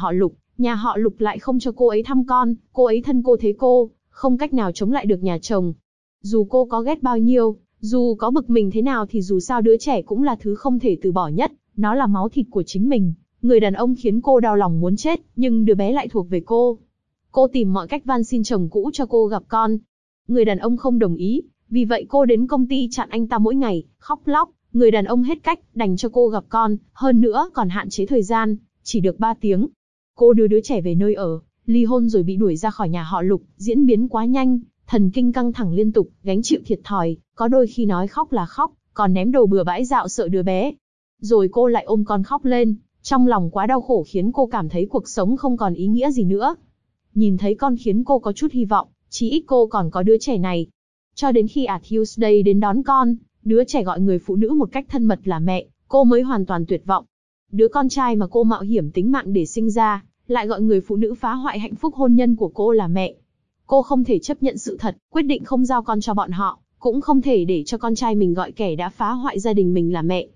họ Lục lại không cho cô ấy thăm con, cô ấy thân cô thế cô, không cách nào chống lại được nhà chồng. Dù cô có ghét bao nhiêu, dù có bực mình thế nào thì dù sao đứa trẻ cũng là thứ không thể từ bỏ nhất, nó là máu thịt của chính mình. Người đàn ông khiến cô đau lòng muốn chết, nhưng đứa bé lại thuộc về cô. Cô tìm mọi cách van xin chồng cũ cho cô gặp con. Người đàn ông không đồng ý, vì vậy cô đến công ty chặn anh ta mỗi ngày, khóc lóc. Người đàn ông hết cách, đành cho cô gặp con, hơn nữa còn hạn chế thời gian, chỉ được 3 tiếng. Cô đưa đứa trẻ về nơi ở, ly hôn rồi bị đuổi ra khỏi nhà họ Lục, diễn biến quá nhanh, thần kinh căng thẳng liên tục, gánh chịu thiệt thòi, có đôi khi nói khóc là khóc, còn ném đồ bừa bãi dạo sợ đứa bé. Rồi cô lại ôm con khóc lên, trong lòng quá đau khổ khiến cô cảm thấy cuộc sống không còn ý nghĩa gì nữa. Nhìn thấy con khiến cô có chút hy vọng, chí ít cô còn có đứa trẻ này. Cho đến khi Tuesday đến đón con, đứa trẻ gọi người phụ nữ một cách thân mật là mẹ, cô mới hoàn toàn tuyệt vọng. Đứa con trai mà cô mạo hiểm tính mạng để sinh ra, lại gọi người phụ nữ phá hoại hạnh phúc hôn nhân của cô là mẹ. Cô không thể chấp nhận sự thật, quyết định không giao con cho bọn họ, cũng không thể để cho con trai mình gọi kẻ đã phá hoại gia đình mình là mẹ.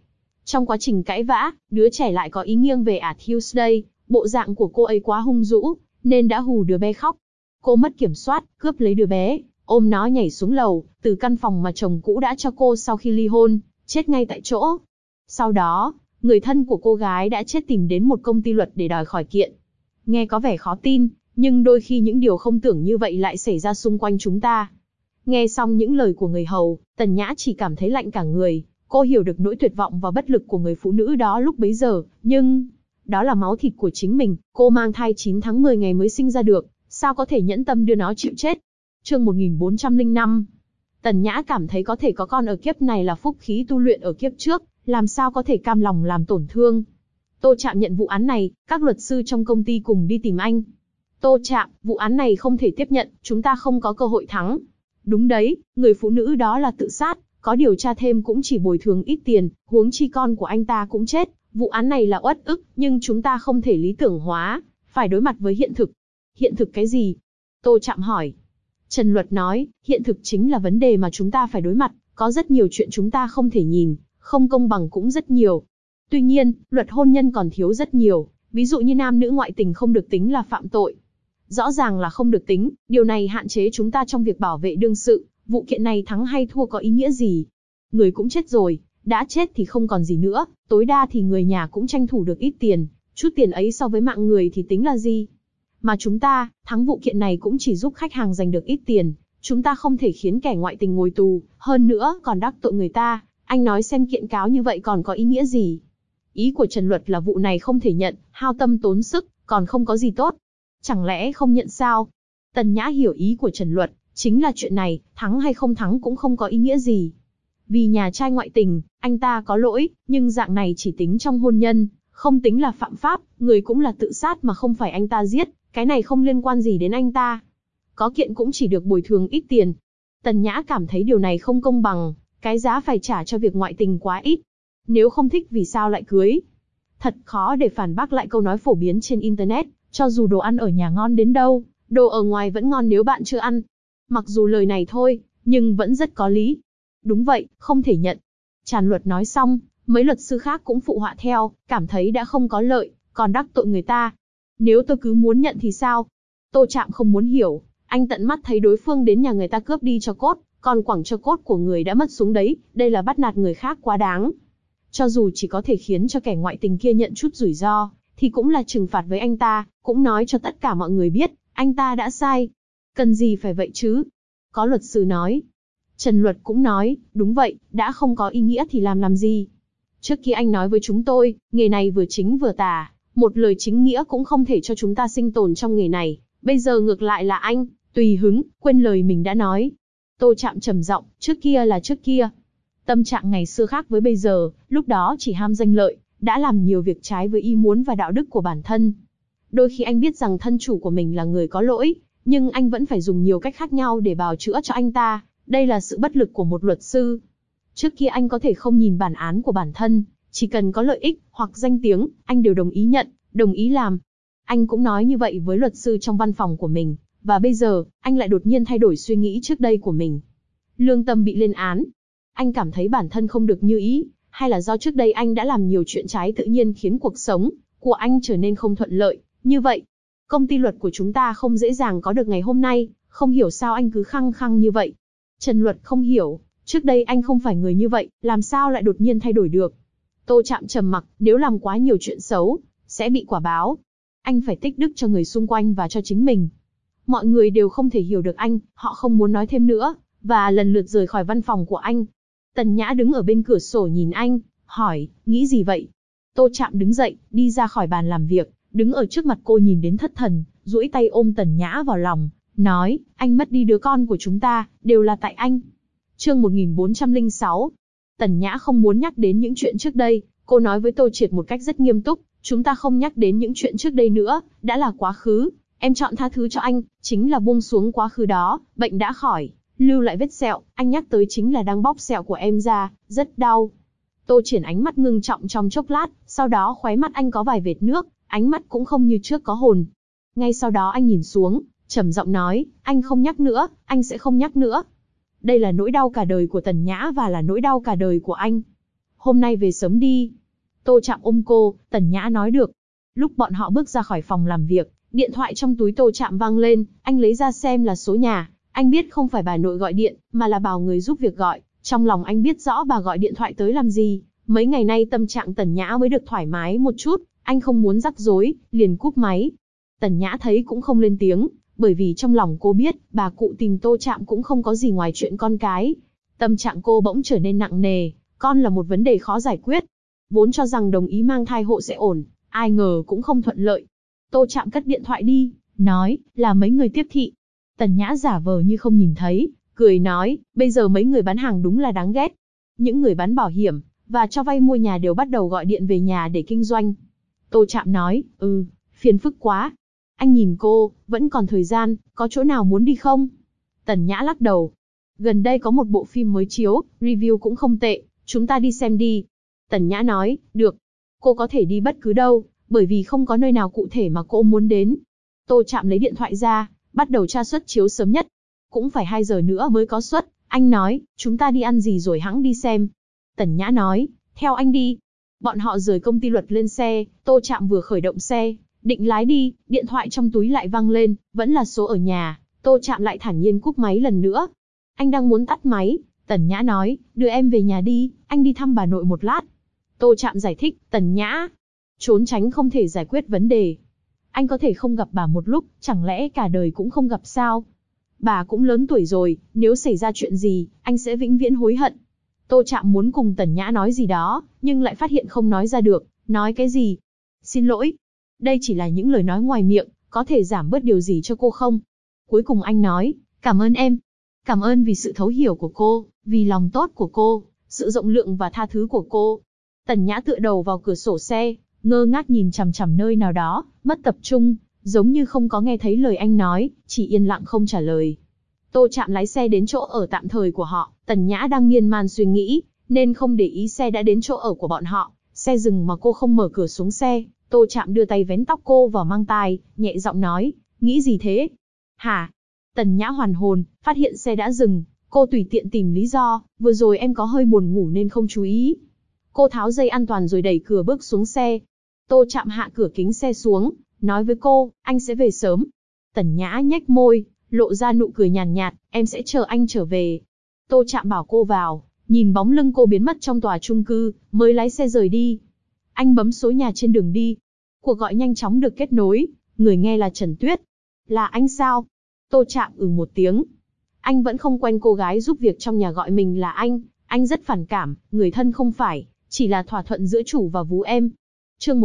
Trong quá trình cãi vã, đứa trẻ lại có ý nghiêng về Tuesday, bộ dạng của cô ấy quá hung dữ, nên đã hù đứa bé khóc. Cô mất kiểm soát, cướp lấy đứa bé, ôm nó nhảy xuống lầu, từ căn phòng mà chồng cũ đã cho cô sau khi ly hôn, chết ngay tại chỗ. Sau đó, người thân của cô gái đã chết tìm đến một công ty luật để đòi khỏi kiện. Nghe có vẻ khó tin, nhưng đôi khi những điều không tưởng như vậy lại xảy ra xung quanh chúng ta. Nghe xong những lời của người hầu, Tần Nhã chỉ cảm thấy lạnh cả người. Cô hiểu được nỗi tuyệt vọng và bất lực của người phụ nữ đó lúc bấy giờ, nhưng đó là máu thịt của chính mình, cô mang thai 9 tháng 10 ngày mới sinh ra được, sao có thể nhẫn tâm đưa nó chịu chết. Chương 1405. Tần Nhã cảm thấy có thể có con ở kiếp này là phúc khí tu luyện ở kiếp trước, làm sao có thể cam lòng làm tổn thương. Tô Trạm nhận vụ án này, các luật sư trong công ty cùng đi tìm anh. Tô Trạm, vụ án này không thể tiếp nhận, chúng ta không có cơ hội thắng. Đúng đấy, người phụ nữ đó là tự sát, có điều tra thêm cũng chỉ bồi thường ít tiền, huống chi con của anh ta cũng chết. Vụ án này là uất ức, nhưng chúng ta không thể lý tưởng hóa, phải đối mặt với hiện thực. Hiện thực cái gì? Tô Trạm hỏi. Trần Luật nói, hiện thực chính là vấn đề mà chúng ta phải đối mặt, có rất nhiều chuyện chúng ta không thể nhìn, không công bằng cũng rất nhiều. Tuy nhiên, luật hôn nhân còn thiếu rất nhiều, ví dụ như nam nữ ngoại tình không được tính là phạm tội. Rõ ràng là không được tính, điều này hạn chế chúng ta trong việc bảo vệ đương sự, vụ kiện này thắng hay thua có ý nghĩa gì? Người cũng chết rồi, đã chết thì không còn gì nữa, tối đa thì người nhà cũng tranh thủ được ít tiền, chút tiền ấy so với mạng người thì tính là gì? Mà chúng ta, thắng vụ kiện này cũng chỉ giúp khách hàng giành được ít tiền, chúng ta không thể khiến kẻ ngoại tình ngồi tù, hơn nữa còn đắc tội người ta, anh nói xem kiện cáo như vậy còn có ý nghĩa gì? Ý của Trần Luật là vụ này không thể nhận, hao tâm tốn sức, còn không có gì tốt. Chẳng lẽ không nhận sao? Tần Nhã hiểu ý của Trần Luật, chính là chuyện này, thắng hay không thắng cũng không có ý nghĩa gì. Vì nhà trai ngoại tình, anh ta có lỗi, nhưng dạng này chỉ tính trong hôn nhân, không tính là phạm pháp, người cũng là tự sát mà không phải anh ta giết, cái này không liên quan gì đến anh ta. Có kiện cũng chỉ được bồi thường ít tiền. Tần Nhã cảm thấy điều này không công bằng, cái giá phải trả cho việc ngoại tình quá ít. Nếu không thích vì sao lại cưới? Thật khó để phản bác lại câu nói phổ biến trên Internet, cho dù đồ ăn ở nhà ngon đến đâu, đồ ở ngoài vẫn ngon nếu bạn chưa ăn. Mặc dù lời này thôi, nhưng vẫn rất có lý. Đúng vậy, không thể nhận. Tràn Luật nói xong, mấy luật sư khác cũng phụ họa theo, cảm thấy đã không có lợi, còn đắc tội người ta. Nếu tôi cứ muốn nhận thì sao? Tô Trạm không muốn hiểu, anh tận mắt thấy đối phương đến nhà người ta cướp đi cho cốt, còn quẳng cho cốt của người đã mất xuống đấy, đây là bắt nạt người khác quá đáng. Cho dù chỉ có thể khiến cho kẻ ngoại tình kia nhận chút rủi ro, thì cũng là trừng phạt với anh ta, cũng nói cho tất cả mọi người biết, anh ta đã sai. Cần gì phải vậy chứ? Có luật sư nói. Trần Luật cũng nói, đúng vậy, đã không có ý nghĩa thì làm gì? Trước kia anh nói với chúng tôi, nghề này vừa chính vừa tà, một lời chính nghĩa cũng không thể cho chúng ta sinh tồn trong nghề này. Bây giờ ngược lại là anh, tùy hứng, quên lời mình đã nói. Tô Trạm trầm giọng, trước kia là trước kia. Tâm trạng ngày xưa khác với bây giờ, lúc đó chỉ ham danh lợi, đã làm nhiều việc trái với ý muốn và đạo đức của bản thân. Đôi khi anh biết rằng thân chủ của mình là người có lỗi, nhưng anh vẫn phải dùng nhiều cách khác nhau để bào chữa cho anh ta. Đây là sự bất lực của một luật sư. Trước kia anh có thể không nhìn bản án của bản thân, chỉ cần có lợi ích hoặc danh tiếng, anh đều đồng ý nhận, đồng ý làm. Anh cũng nói như vậy với luật sư trong văn phòng của mình, và bây giờ, anh lại đột nhiên thay đổi suy nghĩ trước đây của mình. Lương tâm bị lên án. Anh cảm thấy bản thân không được như ý, hay là do trước đây anh đã làm nhiều chuyện trái tự nhiên khiến cuộc sống của anh trở nên không thuận lợi, như vậy. Công ty luật của chúng ta không dễ dàng có được ngày hôm nay, không hiểu sao anh cứ khăng khăng như vậy. Trần Luật không hiểu, trước đây anh không phải người như vậy, làm sao lại đột nhiên thay đổi được. Tô Trạm trầm mặc, nếu làm quá nhiều chuyện xấu, sẽ bị quả báo. Anh phải tích đức cho người xung quanh và cho chính mình. Mọi người đều không thể hiểu được anh, họ không muốn nói thêm nữa, và lần lượt rời khỏi văn phòng của anh. Tần Nhã đứng ở bên cửa sổ nhìn anh, hỏi, nghĩ gì vậy? Tô Trạm đứng dậy, đi ra khỏi bàn làm việc, đứng ở trước mặt cô nhìn đến thất thần, duỗi tay ôm Tần Nhã vào lòng, nói, anh mất đi đứa con của chúng ta, đều là tại anh. Chương 1406. Tần Nhã không muốn nhắc đến những chuyện trước đây, cô nói với Tô Triệt một cách rất nghiêm túc, chúng ta không nhắc đến những chuyện trước đây nữa, đã là quá khứ. Em chọn tha thứ cho anh, chính là buông xuống quá khứ đó, bệnh đã khỏi, lưu lại vết sẹo, anh nhắc tới chính là đang bóc sẹo của em ra, rất đau. Tô Triển ánh mắt ngưng trọng trong chốc lát, sau đó khóe mắt anh có vài vệt nước, ánh mắt cũng không như trước có hồn. Ngay sau đó anh nhìn xuống, trầm giọng nói, anh không nhắc nữa, anh sẽ không nhắc nữa. Đây là nỗi đau cả đời của Tần Nhã và là nỗi đau cả đời của anh. hôm nay về sớm đi. Tô Trạm ôm cô, Tần Nhã nói được. Lúc bọn họ bước ra khỏi phòng làm việc, điện thoại trong túi Tô Trạm vang lên, anh lấy ra xem là số nhà. Anh biết không phải bà nội gọi điện, mà là bảo người giúp việc gọi. Trong lòng anh biết rõ bà gọi điện thoại tới làm gì. Mấy ngày nay tâm trạng Tần Nhã mới được thoải mái một chút, anh không muốn rắc rối, liền cúp máy. Tần Nhã thấy cũng không lên tiếng, bởi vì trong lòng cô biết, bà cụ tìm Tô Trạm cũng không có gì ngoài chuyện con cái. Tâm trạng cô bỗng trở nên nặng nề, con là một vấn đề khó giải quyết. Vốn cho rằng đồng ý mang thai hộ sẽ ổn, ai ngờ cũng không thuận lợi. Tô Trạm cất điện thoại đi, nói, là mấy người tiếp thị. Tần Nhã giả vờ như không nhìn thấy, cười nói, bây giờ mấy người bán hàng đúng là đáng ghét. Những người bán bảo hiểm, và cho vay mua nhà đều bắt đầu gọi điện về nhà để kinh doanh. Tô Trạm nói, phiền phức quá. Anh nhìn cô, vẫn còn thời gian, có chỗ nào muốn đi không? Tần Nhã lắc đầu. Gần đây có một bộ phim mới chiếu, review cũng không tệ, chúng ta đi xem đi. Tần Nhã nói, được. Cô có thể đi bất cứ đâu, bởi vì không có nơi nào cụ thể mà cô muốn đến. Tô Trạm lấy điện thoại ra, bắt đầu tra suất chiếu sớm nhất. Cũng phải 2 giờ nữa mới có suất. Anh nói, chúng ta đi ăn gì rồi hẵng đi xem. Tần Nhã nói, theo anh đi. Bọn họ rời công ty luật lên xe, Tô Trạm vừa khởi động xe, định lái đi, điện thoại trong túi lại vang lên, vẫn là số ở nhà. Tô Trạm lại thản nhiên cúp máy lần nữa. Anh đang muốn tắt máy, Tần Nhã nói, đưa em về nhà đi, anh đi thăm bà nội một lát. Tô Trạm giải thích, Tần Nhã, trốn tránh không thể giải quyết vấn đề. Anh có thể không gặp bà một lúc, chẳng lẽ cả đời cũng không gặp sao? Bà cũng lớn tuổi rồi, nếu xảy ra chuyện gì, anh sẽ vĩnh viễn hối hận. Tô Trạm muốn cùng Tần Nhã nói gì đó, nhưng lại phát hiện không nói ra được, nói cái gì? Xin lỗi. Đây chỉ là những lời nói ngoài miệng, có thể giảm bớt điều gì cho cô không? Cuối cùng anh nói, cảm ơn em. Cảm ơn vì sự thấu hiểu của cô, vì lòng tốt của cô, sự rộng lượng và tha thứ của cô. Tần Nhã tựa đầu vào cửa sổ xe, ngơ ngác nhìn chằm chằm nơi nào đó, mất tập trung, giống như không có nghe thấy lời anh nói, chỉ yên lặng không trả lời. Tô Trạm lái xe đến chỗ ở tạm thời của họ, Tần Nhã đang miên man suy nghĩ, nên không để ý xe đã đến chỗ ở của bọn họ. Xe dừng mà cô không mở cửa xuống xe, Tô Trạm đưa tay vén tóc cô vào mang tai, nhẹ giọng nói, nghĩ gì thế? Hả? Tần Nhã hoàn hồn, phát hiện xe đã dừng, cô tùy tiện tìm lý do, vừa rồi em có hơi buồn ngủ nên không chú ý. Cô tháo dây an toàn rồi đẩy cửa bước xuống xe. Tô Trạm hạ cửa kính xe xuống, nói với cô, anh sẽ về sớm. Tần Nhã nhếch môi, lộ ra nụ cười nhàn nhạt, em sẽ chờ anh trở về. Tô Trạm bảo cô vào, nhìn bóng lưng cô biến mất trong tòa chung cư, mới lái xe rời đi. Anh bấm số nhà trên đường đi. Cuộc gọi nhanh chóng được kết nối, người nghe là Trần Tuyết. Là anh sao? Tô Trạm một tiếng. Anh vẫn không quen cô gái giúp việc trong nhà gọi mình là anh rất phản cảm, người thân không phải, chỉ là thỏa thuận giữa chủ và vú em. Chương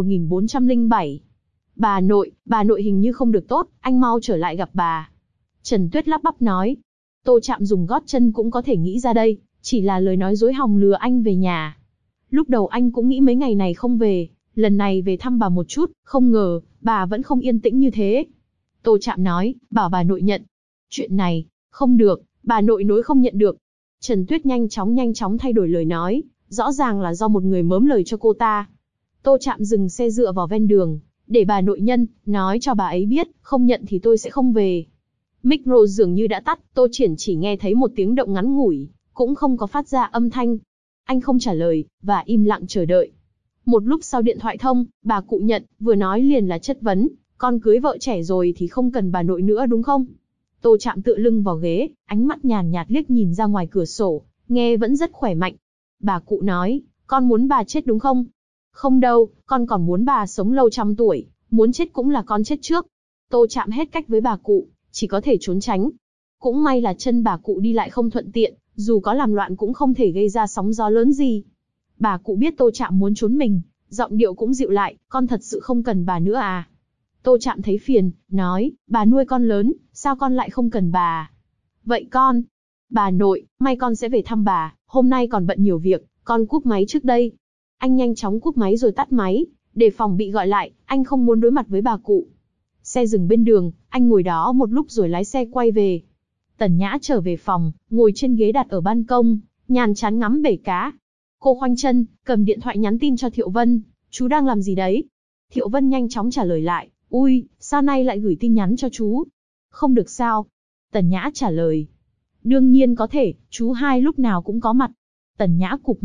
1407. Bà nội hình như không được tốt, anh mau trở lại gặp bà. Trần Tuyết lắp bắp nói. Tô Trạm dùng gót chân cũng có thể nghĩ ra đây, chỉ là lời nói dối hòng lừa anh về nhà. Lúc đầu anh cũng nghĩ mấy ngày này không về, lần này về thăm bà một chút, không ngờ, bà vẫn không yên tĩnh như thế. Tô Trạm nói, bảo bà nội nhận. Chuyện này, không được, bà nội nối không nhận được. Trần Tuyết nhanh chóng thay đổi lời nói, rõ ràng là do một người mớm lời cho cô ta. Tô Trạm dừng xe dựa vào ven đường, để bà nội nhân, nói cho bà ấy biết, không nhận thì tôi sẽ không về. Micro dường như đã tắt, Tô Triển chỉ nghe thấy một tiếng động ngắn ngủi, cũng không có phát ra âm thanh. Anh không trả lời, và im lặng chờ đợi. Một lúc sau điện thoại thông, bà cụ nhận, vừa nói liền là chất vấn, con cưới vợ trẻ rồi thì không cần bà nội nữa đúng không? Tô Trạm tựa lưng vào ghế, ánh mắt nhàn nhạt liếc nhìn ra ngoài cửa sổ, nghe vẫn rất khỏe mạnh. Bà cụ nói, con muốn bà chết đúng không? Không đâu, con còn muốn bà sống lâu trăm tuổi, muốn chết cũng là con chết trước. Tô Trạm hết cách với bà cụ, chỉ có thể trốn tránh. Cũng may là chân bà cụ đi lại không thuận tiện, dù có làm loạn cũng không thể gây ra sóng gió lớn gì. Bà cụ biết Tô Trạm muốn trốn mình, giọng điệu cũng dịu lại, con thật sự không cần bà nữa à? Tô Trạm thấy phiền, nói, bà nuôi con lớn, sao con lại không cần bà? Vậy con, bà nội, may con sẽ về thăm bà, hôm nay còn bận nhiều việc, con cúp máy trước đây. Anh nhanh chóng cúp máy rồi tắt máy, để phòng bị gọi lại, anh không muốn đối mặt với bà cụ. Xe dừng bên đường, anh ngồi đó một lúc rồi lái xe quay về. Tần Nhã trở về phòng, ngồi trên ghế đặt ở ban công, nhàn chán ngắm bể cá. Cô khoanh chân, cầm điện thoại nhắn tin cho Thiệu Vân, chú đang làm gì đấy? Thiệu Vân nhanh chóng trả lời lại, ui, sao nay lại gửi tin nhắn cho chú? Không được sao? Tần Nhã trả lời. Đương nhiên có thể, chú hai lúc nào cũng có mặt. Tần Nhã cụp mắt,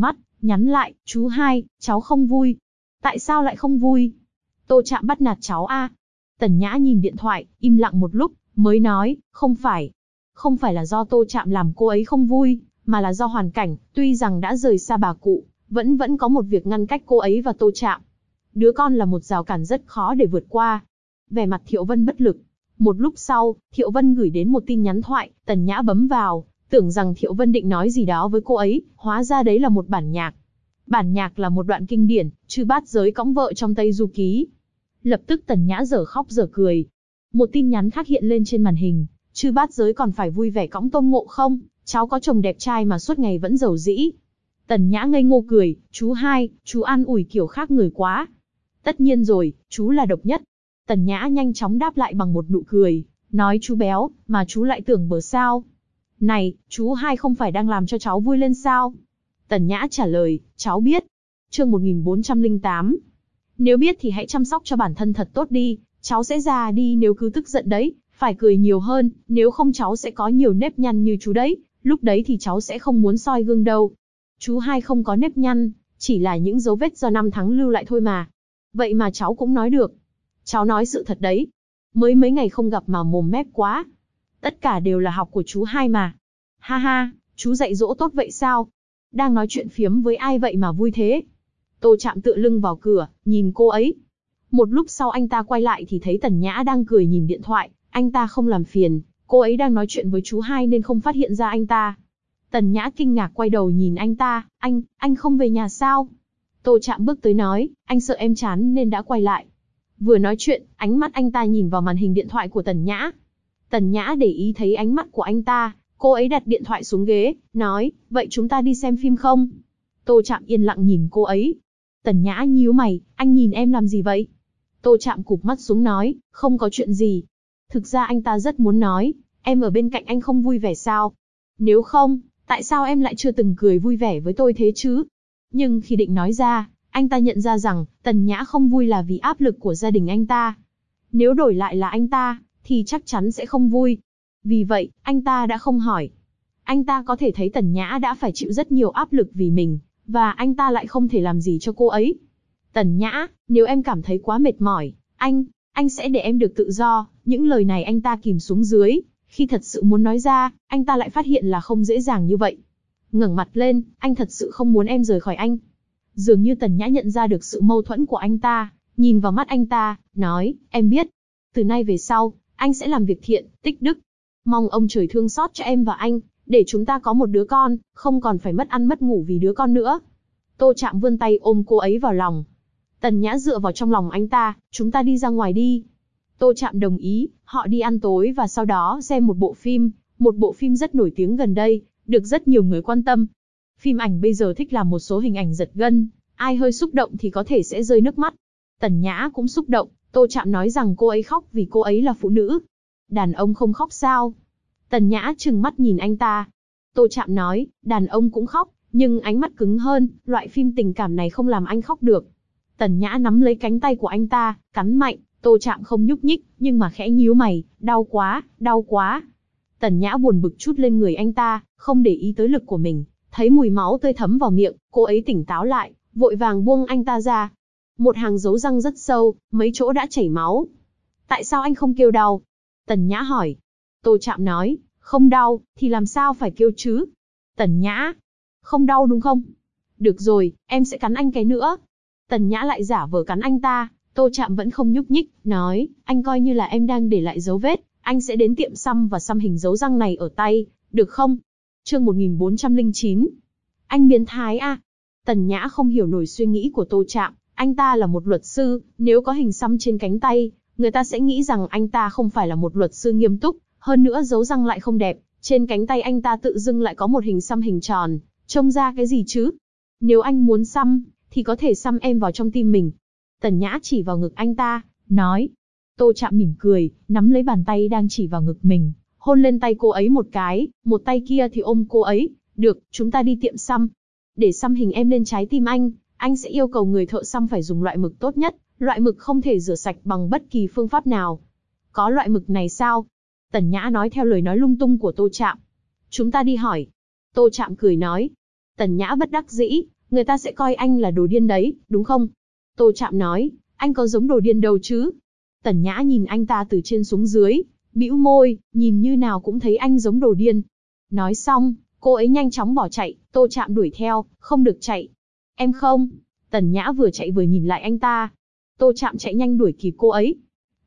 Nhắn lại, chú hai, cháu không vui. Tại sao lại không vui? Tô Trạm bắt nạt cháu a? Tần Nhã nhìn điện thoại, im lặng một lúc, mới nói, không phải. Không phải là do Tô Trạm làm cô ấy không vui, mà là do hoàn cảnh, tuy rằng đã rời xa bà cụ, vẫn có một việc ngăn cách cô ấy và Tô Trạm. Đứa con là một rào cản rất khó để vượt qua. Vẻ mặt Thiệu Vân bất lực. Một lúc sau, Thiệu Vân gửi đến một tin nhắn thoại, Tần Nhã bấm vào, tưởng rằng Thiệu Vân định nói gì đó với cô ấy, hóa ra đấy là một bản nhạc. Bản nhạc là một đoạn kinh điển, Chư Bát Giới cõng vợ trong Tây Du Ký. Lập tức Tần Nhã dở khóc dở cười. Một tin nhắn khác hiện lên trên màn hình, Chư Bát Giới còn phải vui vẻ cõng Tôn Ngộ không, cháu có chồng đẹp trai mà suốt ngày vẫn giàu dĩ. Tần Nhã ngây ngô cười, chú hai, chú an ủi kiểu khác người quá. Tất nhiên rồi, chú là độc nhất. Tần Nhã nhanh chóng đáp lại bằng một nụ cười, nói chú béo, mà chú lại tưởng bờ sao. Này, chú hai không phải đang làm cho cháu vui lên sao? Tần Nhã trả lời, cháu biết. Chương 1408. Nếu biết thì hãy chăm sóc cho bản thân thật tốt đi, cháu sẽ già đi nếu cứ tức giận đấy, phải cười nhiều hơn, nếu không cháu sẽ có nhiều nếp nhăn như chú đấy, lúc đấy thì cháu sẽ không muốn soi gương đâu. Chú hai không có nếp nhăn, chỉ là những dấu vết do năm tháng lưu lại thôi mà. Vậy mà cháu cũng nói được. Cháu nói sự thật đấy. Mới mấy ngày không gặp mà mồm mép quá. Tất cả đều là học của chú hai mà. Ha ha, chú dạy dỗ tốt vậy sao? Đang nói chuyện phiếm với ai vậy mà vui thế? Tô Trạm tựa lưng vào cửa, nhìn cô ấy. Một lúc sau anh ta quay lại thì thấy Tần Nhã đang cười nhìn điện thoại, anh ta không làm phiền, cô ấy đang nói chuyện với chú hai nên không phát hiện ra anh ta. Tần Nhã kinh ngạc quay đầu nhìn anh ta, anh không về nhà sao? Tô Trạm bước tới nói, anh sợ em chán nên đã quay lại. Vừa nói chuyện, ánh mắt anh ta nhìn vào màn hình điện thoại của Tần Nhã. Tần Nhã để ý thấy ánh mắt của anh ta, cô ấy đặt điện thoại xuống ghế, nói, vậy chúng ta đi xem phim không? Tô Trạm yên lặng nhìn cô ấy. Tần Nhã nhíu mày, anh nhìn em làm gì vậy? Tô Trạm cụp mắt xuống nói, không có chuyện gì. Thực ra anh ta rất muốn nói, em ở bên cạnh anh không vui vẻ sao? Nếu không, tại sao em lại chưa từng cười vui vẻ với tôi thế chứ? Nhưng khi định nói ra, anh ta nhận ra rằng, Tần Nhã không vui là vì áp lực của gia đình anh ta. Nếu đổi lại là anh ta, thì chắc chắn sẽ không vui. Vì vậy, anh ta đã không hỏi. Anh ta có thể thấy Tần Nhã đã phải chịu rất nhiều áp lực vì mình, và anh ta lại không thể làm gì cho cô ấy. Tần Nhã, nếu em cảm thấy quá mệt mỏi, anh sẽ để em được tự do. Những lời này anh ta kìm xuống dưới, khi thật sự muốn nói ra, anh ta lại phát hiện là không dễ dàng như vậy. Ngẩng mặt lên, anh thật sự không muốn em rời khỏi anh. Dường như Tần Nhã nhận ra được sự mâu thuẫn của anh ta, nhìn vào mắt anh ta, nói, em biết. Từ nay về sau, anh sẽ làm việc thiện, tích đức. Mong ông trời thương xót cho em và anh, để chúng ta có một đứa con, không còn phải mất ăn mất ngủ vì đứa con nữa. Tô Trạm vươn tay ôm cô ấy vào lòng. Tần Nhã dựa vào trong lòng anh ta, chúng ta đi ra ngoài đi. Tô Trạm đồng ý, họ đi ăn tối và sau đó xem một bộ phim rất nổi tiếng gần đây, được rất nhiều người quan tâm. Phim ảnh bây giờ thích làm một số hình ảnh giật gân, ai hơi xúc động thì có thể sẽ rơi nước mắt. Tần Nhã cũng xúc động, Tô Trạm nói rằng cô ấy khóc vì cô ấy là phụ nữ. Đàn ông không khóc sao? Tần Nhã trừng mắt nhìn anh ta. Tô Trạm nói, đàn ông cũng khóc, nhưng ánh mắt cứng hơn, loại phim tình cảm này không làm anh khóc được. Tần Nhã nắm lấy cánh tay của anh ta, cắn mạnh, Tô Trạm không nhúc nhích, nhưng mà khẽ nhíu mày, đau quá, đau quá. Tần Nhã buồn bực trút lên người anh ta, không để ý tới lực của mình, thấy mùi máu tươi thấm vào miệng, cô ấy tỉnh táo lại, vội vàng buông anh ta ra. Một hàng dấu răng rất sâu, mấy chỗ đã chảy máu. Tại sao anh không kêu đau? Tần Nhã hỏi. Tô Trạm nói, không đau, thì làm sao phải kêu chứ? Tần Nhã, không đau đúng không? Được rồi, em sẽ cắn anh cái nữa. Tần Nhã lại giả vờ cắn anh ta, Tô Trạm vẫn không nhúc nhích, nói, anh coi như là em đang để lại dấu vết, anh sẽ đến tiệm xăm và xăm hình dấu răng này ở tay, được không? Chương 1409. Anh biến thái à? Tần Nhã không hiểu nổi suy nghĩ của Tô Trạm, anh ta là một luật sư, nếu có hình xăm trên cánh tay, người ta sẽ nghĩ rằng anh ta không phải là một luật sư nghiêm túc, hơn nữa dấu răng lại không đẹp, trên cánh tay anh ta tự dưng lại có một hình xăm hình tròn, trông ra cái gì chứ? Nếu anh muốn xăm, thì có thể xăm em vào trong tim mình. Tần Nhã chỉ vào ngực anh ta, nói. Tô Trạm mỉm cười, nắm lấy bàn tay đang chỉ vào ngực mình, hôn lên tay cô ấy một cái, một tay kia thì ôm cô ấy. Được, chúng ta đi tiệm xăm. Để xăm hình em lên trái tim anh sẽ yêu cầu người thợ xăm phải dùng loại mực tốt nhất, loại mực không thể rửa sạch bằng bất kỳ phương pháp nào. Có loại mực này sao? Tần Nhã nói theo lời nói lung tung của Tô Trạm. Chúng ta đi hỏi. Tô Trạm cười nói. Tần Nhã bất đắc dĩ, người ta sẽ coi anh là đồ điên đấy, đúng không? Tô Trạm nói, anh có giống đồ điên đâu chứ? Tần Nhã nhìn anh ta từ trên xuống dưới, bĩu môi, nhìn như nào cũng thấy anh giống đồ điên. Nói xong, cô ấy nhanh chóng bỏ chạy, Tô Trạm đuổi theo, không được chạy. Em không. Tần Nhã vừa chạy vừa nhìn lại anh ta. Tô Trạm chạy nhanh đuổi kịp cô ấy.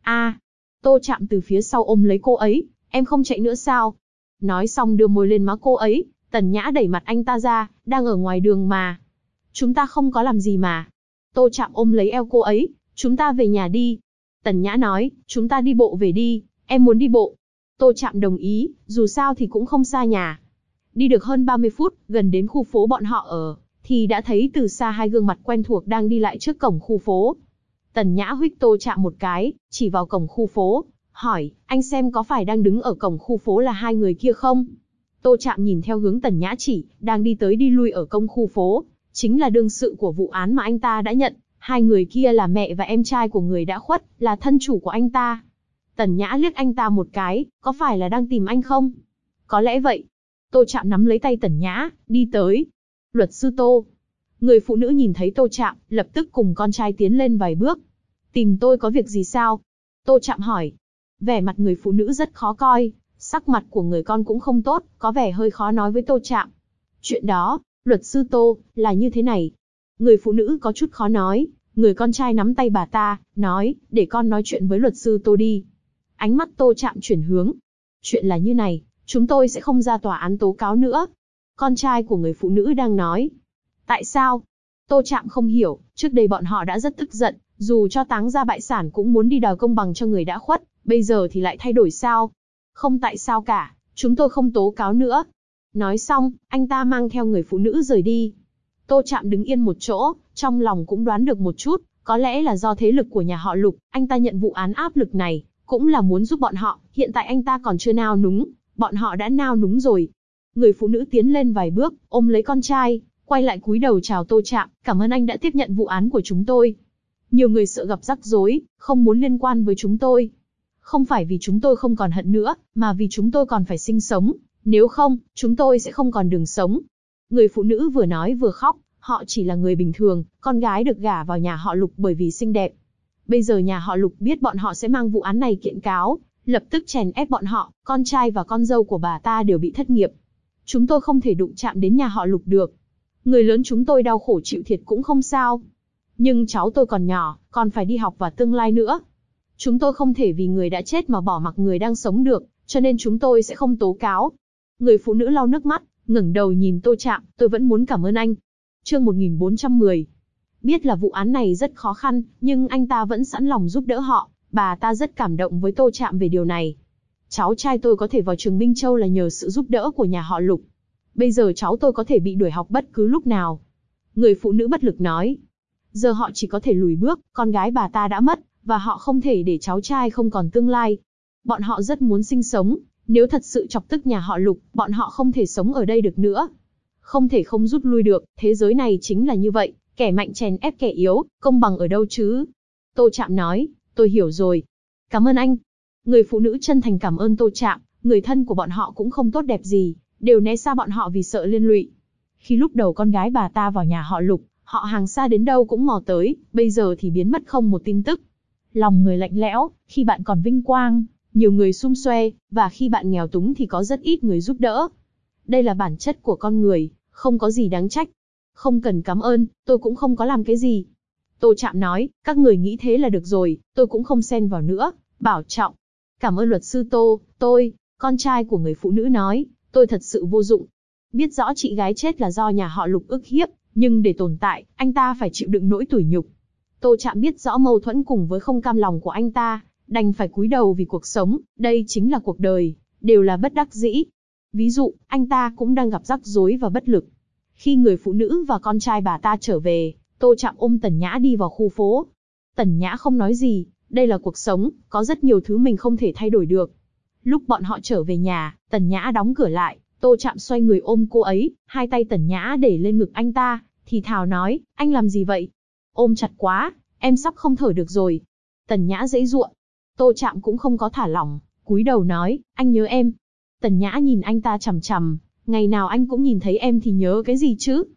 Tô Trạm từ phía sau ôm lấy cô ấy, em không chạy nữa sao? Nói xong đưa môi lên má cô ấy, Tần Nhã đẩy mặt anh ta ra, đang ở ngoài đường mà. Chúng ta không có làm gì mà. Tô Trạm ôm lấy eo cô ấy, chúng ta về nhà đi. Tần Nhã nói, chúng ta đi bộ về đi, em muốn đi bộ. Tô Trạm đồng ý, dù sao thì cũng không xa nhà. Đi được hơn 30 phút, gần đến khu phố bọn họ ở, thì đã thấy từ xa hai gương mặt quen thuộc đang đi lại trước cổng khu phố. Tần Nhã huých Tô Trạm một cái, chỉ vào cổng khu phố, hỏi, anh xem có phải đang đứng ở cổng khu phố là hai người kia không? Tô Trạm nhìn theo hướng Tần Nhã chỉ, đang đi tới đi lui ở công khu phố, chính là đương sự của vụ án mà anh ta đã nhận. Hai người kia là mẹ và em trai của người đã khuất, là thân chủ của anh ta. Tần Nhã liếc anh ta một cái, có phải là đang tìm anh không? Có lẽ vậy. Tô Trạm nắm lấy tay Tần Nhã, đi tới. Luật sư Tô. Người phụ nữ nhìn thấy Tô Trạm, lập tức cùng con trai tiến lên vài bước. Tìm tôi có việc gì sao? Tô Trạm hỏi. Vẻ mặt người phụ nữ rất khó coi, sắc mặt của người con cũng không tốt, có vẻ hơi khó nói với Tô Trạm. Chuyện đó, luật sư Tô, là như thế này. Người phụ nữ có chút khó nói, người con trai nắm tay bà ta, nói, để con nói chuyện với luật sư Tô đi. Ánh mắt Tô Trạm chuyển hướng. Chuyện là như này, chúng tôi sẽ không ra tòa án tố cáo nữa. Con trai của người phụ nữ đang nói. Tại sao? Tô Trạm không hiểu, trước đây bọn họ đã rất tức giận, dù cho táng ra bại sản cũng muốn đi đòi công bằng cho người đã khuất, bây giờ thì lại thay đổi sao? Không tại sao cả, chúng tôi không tố cáo nữa. Nói xong, anh ta mang theo người phụ nữ rời đi. Tô Trạm đứng yên một chỗ, trong lòng cũng đoán được một chút, có lẽ là do thế lực của nhà họ Lục, anh ta nhận vụ án áp lực này, cũng là muốn giúp bọn họ, hiện tại anh ta còn chưa nao núng, bọn họ đã nao núng rồi. Người phụ nữ tiến lên vài bước, ôm lấy con trai, quay lại cúi đầu chào Tô Trạm, cảm ơn anh đã tiếp nhận vụ án của chúng tôi. Nhiều người sợ gặp rắc rối, không muốn liên quan với chúng tôi. Không phải vì chúng tôi không còn hận nữa, mà vì chúng tôi còn phải sinh sống, nếu không, chúng tôi sẽ không còn đường sống. Người phụ nữ vừa nói vừa khóc, họ chỉ là người bình thường, con gái được gả vào nhà họ Lục bởi vì xinh đẹp. Bây giờ nhà họ Lục biết bọn họ sẽ mang vụ án này kiện cáo, lập tức chèn ép bọn họ, con trai và con dâu của bà ta đều bị thất nghiệp. Chúng tôi không thể đụng chạm đến nhà họ Lục được. Người lớn chúng tôi đau khổ chịu thiệt cũng không sao. Nhưng cháu tôi còn nhỏ, còn phải đi học và tương lai nữa. Chúng tôi không thể vì người đã chết mà bỏ mặc người đang sống được, cho nên chúng tôi sẽ không tố cáo. Người phụ nữ lau nước mắt, ngẩng đầu nhìn Tô Trạm, tôi vẫn muốn cảm ơn anh. Chương 1410. Biết là vụ án này rất khó khăn, nhưng anh ta vẫn sẵn lòng giúp đỡ họ, bà ta rất cảm động với Tô Trạm về điều này. Cháu trai tôi có thể vào trường Minh Châu là nhờ sự giúp đỡ của nhà họ Lục. Bây giờ cháu tôi có thể bị đuổi học bất cứ lúc nào. Người phụ nữ bất lực nói. Giờ họ chỉ có thể lùi bước, con gái bà ta đã mất, và họ không thể để cháu trai không còn tương lai. Bọn họ rất muốn sinh sống, nếu thật sự chọc tức nhà họ Lục, bọn họ không thể sống ở đây được nữa. Không thể không rút lui được, thế giới này chính là như vậy, kẻ mạnh chèn ép kẻ yếu, công bằng ở đâu chứ? Tô Trạm nói, tôi hiểu rồi. Cảm ơn anh. Người phụ nữ chân thành cảm ơn Tô Trạm, người thân của bọn họ cũng không tốt đẹp gì, đều né xa bọn họ vì sợ liên lụy. Khi lúc đầu con gái bà ta vào nhà họ Lục, họ hàng xa đến đâu cũng mò tới, bây giờ thì biến mất không một tin tức. Lòng người lạnh lẽo, khi bạn còn vinh quang, nhiều người xum xuê, và khi bạn nghèo túng thì có rất ít người giúp đỡ. Đây là bản chất của con người, không có gì đáng trách. Không cần cảm ơn, tôi cũng không có làm cái gì. Tô Trạm nói, các người nghĩ thế là được rồi, tôi cũng không xen vào nữa, bảo trọng. Cảm ơn luật sư Tô, con trai của người phụ nữ nói, tôi thật sự vô dụng. Biết rõ chị gái chết là do nhà họ Lục ức hiếp, nhưng để tồn tại, anh ta phải chịu đựng nỗi tủi nhục. Tô Trạm biết rõ mâu thuẫn cùng với không cam lòng của anh ta, đành phải cúi đầu vì cuộc sống, đây chính là cuộc đời, đều là bất đắc dĩ. Ví dụ, anh ta cũng đang gặp rắc rối và bất lực. Khi người phụ nữ và con trai bà ta trở về, Tô Trạm ôm Tần Nhã đi vào khu phố. Tần Nhã không nói gì, đây là cuộc sống, có rất nhiều thứ mình không thể thay đổi được. Lúc bọn họ trở về nhà, Tần Nhã đóng cửa lại, Tô Trạm xoay người ôm cô ấy, hai tay Tần Nhã để lên ngực anh ta, thì thào nói, anh làm gì vậy? Ôm chặt quá, em sắp không thở được rồi. Tần Nhã giãy giụa. Tô Trạm cũng không có thả lỏng, cúi đầu nói, anh nhớ em. Tần Nhã nhìn anh ta chằm chằm, ngày nào anh cũng nhìn thấy em thì nhớ cái gì chứ?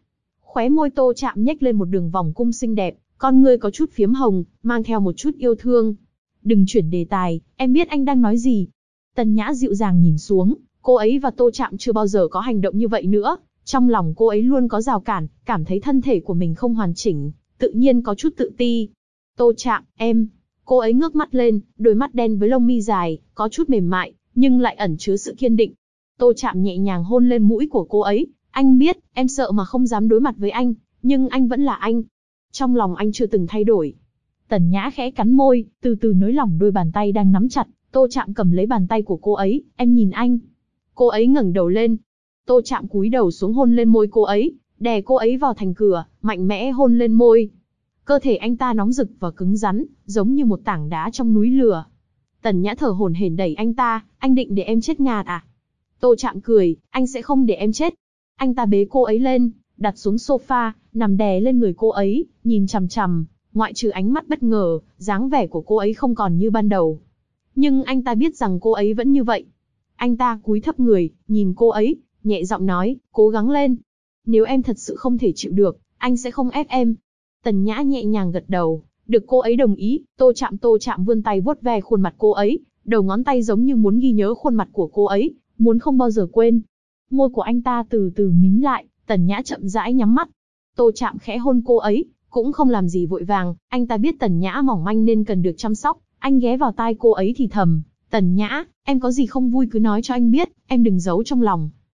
Khóe môi Tô Trạm nhếch lên một đường vòng cung xinh đẹp, con ngươi có chút phiếm hồng, mang theo một chút yêu thương. Đừng chuyển đề tài, em biết anh đang nói gì. Tần Nhã dịu dàng nhìn xuống, cô ấy và Tô Trạm chưa bao giờ có hành động như vậy nữa. Trong lòng cô ấy luôn có rào cản, cảm thấy thân thể của mình không hoàn chỉnh, tự nhiên có chút tự ti. Tô Trạm, em. Cô ấy ngước mắt lên, đôi mắt đen với lông mi dài, có chút mềm mại, nhưng lại ẩn chứa sự kiên định. Tô Trạm nhẹ nhàng hôn lên mũi của cô ấy. Anh biết, em sợ mà không dám đối mặt với anh, nhưng anh vẫn là anh. Trong lòng anh chưa từng thay đổi. Tần Nhã khẽ cắn môi, từ từ nới lỏng đôi bàn tay đang nắm chặt. Tô Trạm cầm lấy bàn tay của cô ấy, em nhìn anh. Cô ấy ngẩng đầu lên. Tô Trạm cúi đầu xuống hôn lên môi cô ấy, đè cô ấy vào thành cửa, mạnh mẽ hôn lên môi. Cơ thể anh ta nóng rực và cứng rắn, giống như một tảng đá trong núi lửa. Tần Nhã thở hổn hển đẩy anh ta, anh định để em chết ngạt à? Tô Trạm cười, anh sẽ không để em chết. Anh ta bế cô ấy lên, đặt xuống sofa, nằm đè lên người cô ấy, nhìn chằm chằm, ngoại trừ ánh mắt bất ngờ, dáng vẻ của cô ấy không còn như ban đầu. Nhưng anh ta biết rằng cô ấy vẫn như vậy. Anh ta cúi thấp người, nhìn cô ấy, nhẹ giọng nói, cố gắng lên. Nếu em thật sự không thể chịu được, anh sẽ không ép em. Tần Nhã nhẹ nhàng gật đầu, được cô ấy đồng ý. Tô Trạm vươn tay vuốt ve khuôn mặt cô ấy, đầu ngón tay giống như muốn ghi nhớ khuôn mặt của cô ấy, muốn không bao giờ quên. Môi của anh ta từ từ mím lại, Tần Nhã chậm rãi nhắm mắt. Tô Trạm khẽ hôn cô ấy, cũng không làm gì vội vàng, anh ta biết Tần Nhã mỏng manh nên cần được chăm sóc. Anh ghé vào tai cô ấy thì thầm, Tần Nhã, em có gì không vui cứ nói cho anh biết, em đừng giấu trong lòng.